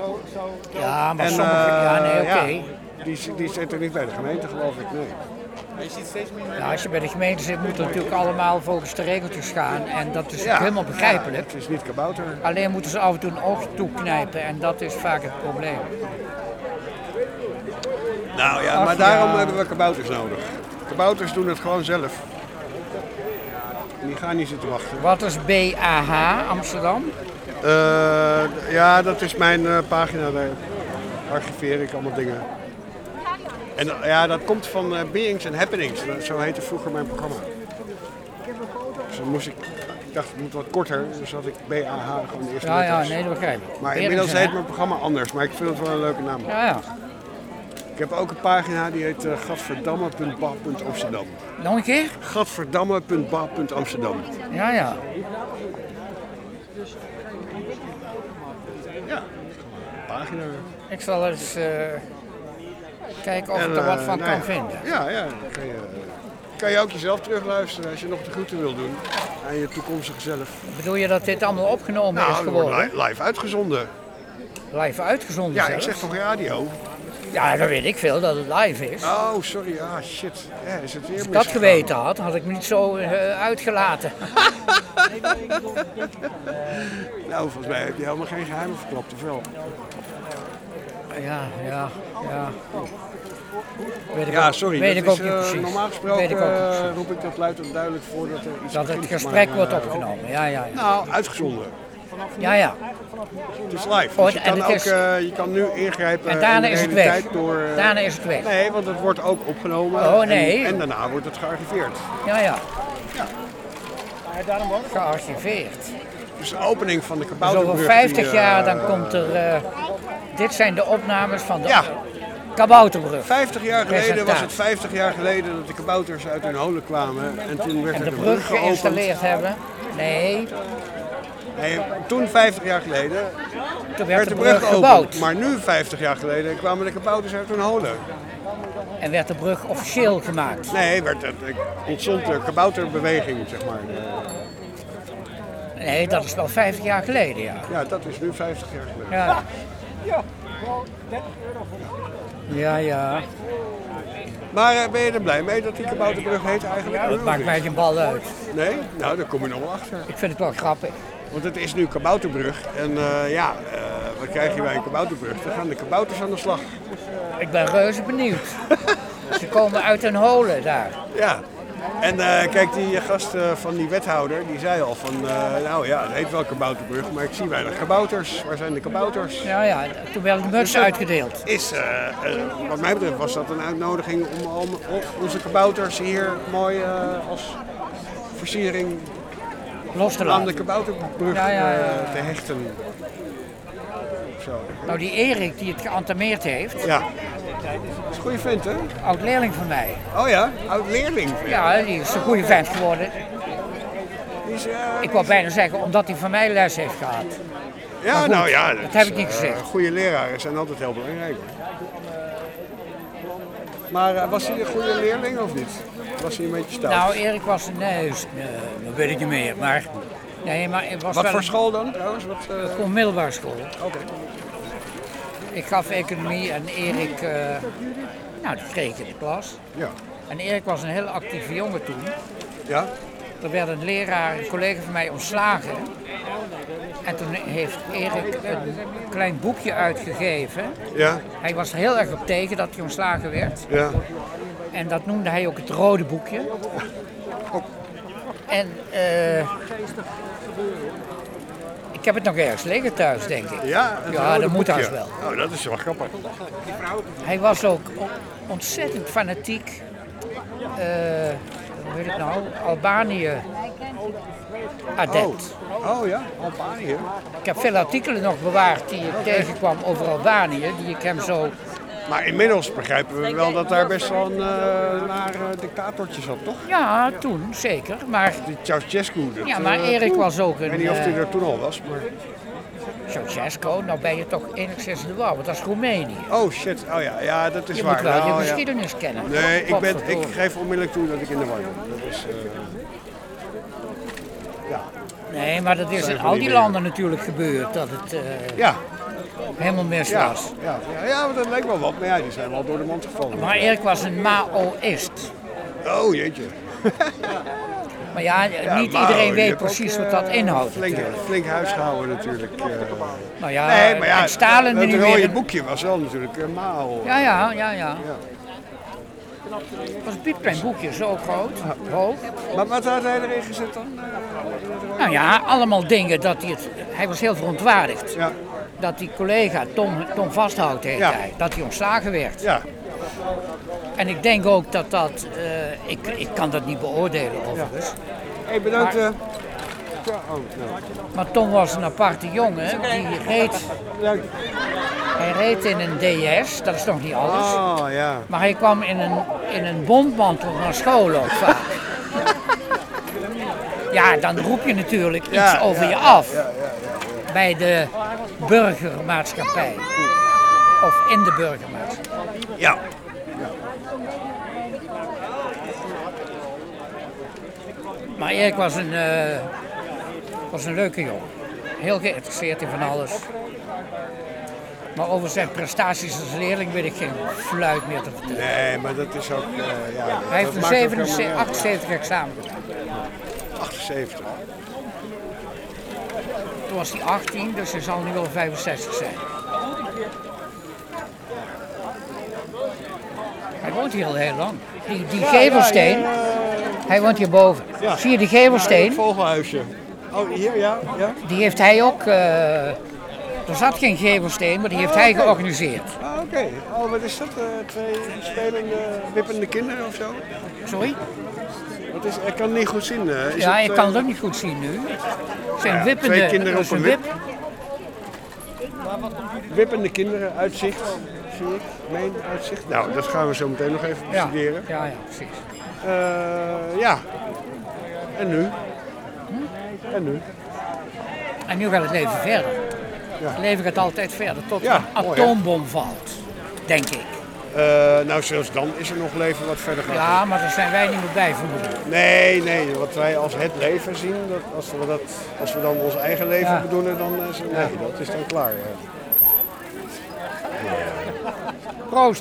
Ja, maar sommige... Ja, nee, oké. Die zitten niet bij de gemeente, geloof ik, nee. Ja, als je bij de gemeente zit, moet het natuurlijk allemaal volgens de regeltjes gaan. En dat is ook helemaal begrijpelijk. Het is niet kabouter. Alleen moeten ze af en toe een oog toeknijpen en dat is vaak het probleem. Nou ja, maar daarom hebben we kabouters nodig. Kabouters doen het gewoon zelf. En die gaan niet zitten wachten. Wat is BAH Amsterdam? Ja, dat is mijn pagina. Daar archiveer ik allemaal dingen. En ja, dat komt van Beings and Happenings. Zo heette vroeger mijn programma. Dus dan moest ik dacht het moet wat korter, dus had ik BAH gewoon de eerste letters. Ja, nee, dat begrijp ik. Maar inmiddels heet mijn programma anders, maar ik vind het wel een leuke naam. Ja. Ik heb ook een pagina die heet gadverdamme.ba.amsterdam. Nog een keer? Gadverdamme.ba.amsterdam. Ja. Ja, pagina. Ik zal eens kijken of ik er wat van kan vinden. Ja, dan kan je ook jezelf terugluisteren als je nog de groeten wil doen aan je toekomstige zelf. Bedoel je dat dit allemaal opgenomen is Nou, geworden? live uitgezonden. Live uitgezonden Ja, zelfs? ik zeg toch radio? Ja, dat weet ik veel, dat het live is. Oh, sorry. Ah, shit. Ja, is het weer Als ik dat geweten had ik me niet zo uitgelaten. Nou, volgens mij heb je helemaal geen geheimen verklapt, of wel? Ja. Sorry. Weet ik ook niet is, precies. Normaal gesproken roep ik dat luid en duidelijk voor dat er iets dat het begint, gesprek maar, wordt opgenomen, ja. Nou, uitgezonden. Ja. Het is live. Oh, Dus en je kan nu ingrijpen en daarna in de is het realiteit weg. door... Daarna is het weg. Nee, want het wordt ook opgenomen. Oh, nee. En daarna wordt het gearchiveerd. Ja. Gearchiveerd. Dus de opening van de Dus Kabouterbrug. over 50 jaar dan komt er... dit zijn de opnames van de Kabouterbrug. 50 jaar geleden was het Presentatie. 50 jaar geleden dat de kabouters uit hun holen kwamen. En toen werd En er de een brug geopend. geïnstalleerd hebben. Nee, toen 50 jaar geleden toen werd de brug gebouwd. Maar nu 50 jaar geleden kwamen de kabouters uit hun holen. En werd de brug officieel gemaakt? Nee, ontstond de kabouterbeweging, zeg maar. Nee, dat is wel 50 jaar geleden, ja. Ja, dat is nu 50 jaar geleden. Ja. Maar ben je er blij mee dat die kabouterbrug heet eigenlijk? Ja, dat maakt mij geen bal uit. Nee? Nou, daar kom je nog wel achter. Ik vind het wel grappig. Want het is nu kabouterbrug. En wat krijg je bij een kabouterbrug? Dan gaan de kabouters aan de slag. Ik ben reuze benieuwd. Ze komen uit hun holen daar. Ja. En kijk, die gast van die wethouder, die zei al van, het heet wel kabouterbrug, maar ik zie weinig kabouters. Waar zijn de kabouters? Ja, toen werden de mutsen uitgedeeld. Wat mij betreft was dat een uitnodiging om onze kabouters hier mooi als versiering los te aan laten. de kabouterbrug te hechten. Zo. Nou, die Erik die het geantameerd heeft. Ja. Dat is een goede vent, hè? Oud-leerling van mij. Oh ja? Oud-leerling? Ja, die is een goede vent geworden. Ik wou bijna zeggen, omdat hij van mij les heeft gehad. Ja, goed, nou ja. Dat heb ik niet gezegd. Goede leraren zijn altijd heel belangrijk. Maar was hij een goede leerling of niet? Was hij een beetje stout? Nou, Erik was nee, dat weet ik niet meer. Maar het was Wat wel voor school dan trouwens? Gewoon middelbare school. Oké. Ik gaf economie en Erik, die kreeg in de klas. Ja. En Erik was een heel actieve jongen toen. Ja. Er werd een leraar, een collega van mij, ontslagen. En toen heeft Erik een klein boekje uitgegeven. Ja. Hij was er heel erg op tegen dat hij ontslagen werd. Ja. En dat noemde hij ook het rode boekje. En ik heb het nog ergens liggen thuis, denk ik. Ja, dat moet haast wel. Oh, dat is wel grappig. Hij was ook ontzettend fanatiek. Hoe heet het nou? Albanië-adept. Oh ja, Albanië. Ik heb veel artikelen nog bewaard die ik tegenkwam over Albanië, die ik hem zo... Maar inmiddels begrijpen we wel dat daar best wel een naar dictatortje zat, toch? Ja, toen zeker, maar... Die Ceausescu. Ja, maar Erik was ook een... Ik weet niet of hij er toen al was, maar... Ceausescu, nou ben je toch enigszins in de war, want dat is Roemenië. Oh shit, ja, dat is je waar. Je moet wel nou, je geschiedenis kennen. Nee, ik geef onmiddellijk toe dat ik in de war ben. Dat is... Nee, maar dat is in al die landen natuurlijk gebeurd, dat het helemaal mis was. Ja, maar dat lijkt wel wat, maar die zijn wel door de mond gevallen. Maar Erik was een Maoïst. Oh, jeetje. Maar ja, niet iedereen weet precies wat dat inhoudt. Flink huisgehouden natuurlijk. Nou ja, nee, maar ja, en Stalin het nu rode weer... boekje was wel natuurlijk Mao. Ja. Het was een piepklein boekje, zo groot, hoog. Maar wat had hij erin gezet dan? Nou ja, allemaal dingen dat hij was heel verontwaardigd. Ja. Dat die collega Tom vasthoudt de hele tijd, dat hij ontslagen werd. Ja. En ik denk ook dat ik kan dat niet beoordelen overigens. Hey, bedankt. Maar Tom was een aparte jongen, hij reed in een DS, dat is nog niet alles. Oh, ja. Maar hij kwam in een bontmantel naar school ook vaak. Ja, dan roep je natuurlijk iets over je af. Bij de burgermaatschappij. Of in de burgermaatschappij. Ja. Maar Erik was een leuke jongen. Heel geïnteresseerd in van alles. Maar over zijn prestaties als leerling weet ik geen fluit meer te vertellen. Nee, maar dat is ook... hij heeft een 78 examen gedaan. 78? Toen was hij 18, dus hij zal nu wel 65 zijn. Hij woont hier al heel lang. Die gevelsteen, hij woont hierboven. Ja. Zie je die gevelsteen? Het vogelhuisje. Oh, hier, ja. Die heeft hij ook... er zat geen gevelsteen, maar die heeft hij georganiseerd. Ah, oké. Oh, wat is dat? Twee spelende, wippende kinderen of zo? Sorry? Ik kan het niet goed zien. Ik kan het ook niet goed zien nu. Het zijn wippende... Twee kinderen op een wip. Wippende kinderen, uitzicht, zie ik. Uitzicht. Nou, dat gaan we zo meteen nog even bestuderen. Ja, precies. Ja. En nu? En nu gaat het leven verder. Ja. Het leven gaat altijd verder tot een atoombom valt, denk ik. Nou, zelfs dan is er nog leven wat verder gaat. Ja, maar daar zijn wij niet meer bij vermoedelijk. Nee, wat wij als het leven zien, als we dan ons eigen leven bedoelen, dan dat is dan klaar. Ja. Proost!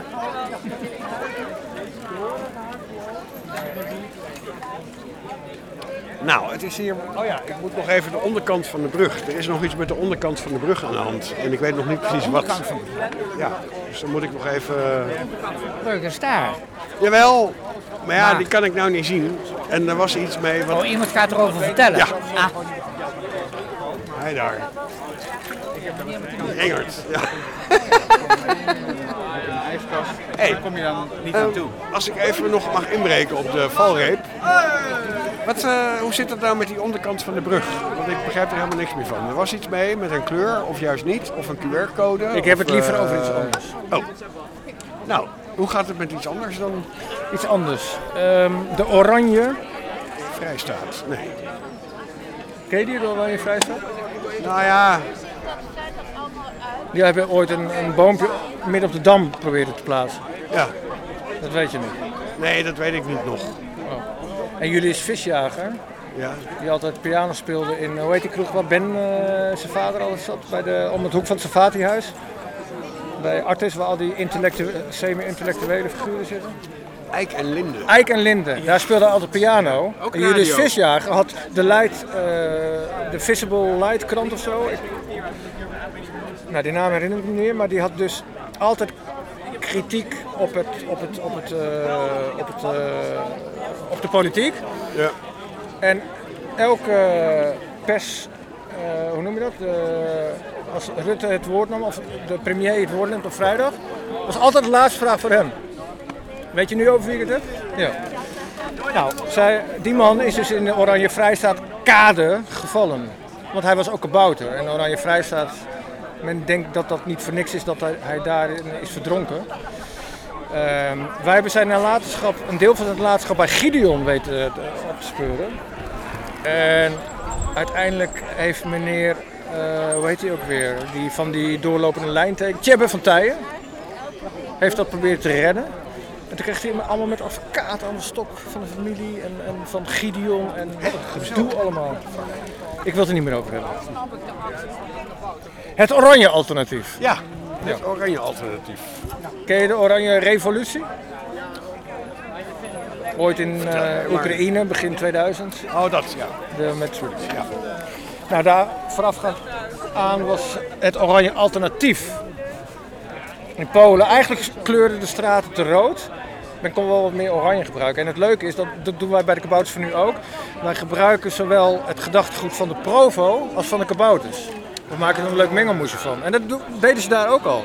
Nou, het is hier... Oh ja, ik moet nog even de onderkant van de brug. Er is nog iets met de onderkant van de brug aan de hand. En ik weet nog niet precies wat. Ja, dus dan moet ik nog even... Brug is daar. Jawel, maar ja, die kan ik nou niet zien. En er was iets mee... Wat... Oh, iemand gaat erover vertellen? Ja. Ah. Hij daar. Engert, ja. Hey, daar kom je dan niet aan toe. Als ik even nog mag inbreken op de valreep. Hoe zit het nou met die onderkant van de brug? Want ik begrijp er helemaal niks meer van. Er was iets mee met een kleur, of juist niet, of een QR-code. Ik heb het liever over iets anders. Oh. Nou, hoe gaat het met iets anders dan? Iets anders. De Oranje... Vrijstaat, nee. Ken je die, de Oranje Vrijstaat? Nou ja... Die hebben ooit een boompje midden op de Dam proberen te plaatsen. Ja. Dat weet je niet. Nee, dat weet ik niet nog. Oh. En Julius Visjager, die altijd piano speelde in, hoe heet die kroeg waar Ben zijn vader altijd zat, om het hoek van het Savatihuis. Bij Artis, waar al die semi-intellectuele figuren zitten. Eik en Linde. Eik en Linde, daar speelde hij altijd piano. Ook en Julius Visjager had de Visible Light krant of zo. Nou, die naam herinner ik me niet meer, maar die had dus altijd kritiek op de politiek. Ja. En elke pers, hoe noem je dat? Als Rutte het woord nam, of de premier het woord neemt op vrijdag, was altijd de laatste vraag voor hem. Weet je nu over wie ik het heb? Ja. Nou, die man is dus in de Oranje Vrijstaat kade gevallen. Want hij was ook kabouter. En de Oranje Vrijstaat, men denkt dat dat niet voor niks is dat hij daarin is verdronken. Wij hebben zijn nalatenschap, een deel van het nalatenschap bij Gideon weten op te speuren. En uiteindelijk heeft meneer, hoe heet hij ook weer, die van die doorlopende lijnteken, Tjebbe van Tijen, heeft dat proberen te redden. En toen kreeg hij allemaal met advocaat aan de stok van de familie en van Gideon en wat een gedoe allemaal. Ik wil het er niet meer over hebben. Het oranje alternatief. Ja, het oranje alternatief. Ken je de Oranje Revolutie? Ooit in Oekraïne, begin 2000. Oh, dat, ja. De Metro. Ja. Nou, daar voorafgaand aan was het Oranje Alternatief. In Polen. Eigenlijk kleurden de straten te rood. Men kon wel wat meer oranje gebruiken. En het leuke is, dat doen wij bij de Kabouters van nu ook. Wij gebruiken zowel het gedachtegoed van de Provo als van de Kabouters. We maken er een leuk mengelmoesje van. En dat deden ze daar ook al.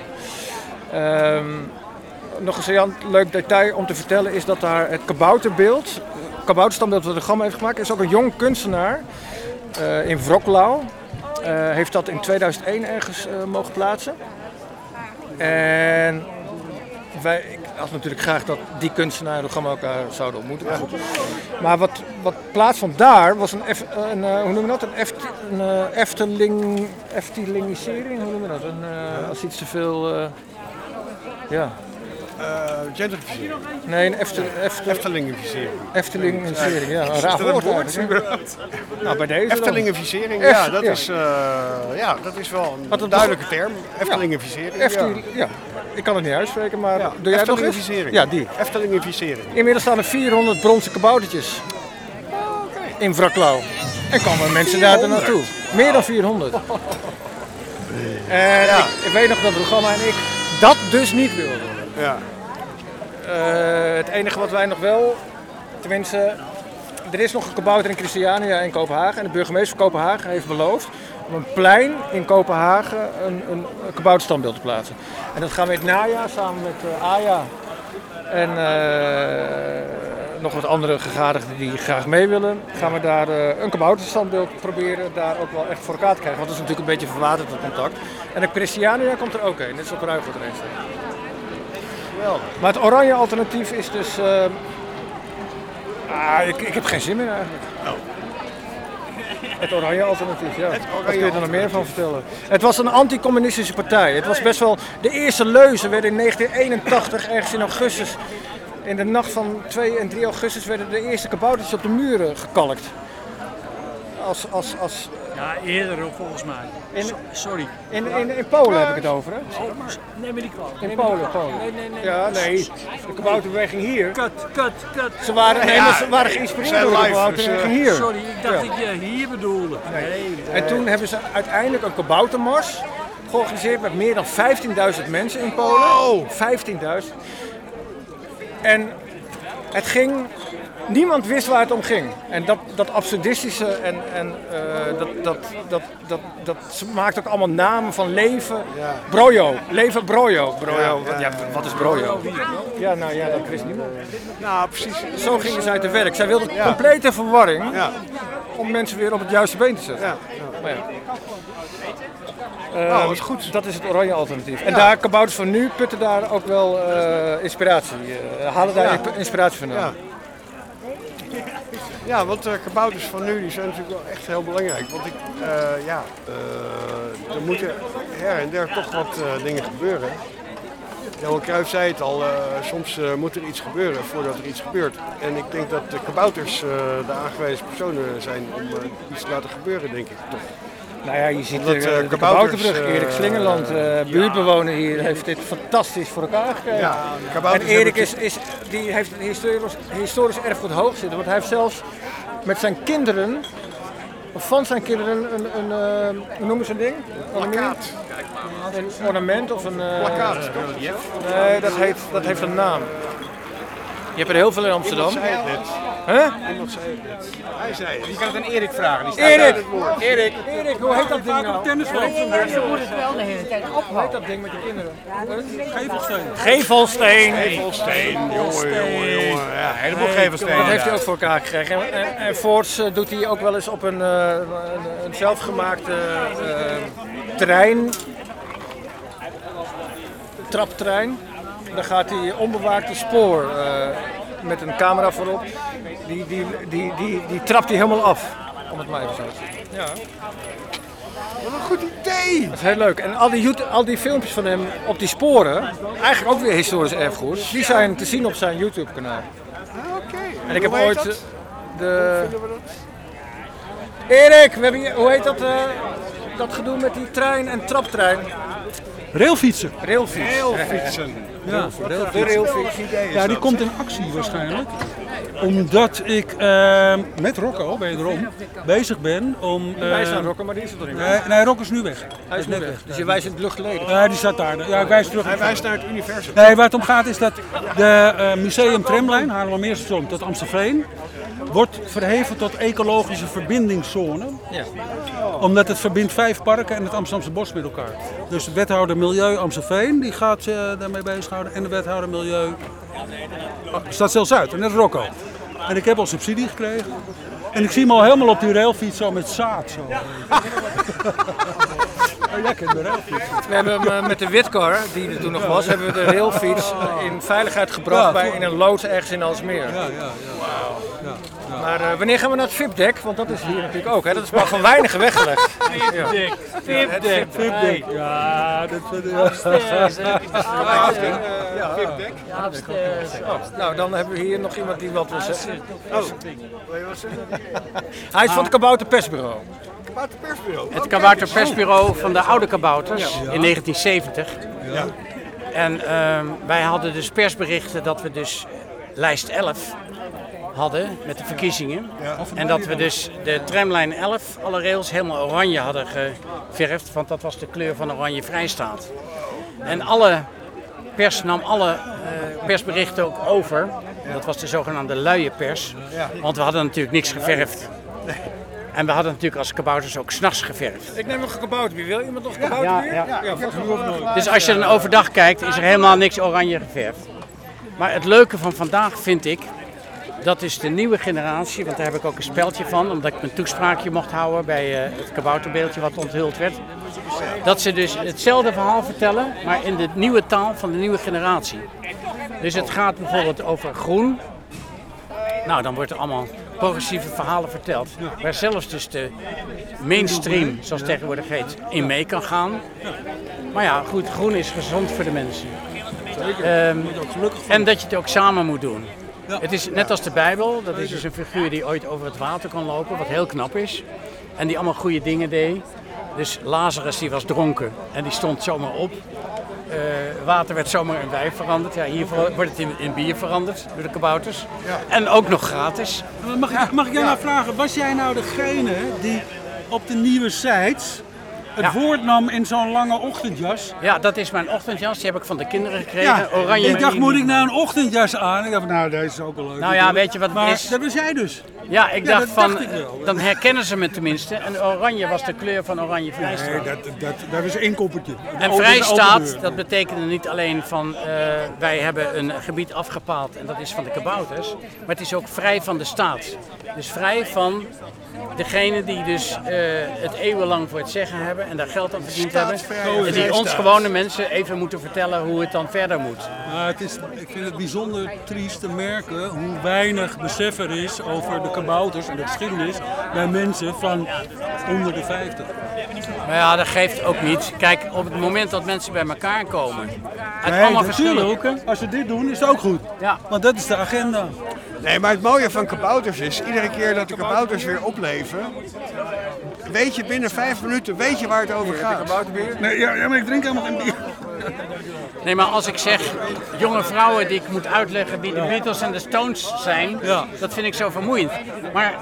Nog een leuk detail om te vertellen is dat daar het kabouterbeeld, kabouterstandbeeld wat de Gamma heeft gemaakt, is ook een jong kunstenaar in Wrocław. Heeft dat in 2001 ergens mogen plaatsen. En ik had natuurlijk graag dat die kunstenaar en de Gamma elkaar zouden ontmoeten. Maar wat plaatsvond daar was hoe noem je dat? Een Eftelingisering, hoe noem je dat? Als iets te veel, ja. Gentrificering. Nee, een Eftelingisering. Eftelingisering, ja. Een raar woord eigenlijk. Nou, bij deze Eftelingisering, ja, dat is wel een duidelijke term. Eftelingisering. Ja, ik kan het niet uitspreken, maar doe jij toch eens? Ja, die. Eftelingisering. Inmiddels staan er 400 bronzen kaboutertjes in Wrocław. En komen mensen daar naartoe. Meer dan 400. En ik weet nog dat Rugama en ik dat dus niet wilden. Ja. Het enige wat wij nog wel, tenminste, er is nog een kabouter in Christiania in Kopenhagen. En de burgemeester van Kopenhagen heeft beloofd om een plein in Kopenhagen een kabouterstandbeeld te plaatsen. En dat gaan we in het najaar samen met Aja en nog wat andere gegadigden die graag mee willen, gaan we daar een kabouterstandbeeld proberen daar ook wel echt voor elkaar te krijgen. Want dat is natuurlijk een beetje verwaterd, dat contact. En de Christiania komt er ook een, net is op Ruig wat er een staat. Maar het Oranje Alternatief is dus... ik heb geen zin meer eigenlijk. Het Oranje Alternatief, ja. Wat kun je er nog meer van vertellen? Het was een anti-communistische partij. Het was best wel... De eerste leuzen werden in 1981, ergens in augustus... In de nacht van 2 en 3 augustus werden de eerste kaboutertjes op de muren gekalkt. Ja, eerder volgens mij. Sorry. In Polen heb ik het over, hè? Neem me niet kwalijk. In Polen. Nee. Ja, nee. De kabouterbeweging hier. Kut. Ze waren geïnspireerd door de kabouterbeweging hier. Sorry, ik dacht dat je hier bedoelde. Nee. En toen hebben ze uiteindelijk een kaboutermars georganiseerd met meer dan 15.000 mensen in Polen. Wow. 15.000. En het ging... Niemand wist waar het om ging. En dat absurdistische en dat maakt ook allemaal namen van leven. Ja. Brojo. Leven Brojo. Ja, wat is Brojo? Ja, nou ja, dat wist niemand. Nou, precies. Zo gingen ze uit de werk. Zij wilden complete verwarring om mensen weer op het juiste been te zetten. Maar dat is goed. Dat is het Oranje Alternatief. En daar, kabouters van nu putten daar ook wel inspiratie. Halen daar inspiratie vandaan. Ja, want kabouters van nu die zijn natuurlijk wel echt heel belangrijk. Want er moeten her en der toch wat dingen gebeuren. Johan Cruijff zei het al, soms moet er iets gebeuren voordat er iets gebeurt. En ik denk dat de kabouters de aangewezen personen zijn om iets te laten gebeuren, denk ik toch. Nou ja, je ziet de kabouterbrug, Erik Slingerland, buurtbewoner hier, heeft dit fantastisch voor elkaar gekregen. Ja, en Erik die heeft het historisch erfgoed hoog zitten, want hij heeft zelfs met zijn kinderen, of van zijn kinderen, hoe noemen ze een ding? Plakkaat. Een ornament of een... Plakkaat. Nee, dat heeft een naam. Je hebt er heel veel in Amsterdam. Iemand zei het net. Huh? Iemand zei het net. Hij zei het. Je kan het aan Erik vragen. Erik, hoe heet dat ding nou? Je moet het wel de hele tijd ophouden. Hoe heet dat ding met je kinderen? Gevelsteen. Jongen. Ja, een heleboel gevelsteen. Dat heeft hij ook voor elkaar gekregen. En voorts doet hij ook wel eens op een zelfgemaakte terrein. Trapterrein. Dan gaat hij onbewaakt het spoor met een camera voorop. Die trapt hij helemaal af. Om het maar even zo te zeggen. Ja. Wat een goed idee! Dat is heel leuk. En al die filmpjes van hem op die sporen, eigenlijk ook weer historisch erfgoed, die zijn te zien op zijn YouTube kanaal. Oké. En ik heb ooit Erik, hoe heet dat gedoe met die trein en traptrein? Railfietsen. Railfietsen. Ja, de railfiets. Ja, die komt in actie waarschijnlijk. Omdat ik met Rocco, wederom, bezig ben om... Wij zijn Rocco, maar die is er toch niet? Nee, Rocco is nu weg. Hij is nu weg. Dus je wijst in het luchtgeleden? Ja, die staat daar. Ja, ik wijs terug. Hij wijst naar het universum. Nee, waar het om gaat is dat de museum tramlijn, Haarlemmermeerstation tot Amstelveen, wordt verheven tot ecologische verbindingszone. Ja. Omdat het verbindt 5 parken en het Amsterdamse bos met elkaar. Dus de wethouder Milieu Amstelveen die gaat daarmee bezighouden. En de wethouder Milieu Stadszeel Zuid. En dat is Rocco. En ik heb al subsidie gekregen. En ik zie hem al helemaal op die railfiets zo met zaad. Zo. Jij kent de railfiets. We hebben hem met de Witcar, die er toen nog was, hebben we de railfiets in veiligheid gebracht in een loods ergens in Alsmeer. Ja. Maar wanneer gaan we naar het VIP-dek? Want dat is hier natuurlijk ook. Hè? Dat is maar van weinigen weggelegd. VIP-dek. Ja, dat vind ik VIP-dek. Nou, dan hebben we hier nog iemand die wat wil zeggen. Hij is van het Kabouter Persbureau. Het Kabouter Persbureau van de oude kabouters in 1970. Ja. En wij hadden dus persberichten dat we dus lijst 11 hadden met de verkiezingen. En dat we dus de tramlijn 11, alle rails helemaal oranje hadden geverfd, want dat was de kleur van Oranje Vrijstaat. En alle pers nam alle persberichten ook over. Dat was de zogenaamde luie pers, want we hadden natuurlijk niks geverfd. En we hadden natuurlijk als kabouters ook 's nachts geverfd. Ik neem nog een kabouterbier. Wil iemand nog een kabouterbier? Ja. Dus als je dan overdag kijkt, is er helemaal niks oranje geverfd. Maar het leuke van vandaag vind ik, dat is de nieuwe generatie, want daar heb ik ook een speldje van, omdat ik mijn toespraakje mocht houden bij het kabouterbeeldje wat onthuld werd. Dat ze dus hetzelfde verhaal vertellen, maar in de nieuwe taal van de nieuwe generatie. Dus het gaat bijvoorbeeld over groen. Nou, dan wordt er allemaal progressieve verhalen verteld. Waar zelfs dus de mainstream, zoals het tegenwoordig heet, in mee kan gaan. Maar ja, goed, groen is gezond voor de mensen. En dat je het ook samen moet doen. Het is net als de Bijbel, dat is dus een figuur die ooit over het water kon lopen, wat heel knap is. En die allemaal goede dingen deed. Dus Lazarus die was dronken en die stond zomaar op. Water werd zomaar in wijn veranderd. Ja, hier wordt het in bier veranderd door de kabouters. En ook nog gratis. Mag ik jou nou vragen, was jij nou degene die op de nieuwe sites het woord nam in zo'n lange ochtendjas? Ja, dat is mijn ochtendjas. Die heb ik van de kinderen gekregen. Ja, Oranje. ik dacht, moet ik nou een ochtendjas aan? Ik dacht, nou, deze is ook wel leuk. Nou ja, weet je wat het is? Dat was jij dus. Ja, ik dacht van, dan herkennen ze me tenminste. En oranje was de kleur van Oranje Vrijstaat. Nee, dat is één koppertje. En Vrijstaat, dat betekende niet alleen van, wij hebben een gebied afgepaald en dat is van de kabouters. Maar het is ook vrij van de staat. Dus vrij van degene die dus het eeuwenlang voor het zeggen hebben en daar geld aan verdiend hebben. En die ons gewone mensen even moeten vertellen hoe het dan verder moet. Ik vind het bijzonder triest te merken hoe weinig besef er is over de kabouters en de geschiedenis bij mensen van onder de 50. Maar ja, dat geeft ook niet. Kijk, op het moment dat mensen bij elkaar komen, uit allemaal verschillende hoeken. Als we dit doen, is het ook goed. Ja. Want dat is de agenda. Nee, maar het mooie van kabouters is, iedere keer dat de kabouters weer opleven, weet je binnen 5 minuten weet je waar het over gaat. Nee, ja, maar ik drink helemaal geen bier. Nee, maar als ik zeg jonge vrouwen die ik moet uitleggen wie de Beatles en de Stones zijn, dat vind ik zo vermoeiend. Maar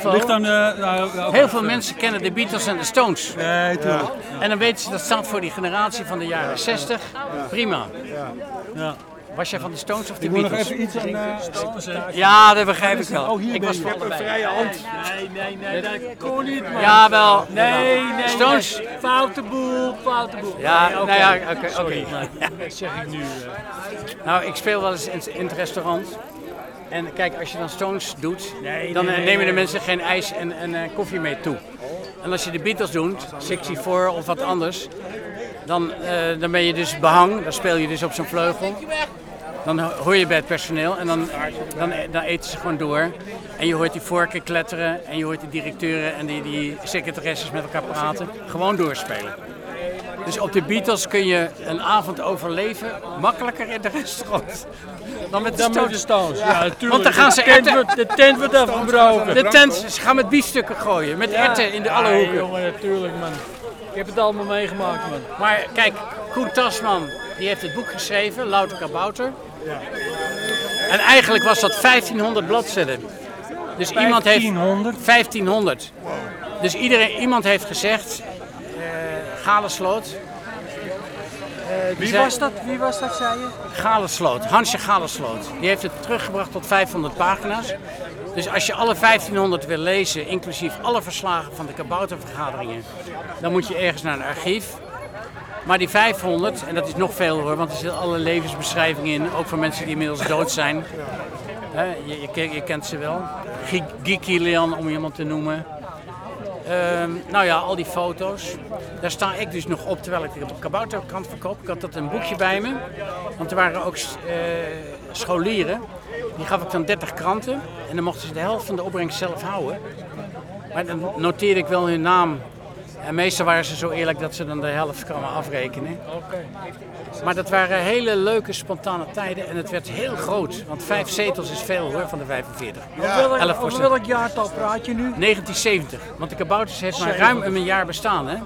heel veel mensen kennen de Beatles en de Stones. Nee, tuurlijk. En dan weten ze dat staat voor die generatie van de jaren 60. Prima. Ja. Was jij van de Stones of de Ik Beatles? moet nog even iets aan Stones zeggen. Ja, dat begrijp ik wel. Oh, hier ik was voor een vrije hand. Nee, dat kon niet, man. Ja, wel. Nee. Stones. Foute boel. Ja, nee, nou ja, oké. Dat zeg ik nu. Nou, ik speel wel eens in het restaurant. En kijk, als je dan Stones doet, dan nemen de mensen geen ijs en koffie mee toe. En als je de Beatles doet, 64 of wat anders, dan ben je dus behang, dan speel je dus op zo'n vleugel. Dan hoor je bij het personeel en dan eten ze gewoon door. En je hoort die vorken kletteren en je hoort die directeuren en die secretaresses met elkaar praten. Gewoon doorspelen. Dus op de Beatles kun je een avond overleven makkelijker in het restaurant dan met de Stones. Ja, natuurlijk. Want dan gaan ze de tent wordt afgebroken. De tent, ze gaan met biefstukken gooien, met erwten in alle hoeken. Jongen, natuurlijk, man. Ik heb het allemaal meegemaakt, man. Maar kijk, Koen Tasman, die heeft het boek geschreven, Louter Kabouter. En eigenlijk was dat 1500 bladzijden. Dus iemand heeft 1500. Dus iemand heeft gezegd, Galesloot. Wie was dat, zei je? Galesloot, Hansje Galesloot. Die heeft het teruggebracht tot 500 pagina's. Dus als je alle 1500 wil lezen, inclusief alle verslagen van de kaboutervergaderingen, dan moet je ergens naar een archief. Maar die 500, en dat is nog veel hoor, want er zitten alle levensbeschrijvingen in, ook van mensen die inmiddels dood zijn. Je kent ze wel. Guy Kilian, om iemand te noemen. Nou ja, al die foto's. Daar sta ik dus nog op terwijl ik de kabouterkrant verkoop. Ik had dat een boekje bij me. Want er waren ook scholieren. Die gaf ik dan 30 kranten. En dan mochten ze de helft van de opbrengst zelf houden. Maar dan noteerde ik wel hun naam. En meestal waren ze zo eerlijk dat ze dan de helft kwamen afrekenen. Maar dat waren hele leuke, spontane tijden. En het werd heel groot. Want 5 zetels is veel hoor, van de 45. Over welk jaartal praat je nu? 1970. Want de Kabouters heeft maar ruim een jaar bestaan. Hè?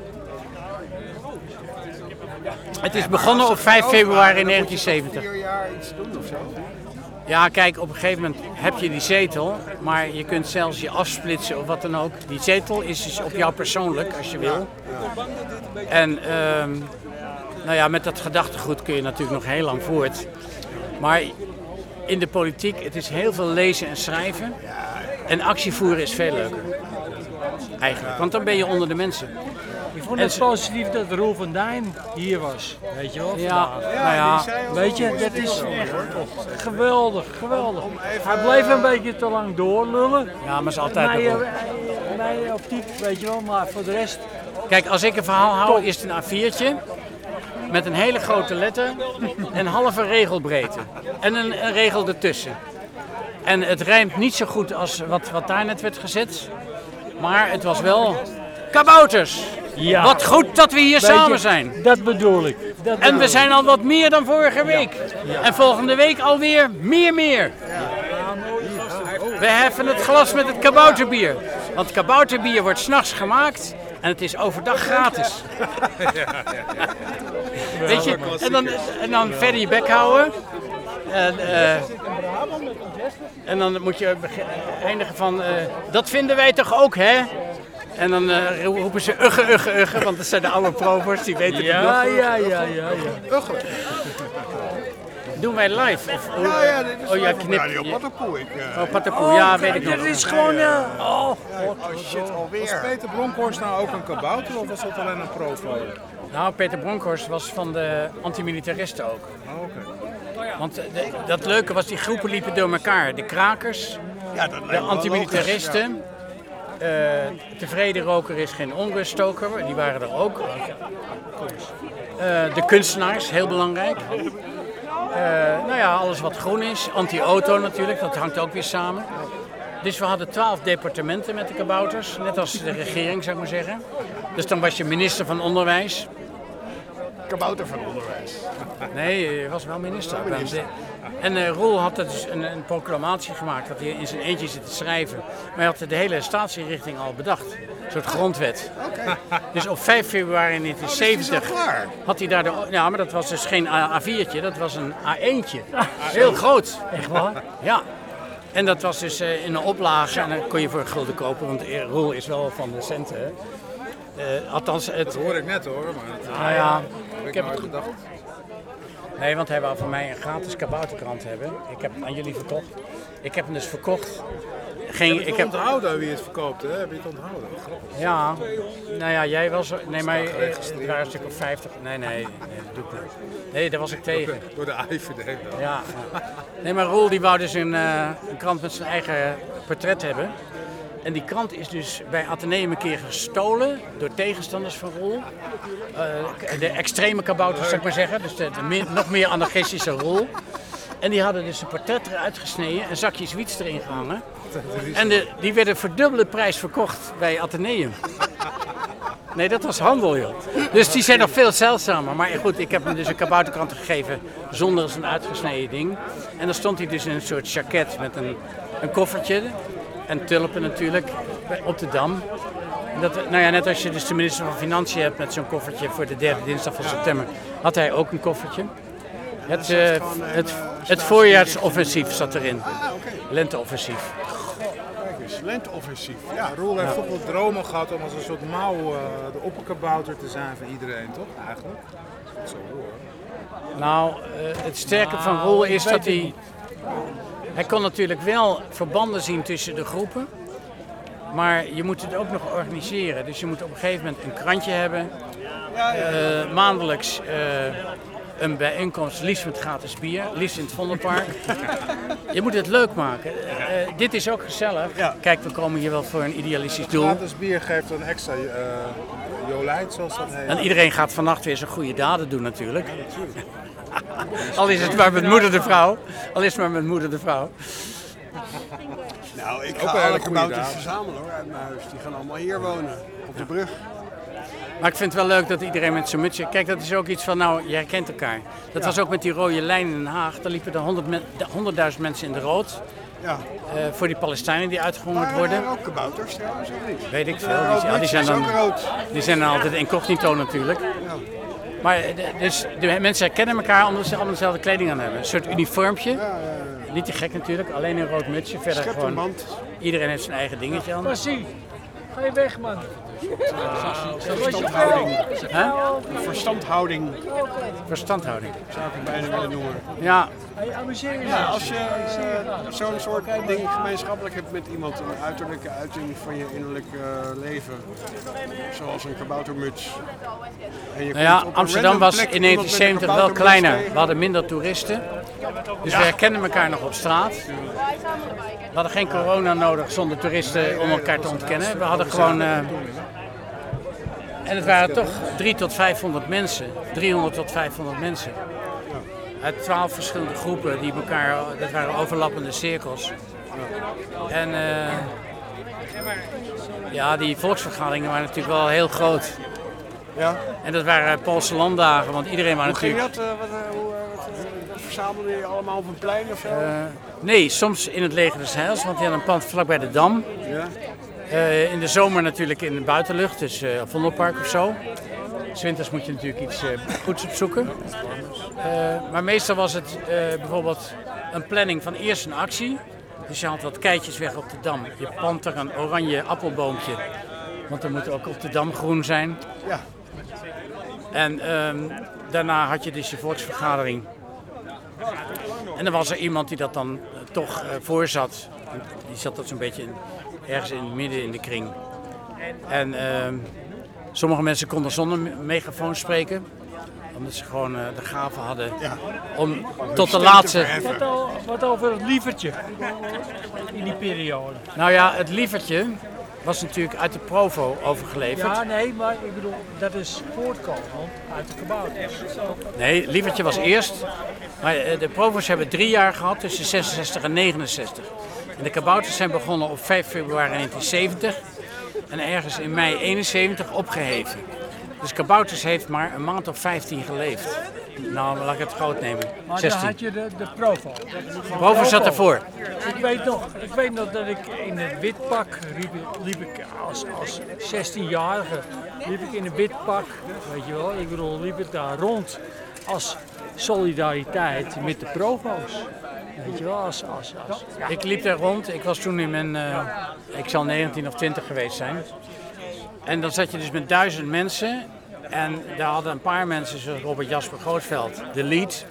Het is begonnen op 5 februari 1970. 4 jaar iets doen of zo? Ja, kijk, op een gegeven moment heb je die zetel, maar je kunt zelfs je afsplitsen of wat dan ook. Die zetel is dus op jou persoonlijk, als je wil. En nou ja, met dat gedachtegoed kun je natuurlijk nog heel lang voort. Maar in de politiek, het is heel veel lezen en schrijven. En actie voeren is veel leuker. Eigenlijk, want dan ben je onder de mensen. Ik vond het positief dat Roel van Dijn hier was, weet je wel? Ja, nou ja. Weet je, dat is echt geweldig, geweldig. Hij bleef een beetje te lang doorlullen. Ja, maar is altijd wel. Mijn optiek, weet je wel, maar voor de rest... Kijk, als ik een verhaal hou, is het een A4'tje met een hele grote letter, een halve regelbreedte en een regel ertussen. En het rijmt niet zo goed als wat daar net werd gezet, maar het was wel kabouters. Ja. Wat goed dat we hier samen zijn. Dat bedoel ik. En we zijn al wat meer dan vorige week. Ja. En volgende week alweer meer. We heffen het glas met het kabouterbier. Want kabouterbier wordt 's nachts gemaakt en het is overdag gratis. Weet je, en dan verder je bek houden. En dan moet je eindigen van, dat vinden wij toch ook, hè? En dan roepen ze ugge, want dat zijn de oude provers, die weten het nog. Ja. Ugge. Doen wij live? Of, dit is Radio Patapoe. Patapoe, ja, weet ik nog. Dit is gewoon... Oh shit, alweer. Was Peter Bronkhorst nou ook een kabouter of was dat alleen een profiler? Nou, Peter Bronkhorst was van de antimilitaristen ook. Oh, okay. Want dat leuke was, die groepen liepen door elkaar. De krakers, de antimilitaristen... tevreden roker is geen onruststoker, die waren er ook. De kunstenaars, heel belangrijk. Nou ja, alles wat groen is. Anti-auto natuurlijk, dat hangt ook weer samen. Dus we hadden 12 departementen met de kabouters, net als de regering zou ik maar zeggen. Dus dan was je minister van Onderwijs. Kabouter van Onderwijs. Nee, hij was wel minister. En Roel had dus een proclamatie gemaakt, dat hij in zijn eentje zit te schrijven. Maar hij had de hele staatsinrichting al bedacht. Een soort grondwet. Okay. Dus op 5 februari 1970 had hij daar ja, maar dat was dus geen A4'tje, dat was een A1'tje. Heel groot. Echt waar? Ja. En dat was dus in een oplage en dan kon je voor een gulden kopen, want Roel is wel van de centen. Hè. Althans, dat hoor ik net hoor, maar nou ja, ik heb het gedacht. Nee, want hij wou van mij een gratis kabouterkrant hebben. Ik heb het aan jullie verkocht. Ik heb hem dus verkocht. Ik heb onthouden wie het verkoopt, hè? Heb je het onthouden? Grappig. Ja, nou ja, jij was er. Nee, maar het waren een stuk of 50. Nee, dat doe ik niet. Nee, daar was ik tegen. Door de IVD dan. Ja. Nee, maar Roel die wou dus een krant met zijn eigen portret hebben. En die krant is dus bij Atheneum een keer gestolen door tegenstanders van Roel. De extreme kabouters, zou ik maar zeggen. Dus de nog meer anarchistische Roel. En die hadden dus een portret eruit gesneden en zakjes wiets erin gehangen. En die werden voor dubbele prijs verkocht bij Atheneum. Nee, dat was handel, joh. Dus die zijn nog veel zeldzamer. Maar goed, ik heb hem dus een kabouterkrant gegeven zonder zo'n uitgesneden ding. En dan stond hij dus in een soort jacket met een koffertje. En tulpen natuurlijk, op de Dam. Nou ja, net als je dus de minister van Financiën hebt met zo'n koffertje voor de 3e dinsdag van september, had hij ook een koffertje. Het voorjaarsoffensief zat erin. Lenteoffensief. Kijk eens, lenteoffensief. Ja, Roel heeft toch wel dromen gehad om als een soort mouw de opperkabouter te zijn voor iedereen, toch? Eigenlijk. Dat is zo hoor. Nou, het sterke van Roel is dat hij... Hij kon natuurlijk wel verbanden zien tussen de groepen. Maar je moet het ook nog organiseren. Dus je moet op een gegeven moment een krantje hebben. Maandelijks een bijeenkomst, liefst met gratis bier. Liefst in het Vondelpark. Je moet het leuk maken. Dit is ook gezellig. Kijk, we komen hier wel voor een idealistisch doel. Gratis bier geeft een extra jolijt, zoals dat heet. En iedereen gaat vannacht weer zijn goede daden doen natuurlijk. Al is het maar met moeder de vrouw. Nou, ik ga alle kabouters verzamelen hoor, uit mijn huis. Die gaan allemaal hier wonen, op de brug. Maar ik vind het wel leuk dat iedereen met zijn mutsje... Kijk, dat is ook iets van, nou, je herkent elkaar. Dat was ook met die rode lijn in Den Haag. Daar liepen er 100.000 mensen in de rood. Ja. Voor die Palestijnen die uitgehongerd worden. Maar ook kabouters trouwens, of niet? Weet ik veel. Die zijn dan altijd incognito natuurlijk. Ja. Maar dus de mensen herkennen elkaar omdat ze allemaal dezelfde kleding aan hebben. Een soort uniformpje. Niet te gek natuurlijk, alleen een rood mutsje. Verder gewoon, iedereen heeft zijn eigen dingetje aan. Precies. Ga je weg, man. Verstandhouding. Verstandhouding. Verstandhouding. Zou ik het bijna willen noemen. Ja. Ja, als je zo'n soort ding gemeenschappelijk hebt met iemand, een uiterlijke uiting van je innerlijke leven, zoals een kaboutermuts. En je Amsterdam was in 1970 wel kleiner. We hadden minder toeristen. Dus we herkenden elkaar nog op straat. We hadden geen corona nodig zonder toeristen om elkaar te ontkennen. We hadden gewoon... en het waren toch 300 tot 500 mensen. 300 tot 500 mensen. Uit 12 verschillende groepen die elkaar... Dat waren overlappende cirkels. En die volksvergaderingen waren natuurlijk wel heel groot. Ja. En dat waren Poolse landdagen, want iedereen was natuurlijk... Hoe ging dat? Verzamelden jullie allemaal op een plein of zo? Nee, soms in het Leger des Heils, want die hadden een pand vlakbij de Dam. Ja. In de zomer natuurlijk in de buitenlucht, dus op Vondelpark of zo. 's Winters moet je natuurlijk iets goeds opzoeken. Maar meestal was het bijvoorbeeld een planning van eerst een actie. Dus je haalt wat keitjes weg op de Dam. Je plant er een oranje appelboompje, want dan moet ook op de Dam groen zijn. Ja. En daarna had je dus je volksvergadering. En dan was er iemand die dat dan toch voorzat. Die zat dat zo'n beetje ergens in het midden in de kring. En sommige mensen konden zonder megafoon spreken. Omdat ze gewoon de gave hadden om tot de laatste... Wat over het lievertje in die periode? Nou ja, het lievertje was natuurlijk uit de Provo overgeleverd. Ja, nee, maar ik bedoel, dat is voortkomen uit de kabouters. Nee, lievertje was eerst. Maar de Provo's hebben 3 jaar gehad tussen 66 en 69. En de kabouters zijn begonnen op 5 februari 1970 en ergens in mei 71 opgeheven. Dus kabouters heeft maar een maand of 15 geleefd. Nou, laat ik het groot nemen. Maar 16. dan had je de Provo. De Provo zat ervoor. Ik weet nog dat ik in het witpak liep ik als 16-jarige liep ik in een witpak, weet je wel. Ik bedoel, liep ik daar rond als solidariteit met de Provo's. Weet je wel, Ja. Ik liep daar rond. Ik was toen in mijn, ik zal 19 of 20 geweest zijn. En dan zat je dus met 1000 mensen. En daar hadden een paar mensen, zoals Robert Jasper Grootveld, de lead.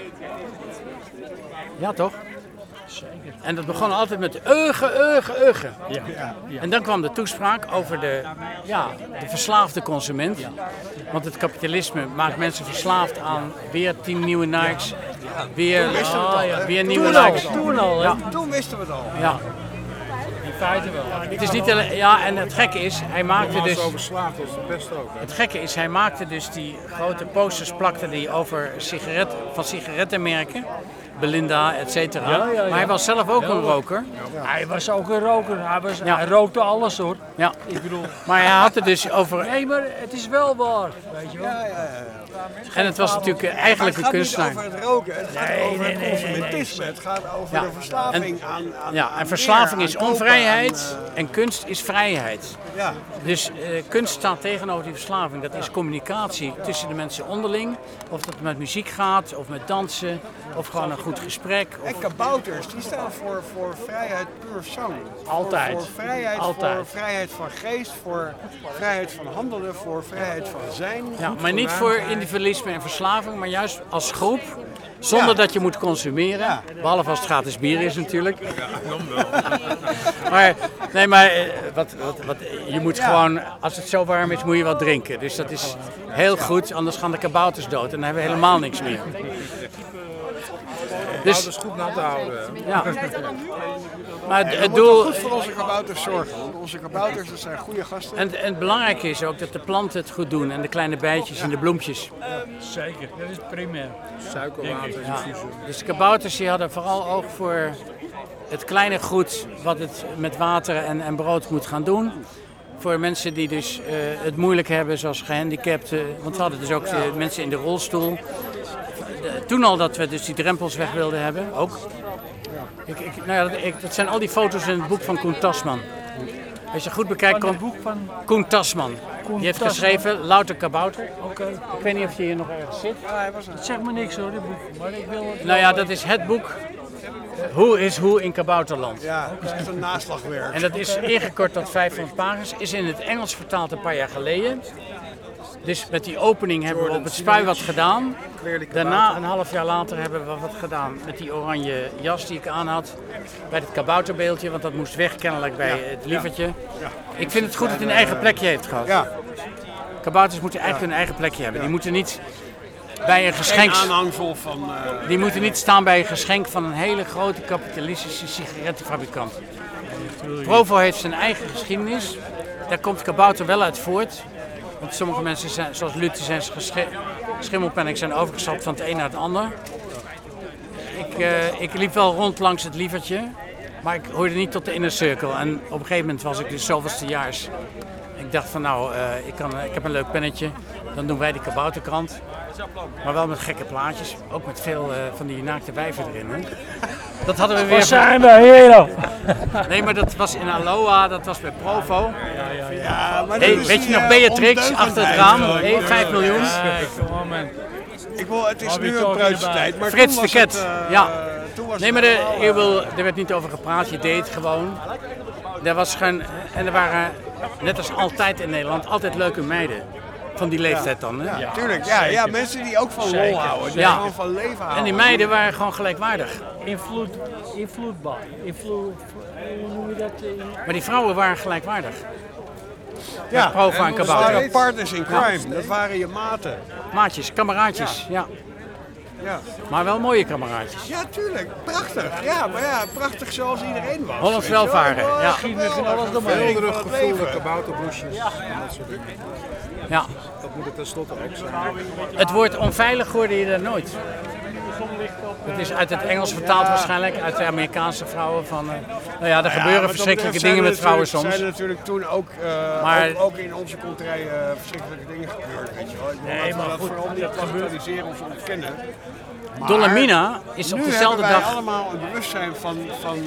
Ja, toch? Zeker. En dat begon altijd met euge. Ja. En dan kwam de toespraak over de verslaafde consument. Want het kapitalisme maakt mensen verslaafd aan weer 10 nieuwe Nikes. Weer nieuwe Nikes. Toen al, hè? Toen wisten we het al. Ja. In feite wel. Het is niet alleen, ja, en het gekke is, hij maakte dus... overslaafd was het best ook. Hè? Het gekke is, hij maakte dus die grote posters, plakte die over sigarettenmerken. Belinda, et cetera. Ja. Maar hij was zelf ook een roker. Hij was ook een roker. Hij rookte alles hoor. Ja. Ik bedoel... Maar hij had het dus over... Nee, maar het is wel waar, weet je wel. En het was natuurlijk eigenlijk een kunstenaar. Het gaat niet over het roken, het gaat over het consumentisme. Het gaat over de verslaving aan en verslaving is onvrijheid en kunst is vrijheid. Ja. Dus kunst staat tegenover die verslaving. Dat is communicatie tussen de mensen onderling. Of dat met muziek gaat, of met dansen, of gewoon een goed gesprek. Of... En kabouters, die staan voor vrijheid puur zang. Altijd. Voor vrijheid, Altijd. voor vrijheid van geest, voor vrijheid van handelen, voor vrijheid van zijn. Ja, goed maar niet gedaan voor zijn. individualisme en verslaving, maar juist als groep. Zonder dat je moet consumeren. Behalve als het gratis bier is natuurlijk. Maar, je moet gewoon, als het zo warm is, moet je wat drinken. Dus dat is heel goed, anders gaan de kabouters dood en dan hebben we helemaal niks meer. Dus het is goed nat te houden. Ja. Maar we het moeten doel... goed voor onze kabouters zorgen, want onze kabouters dat zijn goede gasten. En het belangrijke is ook dat de planten het goed doen en de kleine bijtjes en de bloempjes. Zeker, dat is primair. Suikerwater, infusie. Dus de kabouters die hadden vooral oog voor het kleine goed wat het met water en brood moet gaan doen. Voor mensen die dus het moeilijk hebben, zoals gehandicapten. Want we hadden dus ook mensen in de rolstoel. Toen al dat we dus die drempels weg wilden hebben, ook. Dat zijn al die foto's in het boek van Koen Tasman. Als je goed bekijkt, Van het boek van Koen Tasman. Die heeft geschreven Louter Kabouter. Oké. Ik weet niet of je hier nog ergens zit. Het zegt me niks hoor, dit boek. Maar ik wil het Nou ja, dat is het boek. Hoe is hoe in Kabouterland. Ja, dat is echt een naslagwerk. En dat is ingekort tot 500 pagina's. Is in het Engels vertaald een paar jaar geleden. Dus met die opening hebben we op het Spui wat gedaan. Daarna, een half jaar later, hebben we wat gedaan met die oranje jas die ik aan had. Bij het kabouterbeeldje, want dat moest weg kennelijk bij het lievertje. Ik vind het goed dat het een eigen plekje heeft gehad. Ja. Kabouters moeten eigenlijk een eigen plekje hebben. Die moeten niet bij een geschenk... Geen aanhangsel van... Die moeten niet staan bij een geschenk van een hele grote kapitalistische sigarettenfabrikant. Provo heeft zijn eigen geschiedenis. Daar komt kabouter wel uit voort. Want sommige mensen, zijn, zoals Luther, zijn schimmelpenninck zijn overgestapt van het een naar het ander. Ik liep wel rond langs het lievertje, maar ik hoorde niet tot de inner circle. En op een gegeven moment was ik dus zoveelstejaars. Ik dacht van nou, ik heb een leuk pennetje, dan doen wij die kabouterkrant. Maar wel met gekke plaatjes, ook met veel van die naakte wijven erin. Hè. Dat hadden we weer... Waar zijn we hier? Nee, maar dat was in Aloha, dat was bij Provo. Ja, maar hey, weet je nog Beatrix achter het raam? Hey, 5 miljoen. Het is nu een pruistijd, maar Frits toen de was Ket, het, ja. toen was Nee, maar het er werd niet over gepraat, je deed het gewoon. Er was gewoon, en er waren, net als altijd in Nederland, altijd leuke meiden. Van die leeftijd dan, hè? Ja, tuurlijk. Ja, mensen die ook van lol houden, die gewoon van leven houden. En die meiden waren gewoon gelijkwaardig. Invloedbaar. Hoe noem je dat? Maar die vrouwen waren gelijkwaardig. Ja, Provo en dat kabouter. waren partners in crime, dat waren je maten. Maatjes, kameraadjes, ja. Ja. Maar wel mooie kameraadjes. Ja, tuurlijk. Prachtig. Ja, maar ja, prachtig zoals iedereen was. Hollands welvaren, ja. Veelderig gevulde kabouterbloesjes en dat soort dingen. Ja. Dat moet het tenslotte ook zijn. Het woord onveilig hoorde je daar nooit. Het is uit het Engels vertaald waarschijnlijk, uit de Amerikaanse vrouwen van... nou ja, er gebeuren verschrikkelijke dingen met vrouwen soms. Er zijn natuurlijk toen ook, ook in onze contrij verschrikkelijke dingen gebeurd, weet je wel. Nee, maar dat goed, vooral niet bagatelliseren of ontkennen. Maar Dolomina is op dezelfde nu hebben dag... wij allemaal een bewustzijn van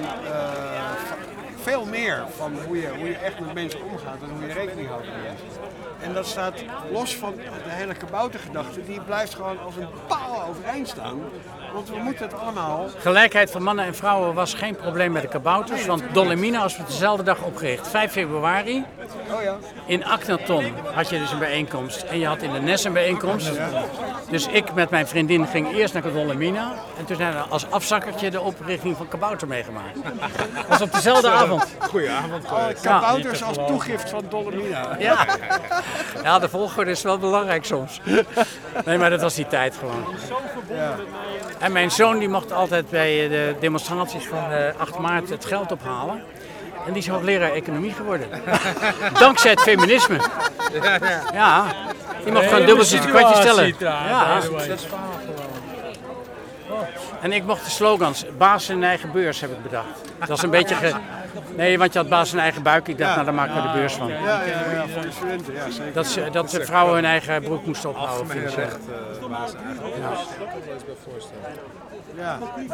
veel meer van hoe je echt met mensen omgaat en hoe je rekening houdt met mensen. En dat staat los van de hele kaboutergedachte, die blijft gewoon als een paal overeind staan. Want we moeten het allemaal... Gelijkheid van mannen en vrouwen was geen probleem met de kabouters, want Dolomina was op dezelfde dag opgericht. 5 februari. Oh ja. In Akhenaton had je dus een bijeenkomst en je had in de Nes een bijeenkomst. Dus ik met mijn vriendin ging eerst naar Dolomina en toen hebben we als afzakkertje de oprichting van Kabouter meegemaakt. Dat was op dezelfde avond. Goedenavond. Kabouters als toegift van Dolomina. Ja. Ja, de volgorde is wel belangrijk soms. Nee, maar dat was die tijd gewoon. Ja. En mijn zoon die mocht altijd bij de demonstraties van 8 maart het geld ophalen. En die is hoogleraar economie geworden. Dankzij het feminisme. Ja, die mocht gewoon dubbeltjes de kwartjes stellen. Ja. En ik mocht de slogans, baas in eigen beurs heb ik bedacht. Dat was een beetje... Nee, want je had baas in eigen buik. Ik dacht, nou daar maken we de beurs van. Ja, voor de studenten, ja zeker. Dat de vrouwen hun eigen broek moesten ophouden. Algemeen recht, baas in eigen beurs. Ja. Dat kan ik me eens bij voorstellen. Ja.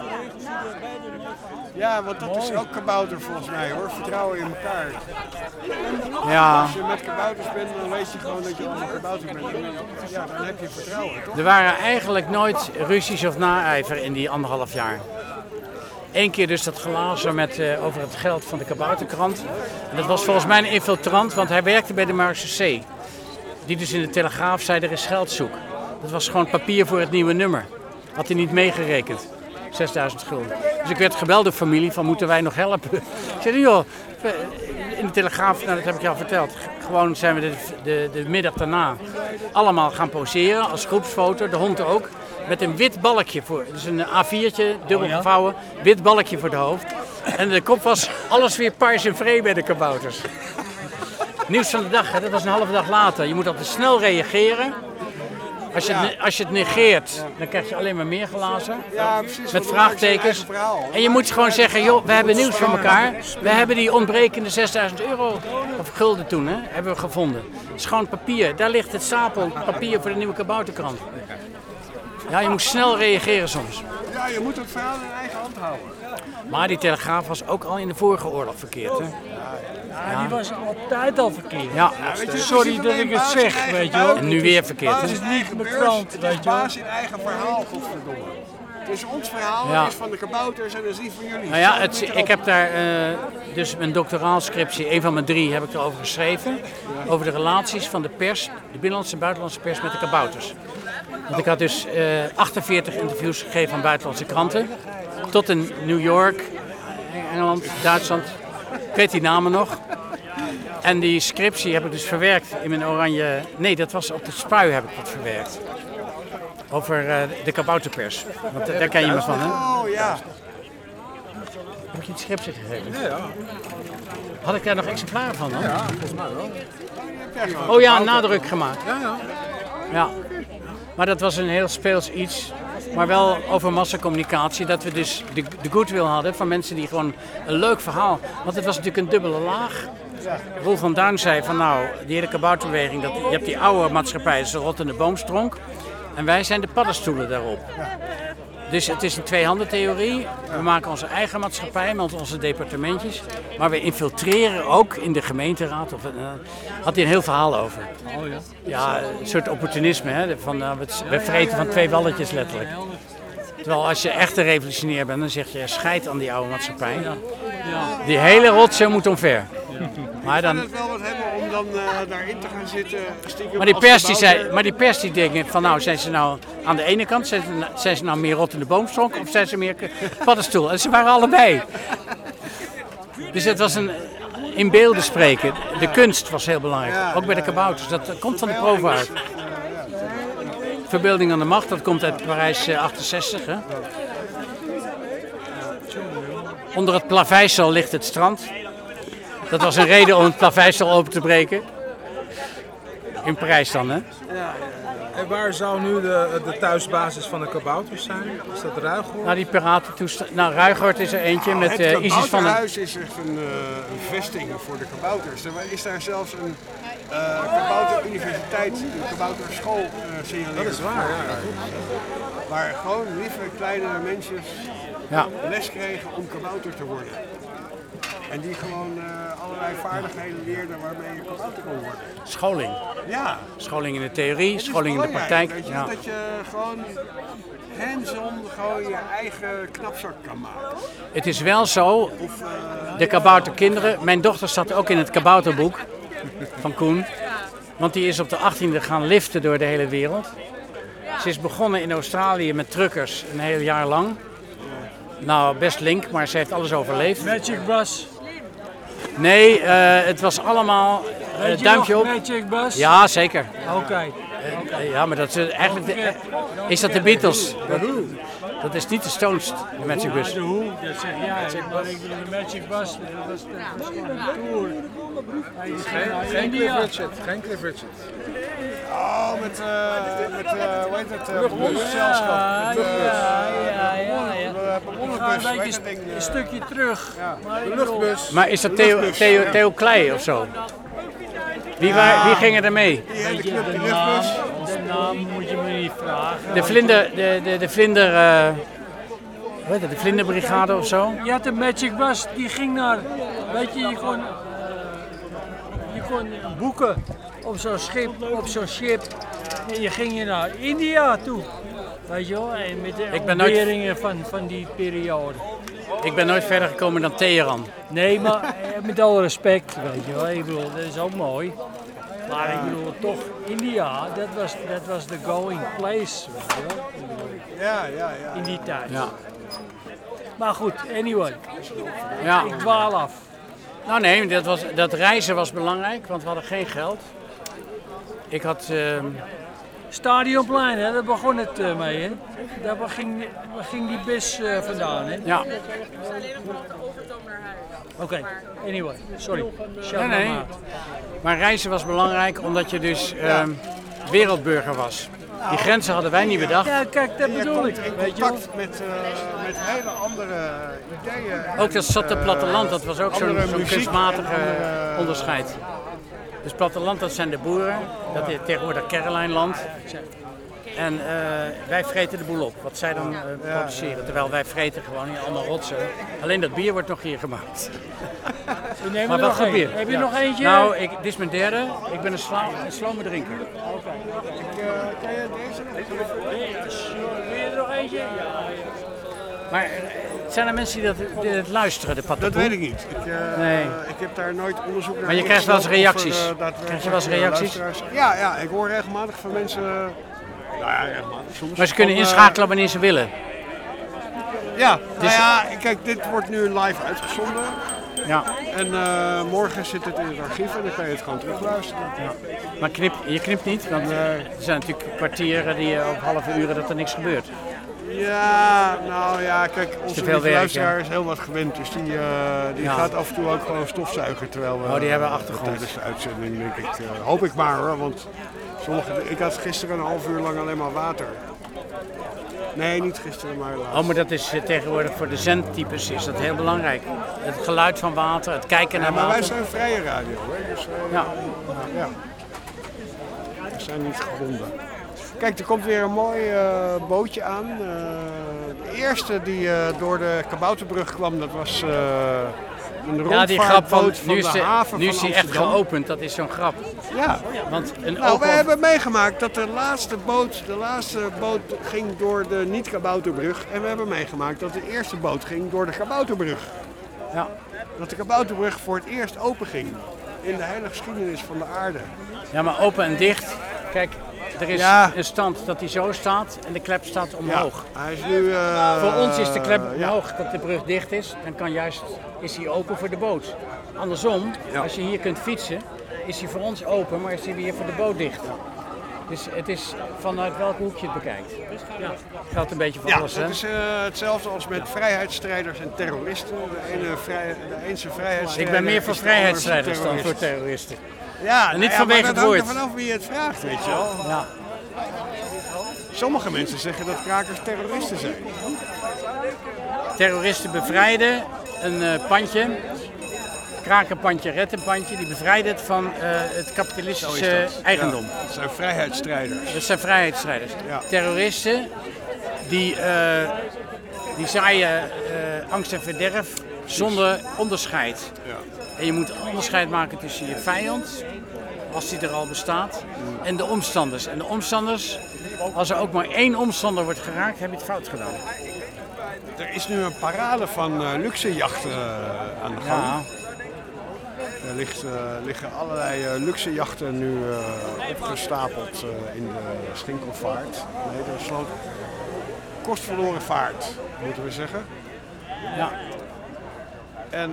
Ja, want dat is ook kabouter volgens mij hoor. Vertrouwen in elkaar. Ja. Als je met kabouters bent, dan weet je gewoon dat je allemaal kabouter bent. Ja, dan heb je vertrouwen, toch? Er waren eigenlijk nooit ruzies of naijver in die 1,5 jaar. Eén keer dus dat glazen over het geld van de kabouterkrant. En dat was volgens mij een infiltrant, want hij werkte bij de Marseillais. Die dus in de Telegraaf zei, er is geld zoek. Dat was gewoon papier voor het nieuwe nummer. Had hij niet meegerekend. 6000 gulden. Dus ik werd gebeld door familie van, moeten wij nog helpen? Ik zei, joh, in de Telegraaf, nou, dat heb ik je al verteld. Gewoon zijn we de middag daarna allemaal gaan poseren als groepsfoto, de hond ook. Met een wit balkje voor, dus een A4'tje, dubbel gevouwen, wit balkje voor de hoofd. En de kop was, alles weer pars en vree bij de kabouters. Nieuws van de dag, hè, dat was een halve dag later. Je moet altijd snel reageren. Als je het negeert, dan krijg je alleen maar meer glazen. Ja, precies. Met vraagtekens. En je moet gewoon zeggen, joh, we hebben nieuws van elkaar. We hebben die ontbrekende 6000 euro, of gulden toen, hè, hebben we gevonden. Het is gewoon papier. Daar ligt het stapel papier voor de nieuwe kabouterkrant. Ja, je moet snel reageren soms. Ja, je moet het verhaal in eigen hand houden. Maar die Telegraaf was ook al in de vorige oorlog verkeerd, hè? Ja, die was altijd al verkeerd. Ja. Sorry dat ik het zeg, weet je wel. En nu weer verkeerd, hè? Het is niet mijn krant, weet je wel. Baas in eigen verhaal, godverdomme. Dus ons verhaal is van de kabouters en dat is niet van jullie. Nou ja, ik heb daar dus mijn doctoraalscriptie, een van mijn 3, heb ik erover geschreven. Over de relaties van de pers, de binnenlandse en buitenlandse pers met de kabouters. Want ik had dus 48 interviews gegeven aan buitenlandse kranten. Tot in New York, Engeland, Duitsland. Ik weet die namen nog. En die scriptie heb ik dus verwerkt in mijn oranje... Nee, dat was op de Spui heb ik dat verwerkt. Over de kabouterpers. Want daar ken je me van, hè? Oh ja. Heb ik je die scriptie gegeven? Ja. Had ik daar nog exemplaren van dan? Ja, volgens mij wel. Oh ja, een nadruk gemaakt. Ja. Ja. Maar dat was een heel speels iets. Maar wel over massacommunicatie. Dat we dus de goodwill hadden van mensen die gewoon een leuk verhaal... Want het was natuurlijk een dubbele laag. Roel van Duin zei van nou, die hele kabouterbeweging... je hebt die oude maatschappij, dat is de rottende boomstronk. En wij zijn de paddenstoelen daarop. Dus het is een tweehandentheorie. We maken onze eigen maatschappij met onze departementjes. Maar we infiltreren ook in de gemeenteraad. Had hij een heel verhaal over. Oh ja? Ja, een soort opportunisme. Hè? We vreten van 2 walletjes letterlijk. Terwijl als je echt een revolutionair bent, dan zeg je scheid aan die oude maatschappij. Die hele rotzooi moet omver. Maar dan... Ik kan het wel wat hebben om dan daarin te gaan zitten. Maar die pers die denken van nou, zijn ze nou aan de ene kant, zijn ze nou meer rot in de boomstronk of zijn ze meer paddenstoel? En ze waren allebei. Dus het was in beelden spreken. De kunst was heel belangrijk, ook bij de kabouters. Dat komt van de provo uit. Verbeelding aan de macht, dat komt uit Parijs 68. Hè? Onder het plaveisel ligt het strand. Dat was een reden om het plaveisel open te breken. In Parijs dan, hè? En waar zou nu de thuisbasis van de kabouters zijn? Is dat Ruigoord? Nou, die piratentoestand. Nou, Ruigoord is er eentje met Isis van... Het kabouterhuis is echt een vesting voor de kabouters. Er is daar zelfs een kabouteruniversiteit, een kabouterschool signaleren. Dat is waar, ja. Waar gewoon lieve kleine mensjes les kregen om kabouter te worden. En die gewoon allerlei vaardigheden leerden waarmee je kabouter kon worden. Scholing. Ja. Scholing in de theorie, scholing in de praktijk. Weet je, dat je gewoon hands-on gewoon je eigen knapzak kan maken. Het is wel zo, de kabouterkinderen... Mijn dochter zat ook in het kabouterboek van Koen. Want die is op de 18e gaan liften door de hele wereld. Ze is begonnen in Australië met truckers een heel jaar lang. Nou, best link, maar ze heeft alles overleefd. Magic Bus. Nee, het was allemaal duimpje op. Magic Bus? Ja, zeker. Oké. Ja, maar dat is eigenlijk... is dat de Beatles? Dat is niet de Stones, de Magic Bus. De Who, dat zeg jij. Maar ik bedoel, de Magic Bus, dat was een tour Geen Cliff Richard. Geen Cliff Richard. Oh, met hoe heet het? Luchtgezelschap. Ja. We gaan een beetje een stukje terug. De luchtbus. Maar is dat Theo Klei of zo? Wie gingen er mee? De naam moet je me niet vragen. De vlinder... hoe heet het? De vlinderbrigade of zo? Ja, de Magic Bus, die ging naar... Weet je, je kon boeken op zo'n schip. En je ging naar India toe. Weet je wel, en met de ontberingen van die periode. Ik ben nooit verder gekomen dan Teheran. Nee, maar met alle respect, weet je wel. Ik bedoel, dat is ook mooi. Maar ik bedoel, toch, India, dat was the going place, weet je wel. Ja. In die tijd. Ja. Maar goed, anyway. Ja. Ik dwaal af. Nou nee, dat reizen was belangrijk, want we hadden geen geld. Ik had... Stadionplein, hè, daar begon het mee, hè. Daar ging die bus vandaan, hè. Ja. Oké, anyway, sorry. Nee. Maar reizen was belangrijk omdat je dus wereldburger was. Die grenzen hadden wij niet bedacht. Ja, kijk, dat bedoel ik. In contact met hele andere ideeën. Ook dat zat platteland, dat was ook zo'n kunstmatige onderscheid. Dus platteland, dat zijn de boeren, dat is tegenwoordig Carolijnland. En wij vreten de boel op, wat zij dan produceren. Terwijl wij vreten gewoon hier allemaal rotsen. Alleen dat bier wordt nog hier gemaakt. Maar wel goed bier. Heb je nog eentje? Nou, dit is mijn derde. Ik ben een slome drinker. Oké. Kan je deze nog? Wil je er nog eentje? Ja. Maar zijn er mensen die dat luisteren, de Patapoe? Dat weet ik niet. Ik heb daar nooit onderzoek naar. Maar je krijgt wel eens reacties. Krijg je wel eens reacties? Ja, ik hoor regelmatig van mensen. Nou ja, regelmatig soms. Maar ze kunnen inschakelen wanneer ze willen. Ja, kijk, dit wordt nu live uitgezonden. Ja. En morgen zit het in het archief en dan kan je het gewoon terugluisteren. Ja. Maar je knipt niet, want er zijn natuurlijk kwartieren op halve uren dat er niks gebeurt. Ja, nou ja, kijk, onze luisteraar ja. is heel wat gewend, dus die gaat af en toe ook gewoon stofzuigen terwijl we... die hebben achtergrond. Tijdens de uitzending, denk ik. Hoop ik maar hoor, want ik had gisteren een half uur lang alleen maar water. Nee, niet gisteren, maar laatst. Oh, maar dat is tegenwoordig voor de zendtypes is dat heel belangrijk. Het geluid van water, het kijken naar water. Maar wij zijn vrije radio, hè? Dus ja. We zijn niet gebonden. Kijk, er komt weer een mooi bootje aan. De eerste die door de Kabouterbrug kwam, dat was een rondvaartboot van de haven van nu is die echt geopend, dat is zo'n grap. Ja. Want we hebben meegemaakt dat de laatste boot ging door de niet-Kabouterbrug. En we hebben meegemaakt dat de eerste boot ging door de Kabouterbrug. Ja. Dat de Kabouterbrug voor het eerst open ging in de hele geschiedenis van de aarde. Ja, maar open en dicht. Kijk, er is een stand dat hij zo staat en de klep staat omhoog. Ja, hij is nu, voor ons is de klep omhoog dat de brug dicht is. Dan is hij open voor de boot. Andersom, als je hier kunt fietsen, is hij voor ons open, maar is hij weer voor de boot dicht. Dus het is vanuit welk hoek je het bekijkt. Ja. Geldt een beetje voor alles, hè? Het is hetzelfde als met vrijheidsstrijders en terroristen. De ene vrijheidsstrijder. Ik ben meer voor vrijheidsstrijders dan voor terroristen. Ja, en niet vanwege het woord. Maar dat hangt er vanaf wie je het vraagt, weet je wel. Ja. Sommige mensen zeggen dat krakers terroristen zijn. Terroristen bevrijden een pandje. Krakenpandje, rettenpandje, die bevrijden het van het kapitalistische eigendom. Ja, dat zijn vrijheidsstrijders. Dat zijn vrijheidsstrijders. Ja. Terroristen die zaaien angst en verderf zonder onderscheid. Ja. En je moet onderscheid maken tussen je vijand, als die er al bestaat, en de omstanders. En de omstanders, als er ook maar één omstander wordt geraakt, heb je het fout gedaan. Er is nu een parade van luxejachten aan de gang. Ja. Er liggen allerlei luxejachten nu opgestapeld in de Schinkelvaart. Nee, de sloot. Kostverloren vaart, moeten we zeggen. Ja. En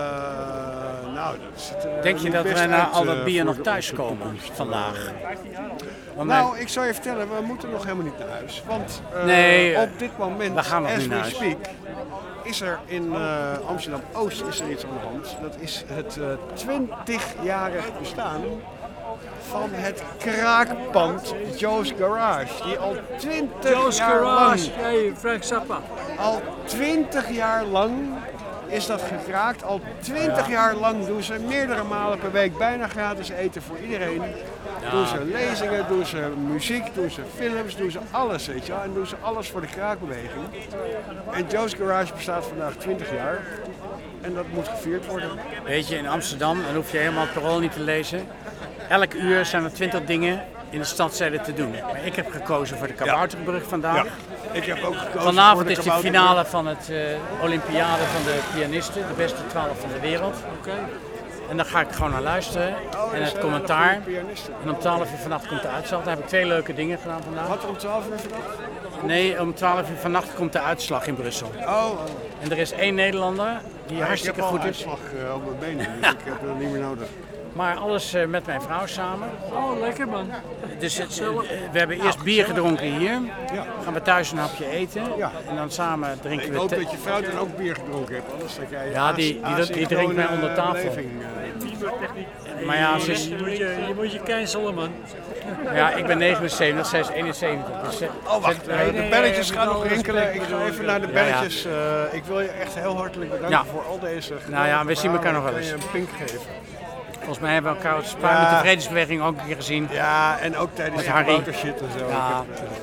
denk je dat wij na al dat bier nog thuis komen vandaag? Nou, ik zou je vertellen, we moeten nog helemaal niet naar huis. Want nee, op dit moment, we gaan nog as niet naar we huis. speak, is er in Amsterdam-Oost is er iets aan de hand. Dat is het 20-jarig bestaan van het kraakpand Joe's Garage. Die al 20 Joe's jaar Garage, lang... hey, Frank Zappa. Al 20 jaar lang is dat gekraakt. Al 20 jaar lang doen ze meerdere malen per week bijna gratis eten voor iedereen. Ja. Doen ze lezingen, doen ze muziek, doen ze films, doen ze alles, weet je wel. En doen ze alles voor de kraakbeweging. En Joe's Garage bestaat vandaag 20 jaar. En dat moet gevierd worden. Weet je, in Amsterdam, dan hoef je helemaal het parool niet te lezen. Elk uur zijn er 20 dingen in de stadszijde te doen. Maar ik heb gekozen voor de Kabouterbrug vandaag. Ja, ik heb ook gekozen Vanavond voor de is de Kabouterbrug. finale van het Olympiade van de pianisten, de beste 12 van de wereld. En daar ga ik gewoon naar luisteren en het commentaar. En om 12 uur vannacht komt de uitslag. Daar heb ik 2 leuke dingen gedaan vandaag. Wat, om 12 uur vannacht? Nee, om 12 uur vannacht komt de uitslag in Brussel. Oh. En er is 1 Nederlander die hartstikke goed is. Ik heb al uitslag op mijn benen, dus ik heb dat niet meer nodig. Maar alles met mijn vrouw samen. Oh, lekker man. Dus we hebben eerst bier gedronken hier. Gaan we thuis een hapje eten. En dan samen drinken we... Ik hoop dat je vrouw dan ook bier gedronken hebt, anders dat jij... Ja, die drinkt mij onder tafel. Maar ja, ze is... Je moet je cancelen, man. Ja, ik ben 79, zij is 71. Dus wacht, de belletjes gaan nog rinkelen. Ik ga even naar de belletjes. Ik wil je echt heel hartelijk bedanken voor al deze... Nou ja, we zien elkaar nog wel eens. Kan je een pink geven? Volgens mij hebben we elkaar met de Vredesbeweging ook een keer gezien. Ja, en ook tijdens de motorshit en zo. Ja.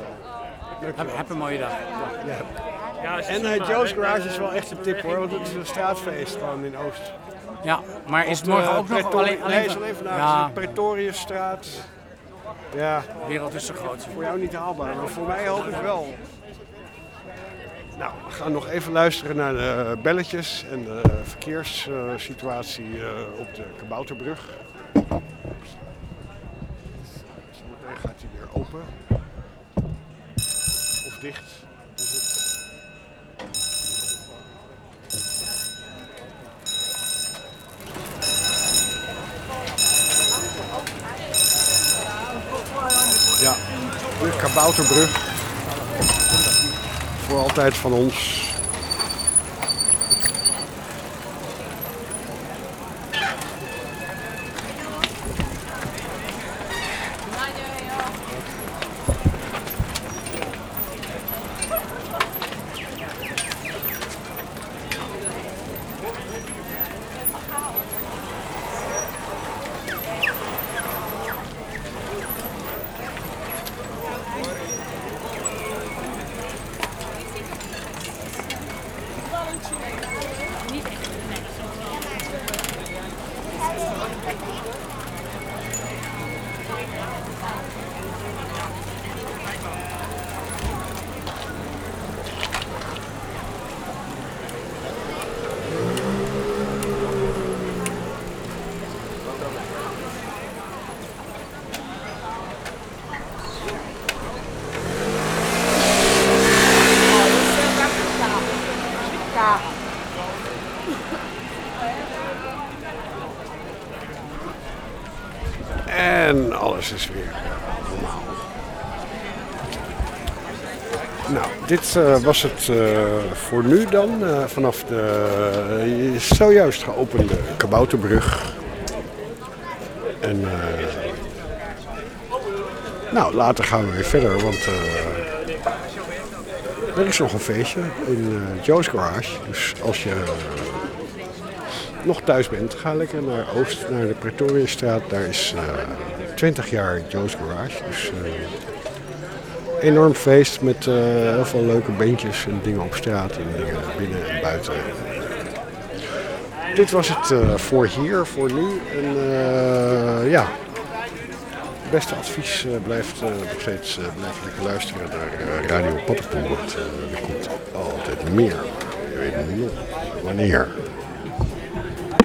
Heb een mooie dag. Ja, en Joe's Garage is wel echt een tip hoor, want het is een straatfeest gewoon in Oost. Ja, maar is het morgen ook nog alleen... Nee, het is alleen vandaag. Ja. De Pretoriusstraat. Ja. De wereld is zo groot. Voor jou niet haalbaar, maar voor mij hoop ik wel. Nou, we gaan nog even luisteren naar de belletjes en de verkeerssituatie op de Kabouterbrug. Zometeen gaat hij weer open. Of dicht. Ja, de Kabouterbrug. Voor altijd van ons. En alles is weer normaal. Nou, dit was het voor nu dan. Vanaf de zojuist geopende Kabouterbrug. En nou, later gaan we weer verder, want er is nog een feestje in Joe's Garage. Dus als je nog thuis bent, ga lekker naar Oost, naar de Pretoriusstraat. Daar is 20 jaar Joe's Garage. Dus enorm feest met heel veel leuke bandjes en dingen op straat en dingen binnen en buiten. Dit was het voor hier, voor nu. En ja, het beste advies blijft nog steeds lekker luisteren naar Radio Paddenpoel. Want er komt altijd meer. Je weet niet wanneer.